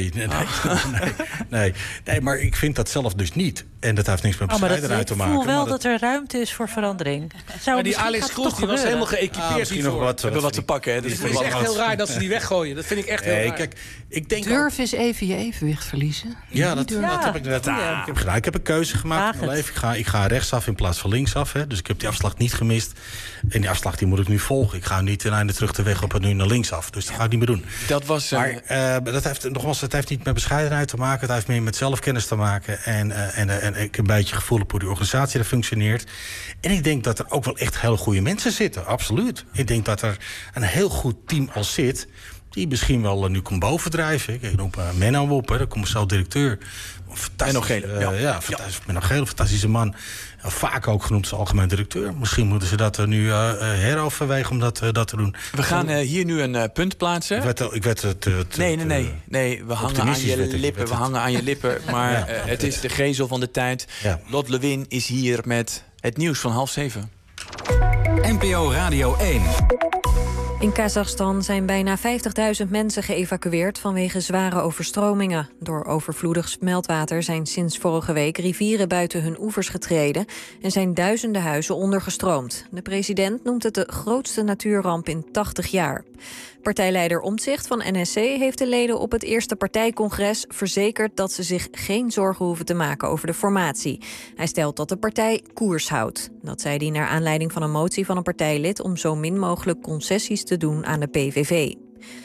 Nee, maar ik vind dat zelf dus niet. En dat heeft niks met bescheidenheid te maken. Ik voel wel dat er ruimte is voor verandering. Maar die Alex Kroes die was helemaal geëquipeerd hiervoor. We hebben wat te pakken. Het is echt heel raar dat ze die weggooien. Dat vind ik echt heel raar. Kijk, ik denk Durf eens even je evenwicht verliezen. Ja, dat heb ik net gedaan. Ik heb een keuze gemaakt in mijn leven. Ik ga rechtsaf in plaats van linksaf. Dus ik heb die afslag niet gemist. En die afslag die moet ik nu volgen. Ik ga niet ten einde terug de weg op en nu naar linksaf. Dus dat ga ik niet meer doen. Dat was. Maar het heeft niet met bescheidenheid te maken. Het heeft meer met zelfkennis te maken. En ik een beetje gevoel op hoe die organisatie er functioneert. En ik denk dat er ook wel echt heel goede mensen zitten. Absoluut. Ik denk dat er een heel goed team al zit die misschien wel nu komt bovendrijven. Ik noem Menno op, de commercieel directeur. Menno Gele. Menno Gele, fantastische man. Vaak ook genoemd als algemeen directeur. Misschien moeten ze dat nu heroverwegen om dat te doen. We gaan hier nu een punt plaatsen. Ik werd Nee, we hangen aan je lippen. We hangen aan je lippen. Maar het is de gezel van de tijd. Ja. Lot Lewin is hier met het nieuws van 6:30. NPO Radio 1. In Kazachstan zijn bijna 50.000 mensen geëvacueerd vanwege zware overstromingen. Door overvloedig smeltwater zijn sinds vorige week rivieren buiten hun oevers getreden en zijn duizenden huizen ondergestroomd. De president noemt het de grootste natuurramp in 80 jaar. Partijleider Omtzigt van NSC heeft de leden op het eerste partijcongres verzekerd dat ze zich geen zorgen hoeven te maken over de formatie. Hij stelt dat de partij koers houdt. Dat zei hij naar aanleiding van een motie van een partijlid om zo min mogelijk concessies te doen aan de PVV.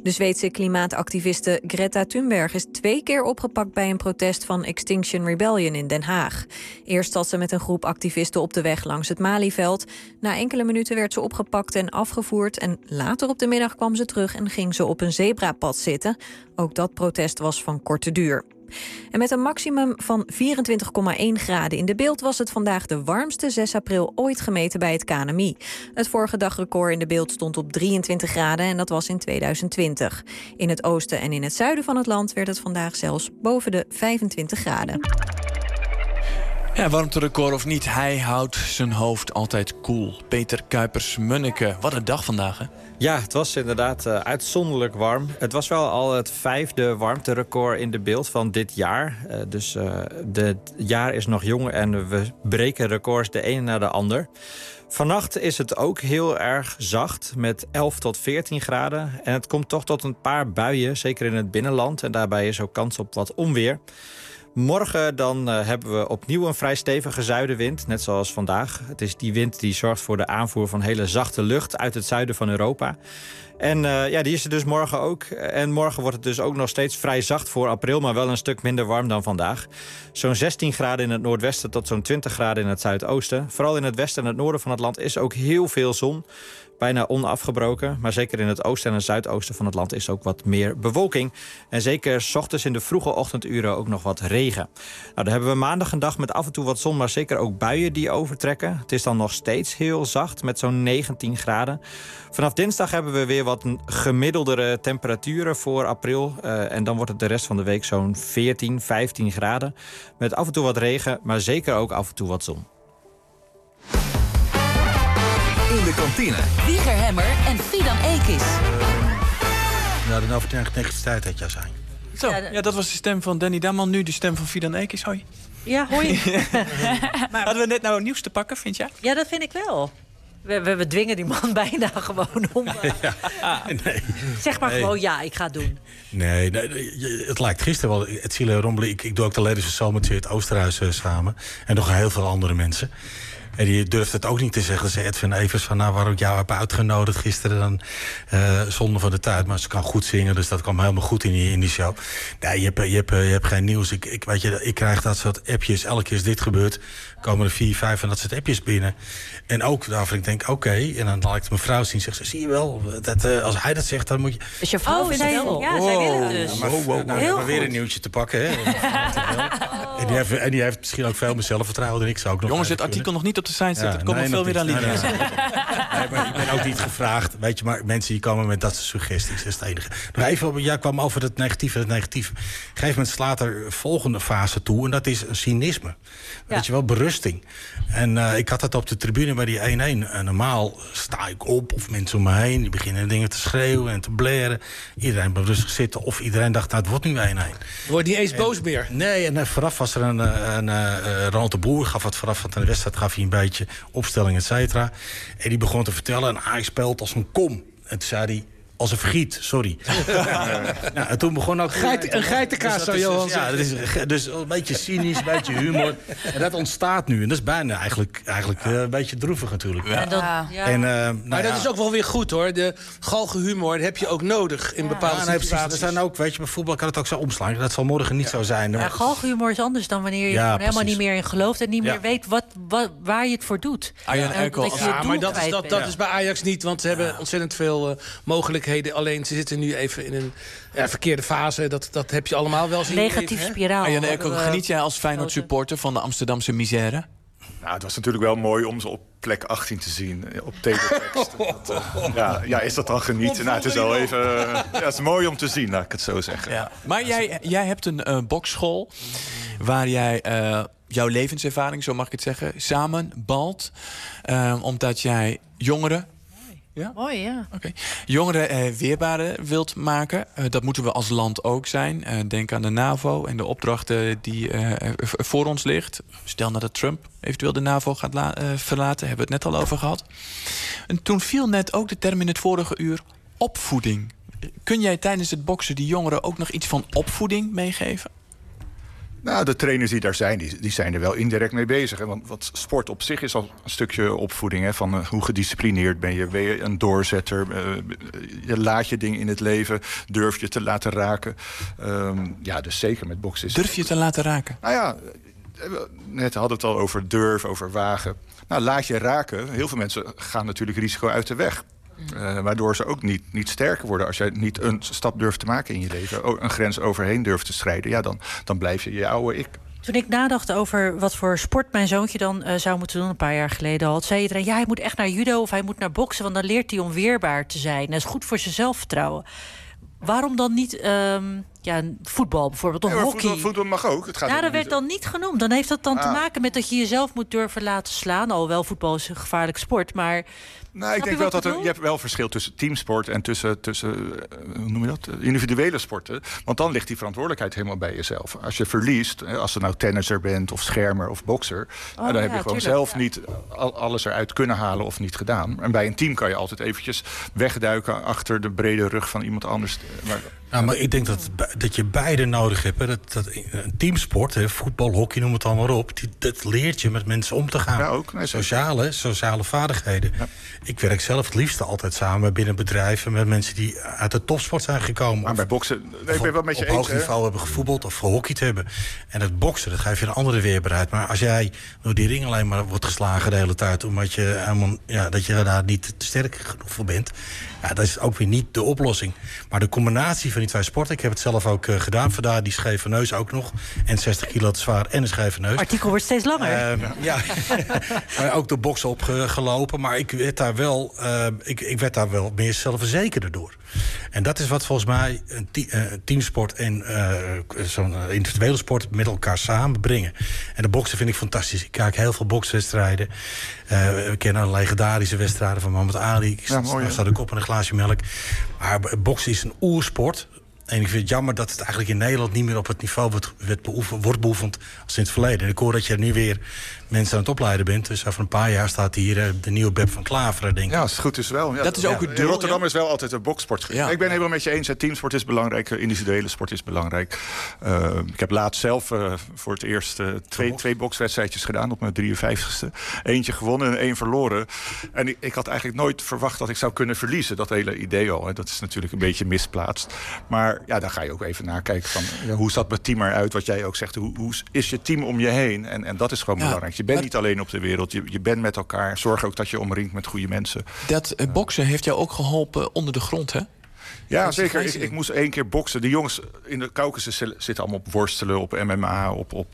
De Zweedse klimaatactiviste Greta Thunberg is 2 keer opgepakt bij een protest van Extinction Rebellion in Den Haag. Eerst zat ze met een groep activisten op de weg langs het Malieveld. Na enkele minuten werd ze opgepakt en afgevoerd en later op de middag kwam ze terug en ging ze op een zebrapad zitten. Ook dat protest was van korte duur. En met een maximum van 24,1 graden in de Beeld was het vandaag de warmste 6 april ooit gemeten bij het KNMI. Het vorige dagrecord in de Beeld stond op 23 graden en dat was in 2020. In het oosten en in het zuiden van het land werd het vandaag zelfs boven de 25 graden. Ja, warmterecord of niet, hij houdt zijn hoofd altijd koel. Peter Kuipers-Munneke, wat een dag vandaag, hè? Ja, het was inderdaad uitzonderlijk warm. Het was wel al het 5e warmterecord in de Beeld van dit jaar. Dus het jaar is nog jong en we breken records de ene na de ander. Vannacht is het ook heel erg zacht met 11 tot 14 graden. En het komt toch tot een paar buien, zeker in het binnenland. En daarbij is ook kans op wat onweer. Morgen dan hebben we opnieuw een vrij stevige zuidenwind, net zoals vandaag. Het is die wind die zorgt voor de aanvoer van hele zachte lucht uit het zuiden van Europa. En die is er dus morgen ook. En morgen wordt het dus ook nog steeds vrij zacht voor april, maar wel een stuk minder warm dan vandaag. Zo'n 16 graden in het noordwesten tot zo'n 20 graden in het zuidoosten. Vooral in het westen en het noorden van het land is ook heel veel zon. Bijna onafgebroken, maar zeker in het oosten en het zuidoosten van het land is ook wat meer bewolking. En zeker 's ochtends in de vroege ochtenduren ook nog wat regen. Nou, dan hebben we maandag een dag met af en toe wat zon, maar zeker ook buien die overtrekken. Het is dan nog steeds heel zacht met zo'n 19 graden. Vanaf dinsdag hebben we weer wat gemiddeldere temperaturen voor april. En dan wordt het de rest van de week zo'n 14, 15 graden. Met af en toe wat regen, maar zeker ook af en toe wat zon. In de kantine. Wieger Hemmer en Fidan Ekis. Ja, de negativiteit had jij zijn. Zo, ja, dat was de stem van Danny Damman. Nu de stem van Fidan Ekis. Hoi. Ja, hoi. Maar hadden we net nou nieuws te pakken, vind jij? Ja, dat vind ik wel. We dwingen die man bijna gewoon om. Nee. Zeg maar gewoon, ja, ik ga het doen. Nee, het lijkt gisteren wel. Het Cielo Rombele, ik doe ook de leden van Zomer met het Oosterhuis samen. En nog heel veel andere mensen. En die durft het ook niet te zeggen. Ze Edwin Evers van, nou, waarom ik jou heb uitgenodigd gisteren dan zonde van de tijd. Maar ze kan goed zingen, dus dat kwam helemaal goed in die show. Nee, je hebt geen nieuws. Ik krijg dat soort appjes. Elke keer is dit gebeurd. Komen er 4, 5 van dat soort appjes binnen. En ook daarvan ik denk, oké. En dan laat ik mijn vrouw zien. Zegt ze, zie je wel, als hij dat zegt, dan moet je... Dus je vrouw vindt het wel? Ja, zij wil het dus. Ja, maar weer een nieuwtje te pakken, hè. En die heeft misschien ook veel meer zelfvertrouwen dan ik zou ook nog. Jongens, het artikel nog niet op de site zetten. Het komt nog veel meer aan liefde. Nee, maar ik ben ook niet gevraagd. Weet je, maar mensen die komen met dat soort suggesties. Dat is het enige. Nog even, jij kwam over het negatieve. Op een gegeven moment slaat er volgende fase toe. En dat is een cynisme. Weet je wel, berusting. En ik had dat op de tribune bij die 1-1. En normaal sta ik op of mensen om me heen. Die beginnen dingen te schreeuwen en te blaren. Iedereen blijft rustig zitten. Of iedereen dacht, nou, het wordt nu 1-1. Wordt niet eens boos meer. Nee, en vooraf was er een Ronald de Boer gaf het vooraf van de wedstrijd gaf hij een beetje opstelling, et cetera. En die begon te vertellen, en Ajax speelt als een kom. En toen zei hij, als een vergiet, sorry. Nou, en toen begon ook... Een geitenkaas, zou Johan zeggen. Ja, dus een beetje cynisch, een beetje humor. En dat ontstaat nu. En dat is bijna eigenlijk een beetje droevig natuurlijk. Ja. Maar dat is ook wel weer goed, hoor. De galgenhumor heb je ook nodig in bepaalde situaties. Er zijn ook, weet je, bij voetbal kan het ook zo omslaan. Dat zal morgen niet zo zijn. Ja, galgenhumor is anders dan wanneer je er helemaal niet meer in gelooft... en niet meer weet waar je het voor doet. Arjan Erkel. Maar dat is bij Ajax niet, want ze hebben ontzettend veel mogelijkheden. Alleen ze zitten nu even in een verkeerde fase. Dat heb je allemaal wel zien. Negatief spiraal. Arjan Erkel, geniet jij als Feyenoord supporter van de Amsterdamse misère? Nou, het was natuurlijk wel mooi om ze op plek 18 te zien op teletext. Is dat dan genieten? Nou, het is wel even... het is mooi om te zien, laat ik het zo zeggen. Ja. Maar jij hebt een bokschool waar jij jouw levenservaring, zo mag ik het zeggen, samenbalt. Omdat jij jongeren... Ja? Mooi, ja. Okay. Jongeren weerbaarder wilt maken. Dat moeten we als land ook zijn. Denk aan de NAVO en de opdrachten die voor ons ligt. Stel nou dat Trump eventueel de NAVO gaat verlaten. Hebben we het net al over gehad. En toen viel net ook de term in het vorige uur opvoeding. Kun jij tijdens het boksen die jongeren ook nog iets van opvoeding meegeven? Nou, de trainers die daar zijn, die zijn er wel indirect mee bezig. Hè? Want sport op zich is al een stukje opvoeding. Hè? Van hoe gedisciplineerd ben je? Ben je een doorzetter? Je laat je dingen in het leven. Durf je te laten raken? Dus zeker met boksen. Durf je te laten raken? Nou ja, net hadden we het al over durf, over wagen. Nou, laat je raken. Heel veel mensen gaan natuurlijk risico uit de weg. Waardoor ze ook niet sterker worden. Als jij niet een stap durft te maken in je leven, een grens overheen durft te strijden, dan blijf je je oude ik. Toen ik nadacht over wat voor sport mijn zoontje dan zou moeten doen, een paar jaar geleden al, zei iedereen, hij moet echt naar judo of hij moet naar boksen, want dan leert hij om weerbaar te zijn. Dat is goed voor zijn zelfvertrouwen. Waarom dan niet voetbal bijvoorbeeld, of hockey? Voetbal mag ook. Dat werd dan niet genoemd. Dan heeft dat dan te maken met dat je jezelf moet durven laten slaan. Alhoewel voetbal is een gevaarlijk sport, maar... Nou, ik denk wel dat je hebt wel verschil tussen teamsport en tussen hoe noem je dat? Individuele sporten. Want dan ligt die verantwoordelijkheid helemaal bij jezelf. Als je verliest, als je nou tennisser bent of schermer of bokser, dan heb je gewoon zelf niet alles eruit kunnen halen of niet gedaan. En bij een team kan je altijd eventjes wegduiken achter de brede rug van iemand anders. Maar ik denk dat je beide nodig hebt. Hè. Dat een teamsport, voetbal, hockey, noem het dan maar op, dat leert je met mensen om te gaan. Ja, ook. Nee, sociale vaardigheden. Ja. Ik werk zelf het liefste altijd samen binnen bedrijven met mensen die uit de topsport zijn gekomen. Maar bij boksen, ik ben wel met je eens, op hoog niveau hebben gevoetbald of gehockeyd hebben. En het boksen, dat geeft je een andere weerbaarheid. Maar als jij door die ring alleen maar wordt geslagen de hele tijd, omdat je dat je daar niet te sterk genoeg voor bent, dat is ook weer niet de oplossing. Maar de combinatie van die twee sporten, ik heb het zelf ook gedaan, vandaar die scheve neus ook nog. En 60 kilo te zwaar en een scheve neus. Artikel wordt steeds langer. Maar ook door boksen opgelopen. Maar ik werd daar wel meer zelfverzekerder door. En dat is wat volgens mij een teamsport en zo'n individuele sport met elkaar samenbrengen. En de boksen vind ik fantastisch. Ik kijk heel veel bokswedstrijden. We kennen legendarische wedstrijden van Muhammad Ali. Ik sta ook op in een glaasje melk. Maar boksen is een oersport. En ik vind het jammer dat het eigenlijk in Nederland niet meer op het niveau wordt beoefend als in het verleden. En ik hoor dat je nu weer mensen aan het opleiden bent. Dus over een paar jaar staat hier de nieuwe Beb van Klaveren, denk ik. Ja, als het goed is wel. Ja, dat is ook het doel. Rotterdam is wel altijd een boksport. Ja. Ik ben helemaal met je eens. Teamsport is belangrijk. Individuele sport is belangrijk. Ik heb laatst zelf voor het eerst twee bokswedstrijdjes gedaan op mijn 53ste. Eentje gewonnen en 1 verloren. En ik had eigenlijk nooit verwacht dat ik zou kunnen verliezen. Dat hele idee al. Hè. Dat is natuurlijk een beetje misplaatst. Maar daar ga je ook even nakijken van hoe zat mijn team eruit? Wat jij ook zegt. Hoe is je team om je heen? En dat is gewoon belangrijk. Je bent niet alleen op de wereld. Je bent met elkaar. Zorg ook dat je omringt met goede mensen. Dat boksen heeft jou ook geholpen onder de grond, hè? Ja, zeker. Ik moest 1 keer boksen. De jongens in de Caucasus zitten allemaal op worstelen, op MMA,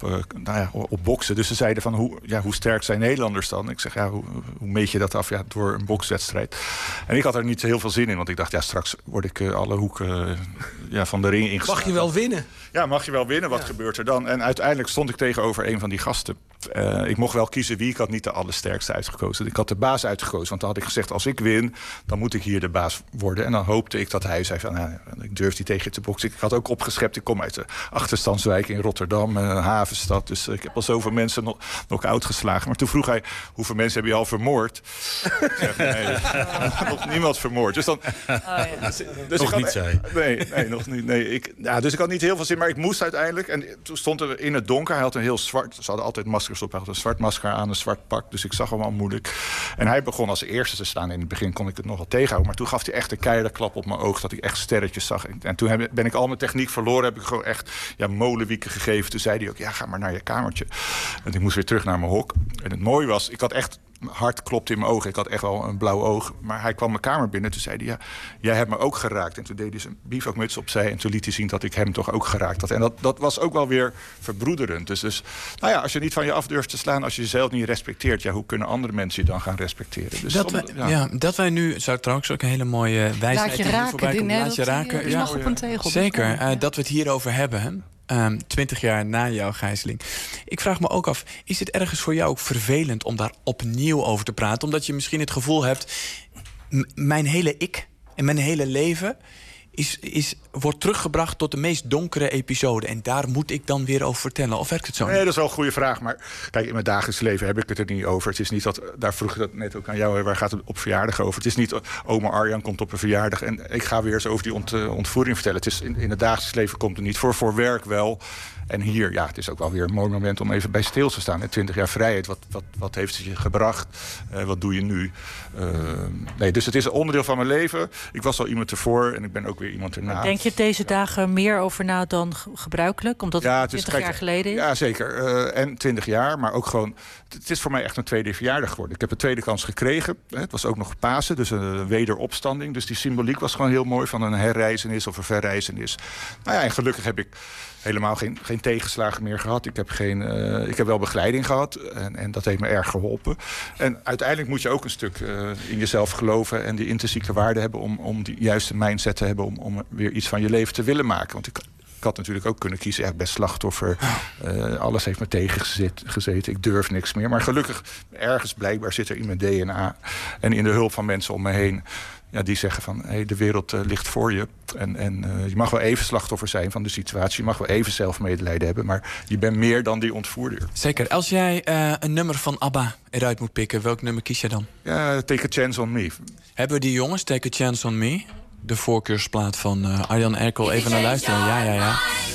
op boksen. Dus ze zeiden van, hoe sterk zijn Nederlanders dan? Ik zeg, hoe meet je dat af? Ja, door een bokswedstrijd. En ik had er niet heel veel zin in, want ik dacht, straks word ik alle hoeken van de ring ingeslagen. Mag je wel winnen? Ja, mag je wel winnen. Wat gebeurt er dan? En uiteindelijk stond ik tegenover een van die gasten. Ik mocht wel kiezen wie. Ik had niet de allersterkste uitgekozen. Ik had de baas uitgekozen. Want dan had ik gezegd, als ik win, dan moet ik hier de baas worden. En dan hoopte ik dat hij zei van, ik durf die tegen je te boksen. Ik had ook opgeschept. Ik kom uit de achterstandswijk in Rotterdam, een havenstad. Dus ik heb al zoveel mensen knock-out geslagen. Maar toen vroeg hij, hoeveel mensen heb je al vermoord? Ik zeg, nee, nog niemand vermoord. Dus dan... Dus nog niet, zei. Nee, nog niet. Nee, dus ik had niet heel veel zin, maar ik moest uiteindelijk. En toen stond er in het donker. Hij had een heel zwart... Ze hadden altijd maskers op. Hij had een zwart masker aan, een zwart pak. Dus ik zag hem al moeilijk. En hij begon als eerste te staan. In het begin kon ik het nogal tegenhouden. Maar toen gaf hij echt een keiharde klap op mijn oog. Dat ik echt sterretjes zag. En toen ben ik al mijn techniek verloren. Heb ik gewoon echt molenwieken gegeven. Toen zei hij ook, ga maar naar je kamertje. En ik moest weer terug naar mijn hok. En het mooie was, ik had echt... Mijn hart klopte in mijn ogen. Ik had echt wel een blauw oog. Maar hij kwam mijn kamer binnen. Toen zei hij, jij hebt me ook geraakt. En toen deed hij zijn bivakmuts opzij. En toen liet hij zien dat ik hem toch ook geraakt had. En dat was ook wel weer verbroederend. Dus als je niet van je af durft te slaan... als je jezelf niet respecteert... hoe kunnen andere mensen je dan gaan respecteren? Dus dat wij nu... zou trouwens ook een hele mooie wijsheid... Laat je raken. Laat je raken. Die mag op een tegel. Zeker. Dat we het hierover hebben, hè? 20 jaar na jouw gijzeling. Ik vraag me ook af, is het ergens voor jou ook vervelend om daar opnieuw over te praten? Omdat je misschien het gevoel hebt, mijn hele ik en mijn hele leven wordt teruggebracht tot de meest donkere episode. En daar moet ik dan weer over vertellen. Of werkt het zo? Nee, dat is wel een goede vraag. Maar kijk, in mijn dagelijks leven heb ik het er niet over. Het is niet dat, daar vroeg ik dat net ook aan jou, waar gaat het op verjaardag over? Het is niet, oma Arjan komt op een verjaardag en ik ga weer eens over die ontvoering vertellen. Het is in het dagelijks leven komt het niet voor werk wel. En hier, ja, het is ook wel weer een mooi moment om even bij stil te staan. 20 jaar vrijheid, wat heeft het je gebracht? Wat doe je nu? Nee, dus het is een onderdeel van mijn leven. Ik was al iemand ervoor en ik ben ook weer iemand erna. Denk je deze dagen meer over na dan gebruikelijk? Omdat het 20 jaar geleden is? Ja, zeker. En 20 jaar, maar ook gewoon... Het is voor mij echt een tweede verjaardag geworden. Ik heb een tweede kans gekregen. Het was ook nog Pasen, dus een wederopstanding. Dus die symboliek was gewoon heel mooi van een herreizenis of een verreizenis. Nou ja, en gelukkig heb ik helemaal geen tegenslagen meer gehad. Ik heb wel begeleiding gehad en dat heeft me erg geholpen. En uiteindelijk moet je ook een stuk in jezelf geloven en die intrinsieke waarde hebben om die juiste mindset te hebben om weer iets van je leven te willen maken. Want ik had natuurlijk ook kunnen kiezen, ik ben slachtoffer. Alles heeft me tegengezeten. Ik durf niks meer. Maar gelukkig, ergens blijkbaar zit er in mijn DNA en in de hulp van mensen om me heen. Ja, die zeggen van, hey, de wereld ligt voor je. En je mag wel even slachtoffer zijn van de situatie. Je mag wel even zelfmedelijden hebben. Maar je bent meer dan die ontvoerder. Zeker. Als jij een nummer van ABBA eruit moet pikken, welk nummer kies je dan? Ja, Take a Chance on Me. Hebben we die jongens, Take a Chance on Me? De voorkeursplaat van Arjan Erkel. Even naar luisteren. Ja.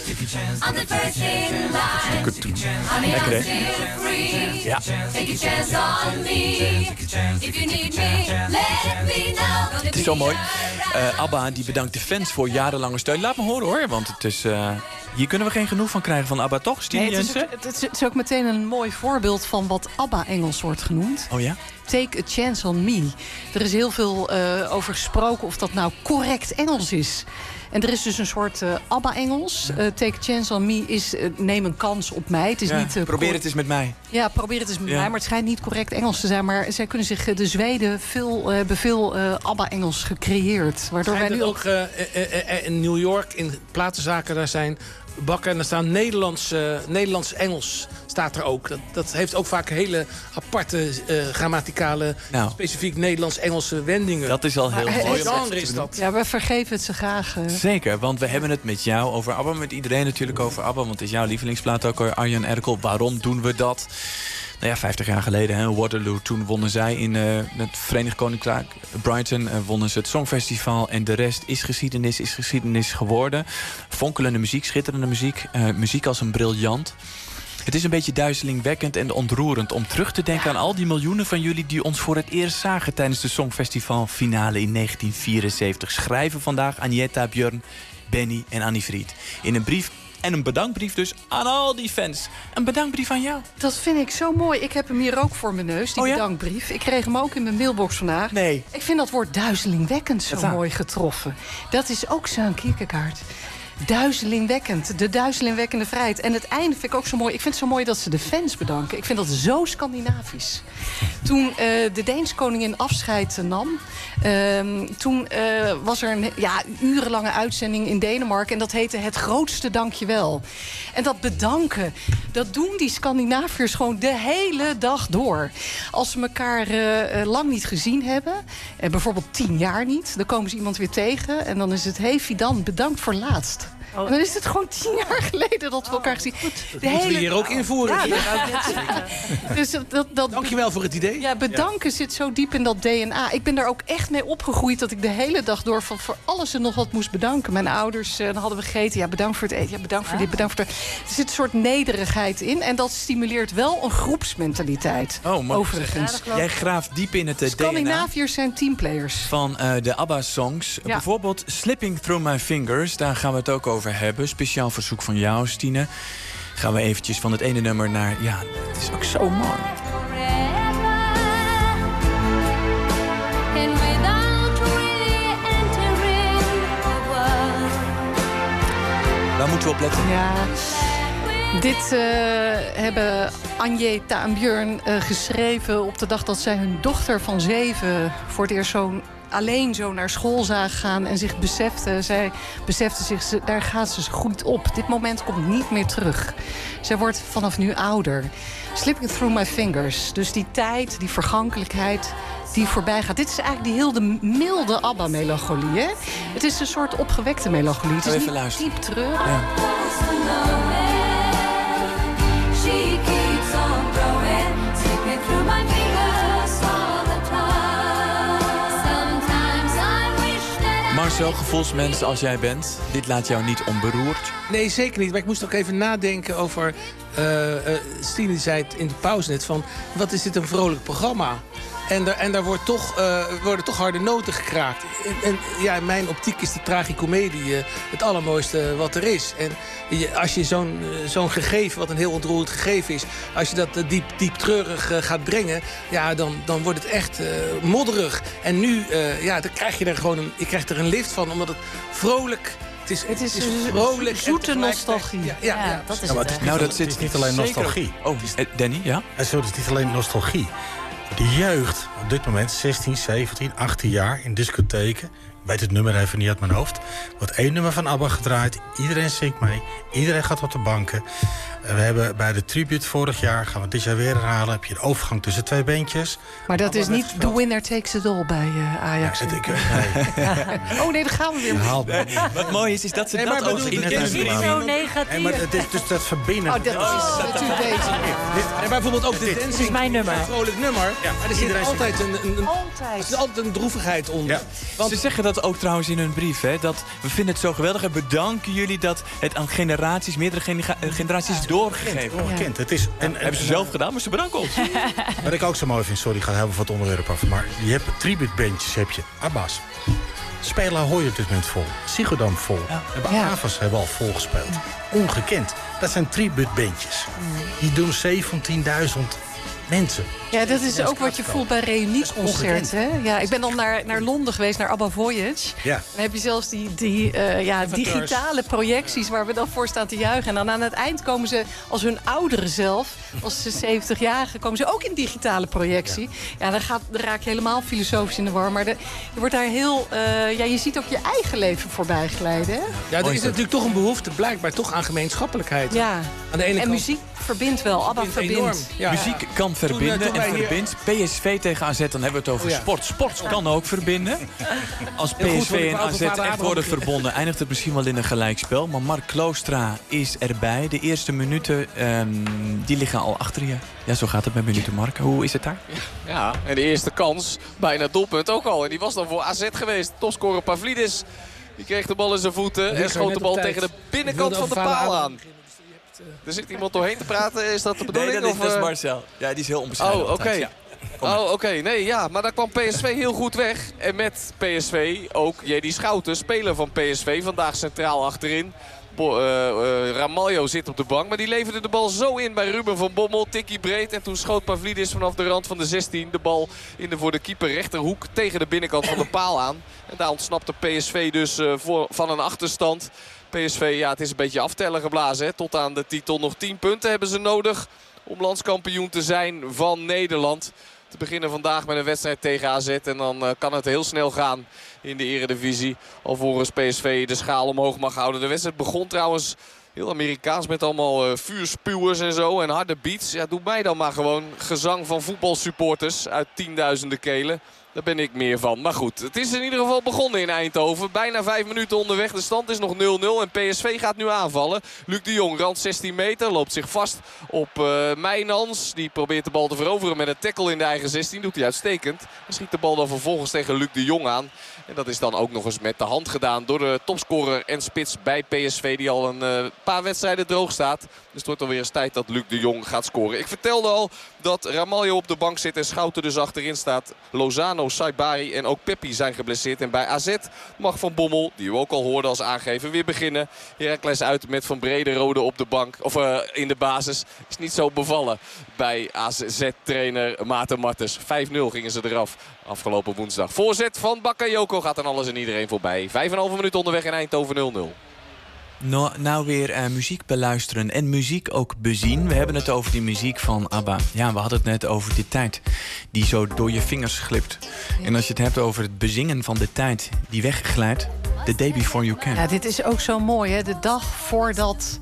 Lekker, hè? Ja. Het is zo mooi. ABBA die bedankt de fans voor jarenlange steun. Laat me horen, hoor. Want het is... hier kunnen we geen genoeg van krijgen van ABBA, toch, Stine Jensen? Het is ook meteen een mooi voorbeeld van wat ABBA-Engels wordt genoemd. Oh ja? Take a chance on me. Er is heel veel over gesproken of dat nou correct Engels is. En er is dus een soort ABBA-Engels. Take a chance on me is neem een kans op mij. Het is niet, probeer het eens met mij. Ja, probeer het eens met mij. Maar het schijnt niet correct Engels te zijn. Maar zij kunnen zich... De Zweden hebben veel ABBA-Engels gecreëerd. Waardoor wij nu ook in New York, in platenzaken daar zijn... bakken en er staan Nederlands-Engels staat er ook. Dat heeft ook vaak hele aparte grammaticale, specifiek Nederlands-Engelse wendingen. Dat is al heel mooi. Genre is dat. Ja, we vergeven het ze graag. Zeker, want we hebben het met jou over ABBA, met iedereen natuurlijk over ABBA, want het is jouw lievelingsplaat ook, Arjan Erkel. Waarom doen we dat? Nou ja, 50 jaar geleden, hè, Waterloo. Toen wonnen zij in het Verenigd Koninkrijk, Brighton, wonnen ze het Songfestival. En de rest is geschiedenis geworden. Fonkelende muziek, schitterende muziek. Muziek als een briljant. Het is een beetje duizelingwekkend en ontroerend om terug te denken aan al die miljoenen van jullie die ons voor het eerst zagen tijdens de Songfestivalfinale in 1974. Schrijven vandaag Agneta, Björn, Benny en Annie Fried. In een brief en een bedankbrief dus aan al die fans. Een bedankbrief aan jou. Dat vind ik zo mooi. Ik heb hem hier ook voor mijn neus, die bedankbrief. Ik kreeg hem ook in mijn mailbox vandaag. Nee. Ik vind dat woord duizelingwekkend zo mooi getroffen. Dat is ook Søren Kierkegaard. Duizelingwekkend. De duizelingwekkende vrijheid. En het einde vind ik ook zo mooi. Ik vind het zo mooi dat ze de fans bedanken. Ik vind dat zo Scandinavisch. Toen de Deense koningin afscheid nam... toen was er een urenlange uitzending in Denemarken... en dat heette Het Grootste Dankjewel. En dat bedanken, dat doen die Scandinaviërs gewoon de hele dag door. Als ze elkaar lang niet gezien hebben... bijvoorbeeld 10 jaar niet... dan komen ze iemand weer tegen... en dan is het, hey Fidan, bedankt voor laatst. En dan is het gewoon 10 jaar geleden dat we elkaar gezien. Dat moeten we hier ook invoeren. Dus dankjewel voor het idee. Ja, bedanken zit zo diep in dat DNA. Ik ben daar ook echt mee opgegroeid dat ik de hele dag door voor alles en nog wat moest bedanken. Mijn ouders, dan hadden we gegeten. Ja, bedankt voor het eten. Ja, bedankt voor dit, bedankt voor dat. Er zit een soort nederigheid in. En dat stimuleert wel een groepsmentaliteit. Overigens. Jij graaft diep in het DNA. Scandinaviërs zijn teamplayers. Van de ABBA-songs. Ja. Bijvoorbeeld Slipping Through My Fingers. Daar gaan we het ook over hebben. Speciaal verzoek van jou, Stine. Gaan we eventjes van het ene nummer naar... Ja, het is ook zo mooi. Waar moeten we op letten? Ja, dit hebben Agneta en Björn geschreven op de dag dat zij hun dochter van 7 voor het eerst alleen zo naar school zagen gaan en zich besefte. Zij besefte zich, daar gaat ze groeit op. Dit moment komt niet meer terug. Zij wordt vanaf nu ouder. Slipping through my fingers. Dus die tijd, die vergankelijkheid die voorbij gaat. Dit is eigenlijk die heel de milde ABBA-melancholie. Hè? Het is een soort opgewekte melancholie. Het is even niet luisteren. diep treurig. Ja. zo'n gevoelsmens als jij bent, dit laat jou niet onberoerd? Nee, zeker niet. Maar ik moest ook even nadenken over... Stine zei het in de pauze net van... wat is dit een vrolijk programma? En daar worden toch harde noten gekraakt. En ja, in mijn optiek is de tragicomedie het allermooiste wat er is. En als je zo'n gegeven, wat een heel ontroerend gegeven is... als je dat diep treurig gaat brengen... ja, dan wordt het echt modderig. En nu dan krijg je er gewoon je krijgt er een lift van, omdat het vrolijk... Het is vrolijk. Zoete nostalgie. Ja, dat is het. Het is niet alleen nostalgie. Oh, Danny, ja? Het is niet alleen nostalgie. De jeugd op dit moment, 16, 17, 18 jaar in discotheken... ik weet het nummer even niet uit mijn hoofd... wordt 1 nummer van ABBA gedraaid. Iedereen zingt mee. Iedereen gaat op de banken. We hebben bij de tribute vorig jaar... gaan we dit jaar weer herhalen. Heb je de overgang tussen 2 bandjes. Maar dat is niet the winner takes it all bij Ajax. Nee. Oh nee, daar gaan we weer. Nee, wat mooi is dat ze dat ook niet zo negatief. Nee, maar het is dus dat verbinden. Oh, dat is natuurlijk deze. En bijvoorbeeld ook de dancing. is mijn nummer. Een vrolijk nummer. Ja, maar er zit altijd een droevigheid onder. Ja. Want ze zeggen dat ook trouwens in hun brief. Hè, dat we vinden het zo geweldig en bedanken jullie dat het aan generaties, meerdere generaties doorgegeven. Ongekend. Het is, hebben ze zelf gedaan, maar ze bedanken ons. Wat ik ook zo mooi vind, sorry, ik ga heel veel van het onderwerp af. Maar je hebt tributebandjes, heb je ABBA's. Spelen hoor je op dit moment vol. Ziggo vol. AVA's hebben al vol gespeeld. Ongekend. Dat zijn tributebandjes. Die doen 17.000 mensen. Ja, dat is ook wat je voelt bij reunieconcerten. Ja, ik ben dan naar Londen geweest, naar ABBA Voyage. Ja. Dan heb je zelfs die digitale projecties waar we dan voor staan te juichen. En dan aan het eind komen ze als hun ouderen zelf, als ze 70-jarigen, komen ze ook in digitale projectie. Ja, dan raak je helemaal filosofisch in de war. Maar je wordt daar heel... je ziet ook je eigen leven voorbij glijden. Hè? Ja, er is natuurlijk toch een behoefte, blijkbaar toch aan gemeenschappelijkheid. Ja, aan de ene kant, muziek verbindt wel. ABBA verbindt. Ja. Muziek kan verbinden en verbindt. PSV tegen AZ, dan hebben we het over sport. Sport kan ook verbinden. Als PSV en AZ echt worden verbonden, eindigt het misschien wel in een gelijkspel. Maar Mark Kloostra is erbij. De eerste minuten, die liggen al achter je. Ja, zo gaat het met minuten, Mark. Hoe is het daar? Ja, en de eerste kans, bijna doelpunt ook al. En die was dan voor AZ geweest. Topscorer Pavlidis, die kreeg de bal in zijn voeten en schoot de bal tegen de binnenkant van de paal aan. Er zit iemand doorheen te praten, is dat de bedoeling? Nee, dat is Marcel. Ja, die is heel onbescheiden. Oh, oké. Ja. Oké. Nee, ja, maar daar kwam PSV heel goed weg. En met PSV ook Jedi Schouten, speler van PSV, vandaag centraal achterin. Ramaljo zit op de bank, maar die leverde de bal zo in bij Ruben van Bommel. Tikkie breed en toen schoot Pavlidis vanaf de rand van de 16 de bal in de voor de keeper rechterhoek tegen de binnenkant van de paal aan. En daar ontsnapte PSV dus van een achterstand. PSV, ja, het is een beetje aftellen geblazen. Hè. Tot aan de titel nog 10 punten hebben ze nodig om landskampioen te zijn van Nederland. Te beginnen vandaag met een wedstrijd tegen AZ. En dan kan het heel snel gaan in de Eredivisie. Alvorens PSV de schaal omhoog mag houden. De wedstrijd begon trouwens heel Amerikaans met allemaal vuurspuwers en zo. En harde beats. Ja, doe mij dan maar gewoon gezang van voetbalsupporters uit tienduizenden kelen. Daar ben ik meer van. Maar goed, het is in ieder geval begonnen in Eindhoven. Bijna 5 minuten onderweg. De stand is nog 0-0 en PSV gaat nu aanvallen. Luc de Jong, rand 16 meter, loopt zich vast op Mijnans. Die probeert de bal te veroveren met een tackle in de eigen 16. Doet hij uitstekend. En schiet de bal dan vervolgens tegen Luc de Jong aan. En dat is dan ook nog eens met de hand gedaan door de topscorer en spits bij PSV. Die al een paar wedstrijden droog staat. Dus het wordt alweer eens tijd dat Luc de Jong gaat scoren. Ik vertelde al dat Ramaljo op de bank zit en Schouten dus achterin staat. Lozano, Saibari en ook Peppi zijn geblesseerd. En bij AZ mag Van Bommel, die we ook al hoorden als aangever, weer beginnen. Heracles uit met Van Brederode op de bank, of in de basis. Is niet zo bevallen bij AZ-trainer Maarten Martens. 5-0 gingen ze eraf afgelopen woensdag. Voorzet van Bakayoko gaat aan alles en iedereen voorbij. 5,5 minuten onderweg in Eindhoven 0-0. Nou weer muziek beluisteren en muziek ook bezien. We hebben het over die muziek van ABBA. Ja, we hadden het net over die tijd die zo door je vingers glipt. Ja. En als je het hebt over het bezingen van de tijd die wegglijdt. The Day Before You Can. Ja, dit is ook zo mooi, hè? De dag voordat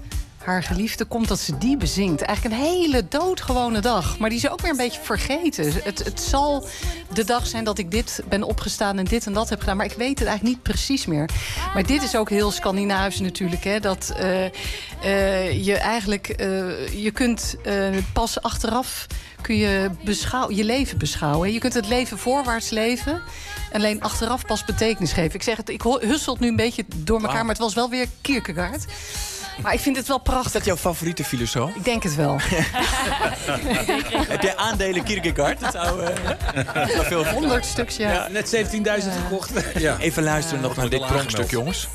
haar geliefde komt, dat ze die bezingt. Eigenlijk een hele doodgewone dag. Maar die is ook weer een beetje vergeten. Het zal de dag zijn dat ik dit ben opgestaan en dit en dat heb gedaan. Maar ik weet het eigenlijk niet precies meer. Maar dit is ook heel Scandinavisch natuurlijk. Hè, dat je eigenlijk... je kunt pas achteraf kun je je leven beschouwen. Je kunt het leven voorwaarts leven. Alleen achteraf pas betekenis geven. Ik zeg het, ik husselt nu een beetje door elkaar, maar het was wel weer Kierkegaard. Maar ik vind het wel prachtig. Is dat jouw favoriete filosoof? Ik denk het wel. Heb jij aandelen Kierkegaard? Dat zou veel 100 stuks, ja. Net 17.000 gekocht. Ja. Even luisteren nog naar dit pronkstuk, jongens.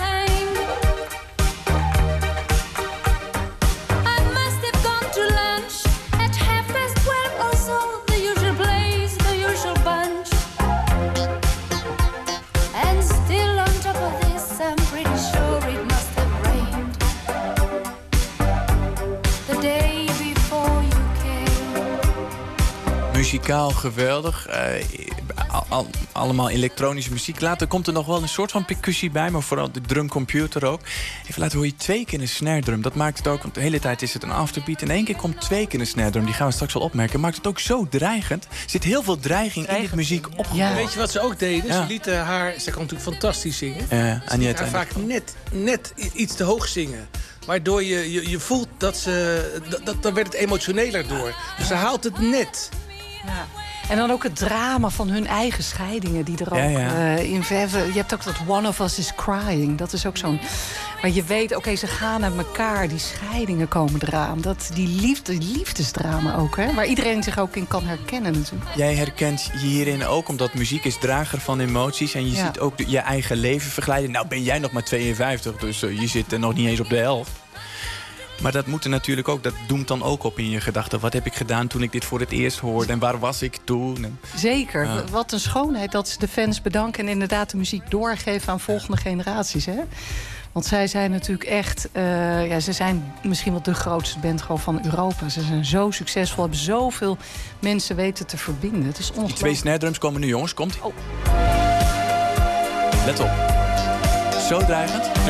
Muzikaal geweldig. Allemaal elektronische muziek. Later komt er nog wel een soort van percussie bij, maar vooral de drumcomputer ook. Even laten hoor je 2 keer een snare drum. Dat maakt het ook, want de hele tijd is het een afterbeat. En 1 keer komt 2 keer een snare drum. Die gaan we straks wel opmerken. Maakt het ook zo dreigend. Er zit heel veel dreiging in dit muziek opgenomen. Ja. Weet je wat ze ook deden? Ze lieten haar, ze kan natuurlijk fantastisch zingen. Ze lieten haar vaak net iets te hoog zingen. Waardoor je voelt dat dan werd het emotioneler door. Dus ze haalt het net. Ja. En dan ook het drama van hun eigen scheidingen die er ook in verven. Je hebt ook dat One of Us is Crying. Dat is ook zo'n... Maar je weet, oké, ze gaan naar elkaar. Die scheidingen komen eraan. Die liefdesdrama ook, hè. Waar iedereen zich ook in kan herkennen natuurlijk. Jij herkent je hierin ook, omdat muziek is drager van emoties. En je ziet ook je eigen leven verglijden. Nou ben jij nog maar 52, dus je zit er nog niet eens op de helft. Maar dat moet er natuurlijk ook, dat doemt dan ook op in je gedachten. Wat heb ik gedaan toen ik dit voor het eerst hoorde? En waar was ik toen? Zeker. Wat een schoonheid dat ze de fans bedanken en inderdaad de muziek doorgeven aan volgende generaties. Hè? Want zij zijn natuurlijk echt... ze zijn misschien wel de grootste band gewoon van Europa. Ze zijn zo succesvol, hebben zoveel mensen weten te verbinden. Het is ongelooflijk. Die 2 snare drums komen nu, jongens. Komt. Oh. Let op. Zo dreigend. Nu.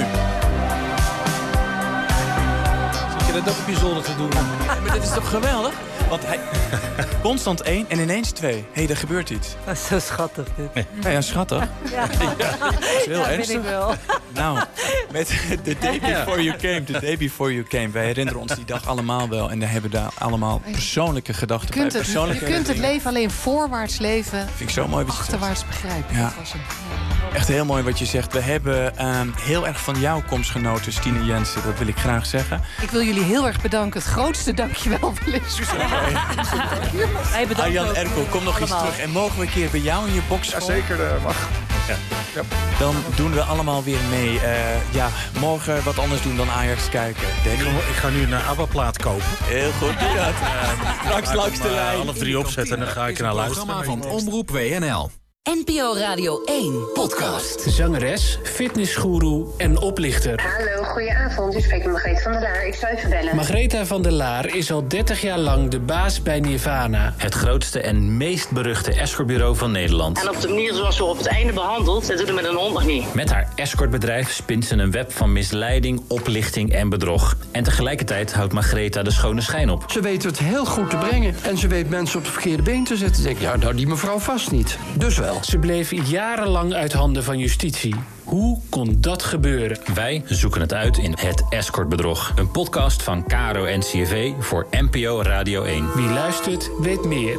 Dat ook op je zolder te doen. Ja, maar dit is toch geweldig? Want hij... Constant 1 en ineens 2. Hé, er gebeurt iets. Dat is zo schattig, dit. Ja, schattig. Ja. Dat is heel ernstig. Vind ik wel. Nou, met The Day Before You Came. The Day Before You Came. Wij herinneren ons die dag allemaal wel. En we hebben daar allemaal persoonlijke gedachten bij. Je kunt het leven alleen voorwaarts leven. Vind ik zo mooi. Achterwaarts begrijpen. Ja. Dat was hem. Echt heel mooi wat je zegt. We hebben heel erg van jouw komst genoten, Stine Jensen. Dat wil ik graag zeggen. Ik wil jullie heel erg bedanken. Het grootste dankjewel wil ik zeggen. Arjan Erkel, kom nog eens terug. En mogen we een keer bij jou in je box komen? Ja, zeker. Mag. Ja. Dan doen we allemaal weer mee. Morgen wat anders doen dan Ajax kijken. Ik ga nu een ABBA-plaat kopen. Heel goed, doe dat. Straks langs de lijn. 2:30 opzetten en dan ga ik naar luisteren. Programma van Omroep WNL. NPO Radio 1 podcast. Zangeres, fitnessgoeroe en oplichter. Hallo, goedenavond. U spreekt met Margrethe van der Laar. Ik zou even bellen. Margrethe van der Laar is al 30 jaar lang de baas bij Nirvana. Het grootste en meest beruchte escortbureau van Nederland. En op de manier zoals ze op het einde behandelt, dat doet het met een hond nog niet. Met haar escortbedrijf spint ze een web van misleiding, oplichting en bedrog. En tegelijkertijd houdt Margrethe de schone schijn op. Ze weet het heel goed te brengen. En ze weet mensen op het verkeerde been te zetten. Denk ja, nou die mevrouw vast niet. Dus wel. Ze bleef jarenlang uit handen van justitie. Hoe kon dat gebeuren? Wij zoeken het uit in Het Escortbedrog. Een podcast van KRO en NCRV voor NPO Radio 1. Wie luistert, weet meer.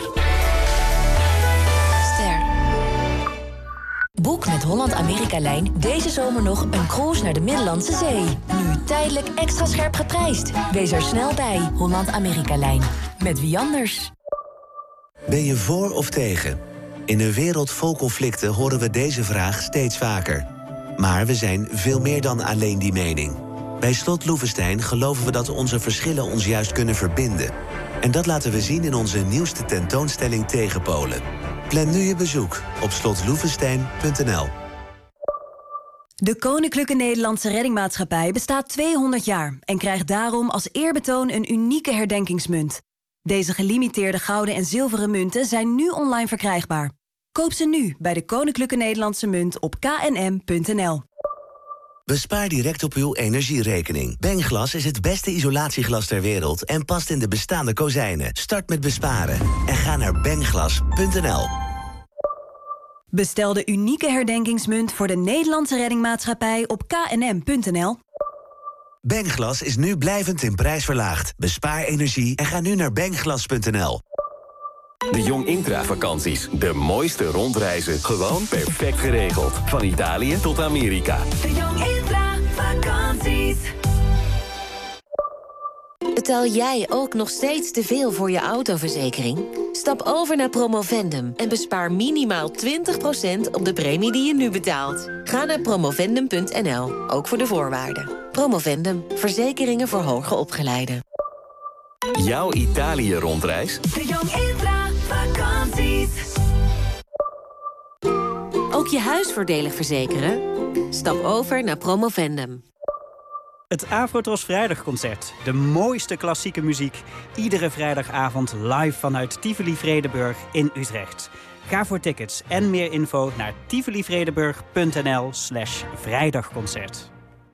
Ster. Boek met Holland-Amerika-lijn deze zomer nog een cruise naar de Middellandse Zee. Nu tijdelijk extra scherp geprijsd. Wees er snel bij. Holland-Amerika-lijn. Met wie anders? Ben je voor of tegen? In een wereld vol conflicten horen we deze vraag steeds vaker. Maar we zijn veel meer dan alleen die mening. Bij Slot Loevestein geloven we dat onze verschillen ons juist kunnen verbinden. En dat laten we zien in onze nieuwste tentoonstelling Tegenpolen. Plan nu je bezoek op slotloevestein.nl. De Koninklijke Nederlandse Reddingmaatschappij bestaat 200 jaar... en krijgt daarom als eerbetoon een unieke herdenkingsmunt. Deze gelimiteerde gouden en zilveren munten zijn nu online verkrijgbaar. Koop ze nu bij de Koninklijke Nederlandse Munt op knm.nl. Bespaar direct op uw energierekening. Bengglas is het beste isolatieglas ter wereld en past in de bestaande kozijnen. Start met besparen en ga naar bengglas.nl. Bestel de unieke herdenkingsmunt voor de Nederlandse Reddingmaatschappij op knm.nl. Bengglas is nu blijvend in prijs verlaagd. Bespaar energie en ga nu naar bengglas.nl. De Jong Intra-vakanties. De mooiste rondreizen. Gewoon perfect geregeld. Van Italië tot Amerika. De Jong Intra-vakanties. Betaal jij ook nog steeds te veel voor je autoverzekering? Stap over naar Promovendum en bespaar minimaal 20% op de premie die je nu betaalt. Ga naar promovendum.nl, ook voor de voorwaarden. Promovendum, verzekeringen voor hoger opgeleiden. Jouw Italië-rondreis? De Jong Intra-vakanties. Ook je huis voordelig verzekeren? Stap over naar Promovendum. Het Afrotros Vrijdagconcert. De mooiste klassieke muziek. Iedere vrijdagavond live vanuit Tivoli Vredenburg in Utrecht. Ga voor tickets en meer info naar tivolivredenburg.nl/vrijdagconcert.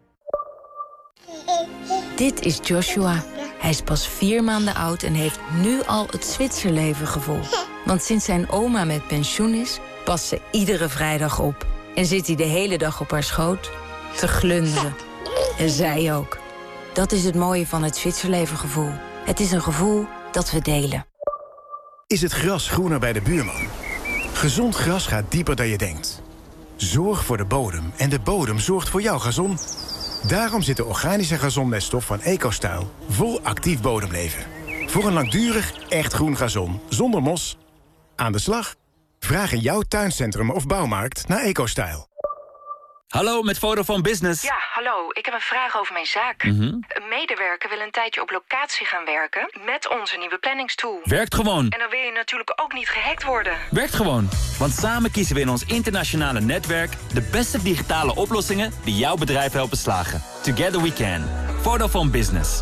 Dit is Joshua. Hij is pas 4 maanden oud en heeft nu al het Zwitserlevengevoel. Want sinds zijn oma met pensioen is, past ze iedere vrijdag op. En zit hij de hele dag op haar schoot te glunderen. En zij ook. Dat is het mooie van het Zwitserlevengevoel. Het is een gevoel dat we delen. Is het gras groener bij de buurman? Gezond gras gaat dieper dan je denkt. Zorg voor de bodem en de bodem zorgt voor jouw gazon. Daarom zit de organische gazonmeststof van EcoStyle vol actief bodemleven. Voor een langdurig, echt groen gazon, zonder mos. Aan de slag? Vraag in jouw tuincentrum of bouwmarkt naar EcoStyle. Hallo, met Vodafone Business. Ja, hallo. Ik heb een vraag over mijn zaak. Een medewerker wil een tijdje op locatie gaan werken met onze nieuwe planningstool. Werkt gewoon. En dan wil je natuurlijk ook niet gehackt worden. Werkt gewoon. Want samen kiezen we in ons internationale netwerk de beste digitale oplossingen die jouw bedrijf helpen slagen. Together we can. Vodafone Business.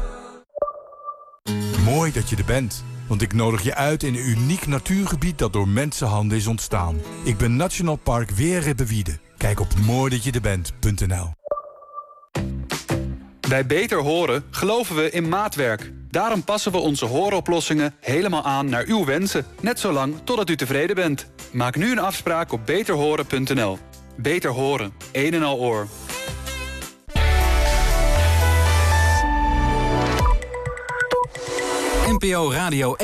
Mooi dat je er bent. Want ik nodig je uit in een uniek natuurgebied dat door mensenhanden is ontstaan. Ik ben Nationaal Park Weerribbewiede. Kijk op mooidатjederbent.nl. Bij Beter Horen geloven we in maatwerk. Daarom passen we onze hooroplossingen helemaal aan naar uw wensen. Net zolang totdat u tevreden bent. Maak nu een afspraak op beterhoren.nl. Beter Horen, een en al oor. NPO Radio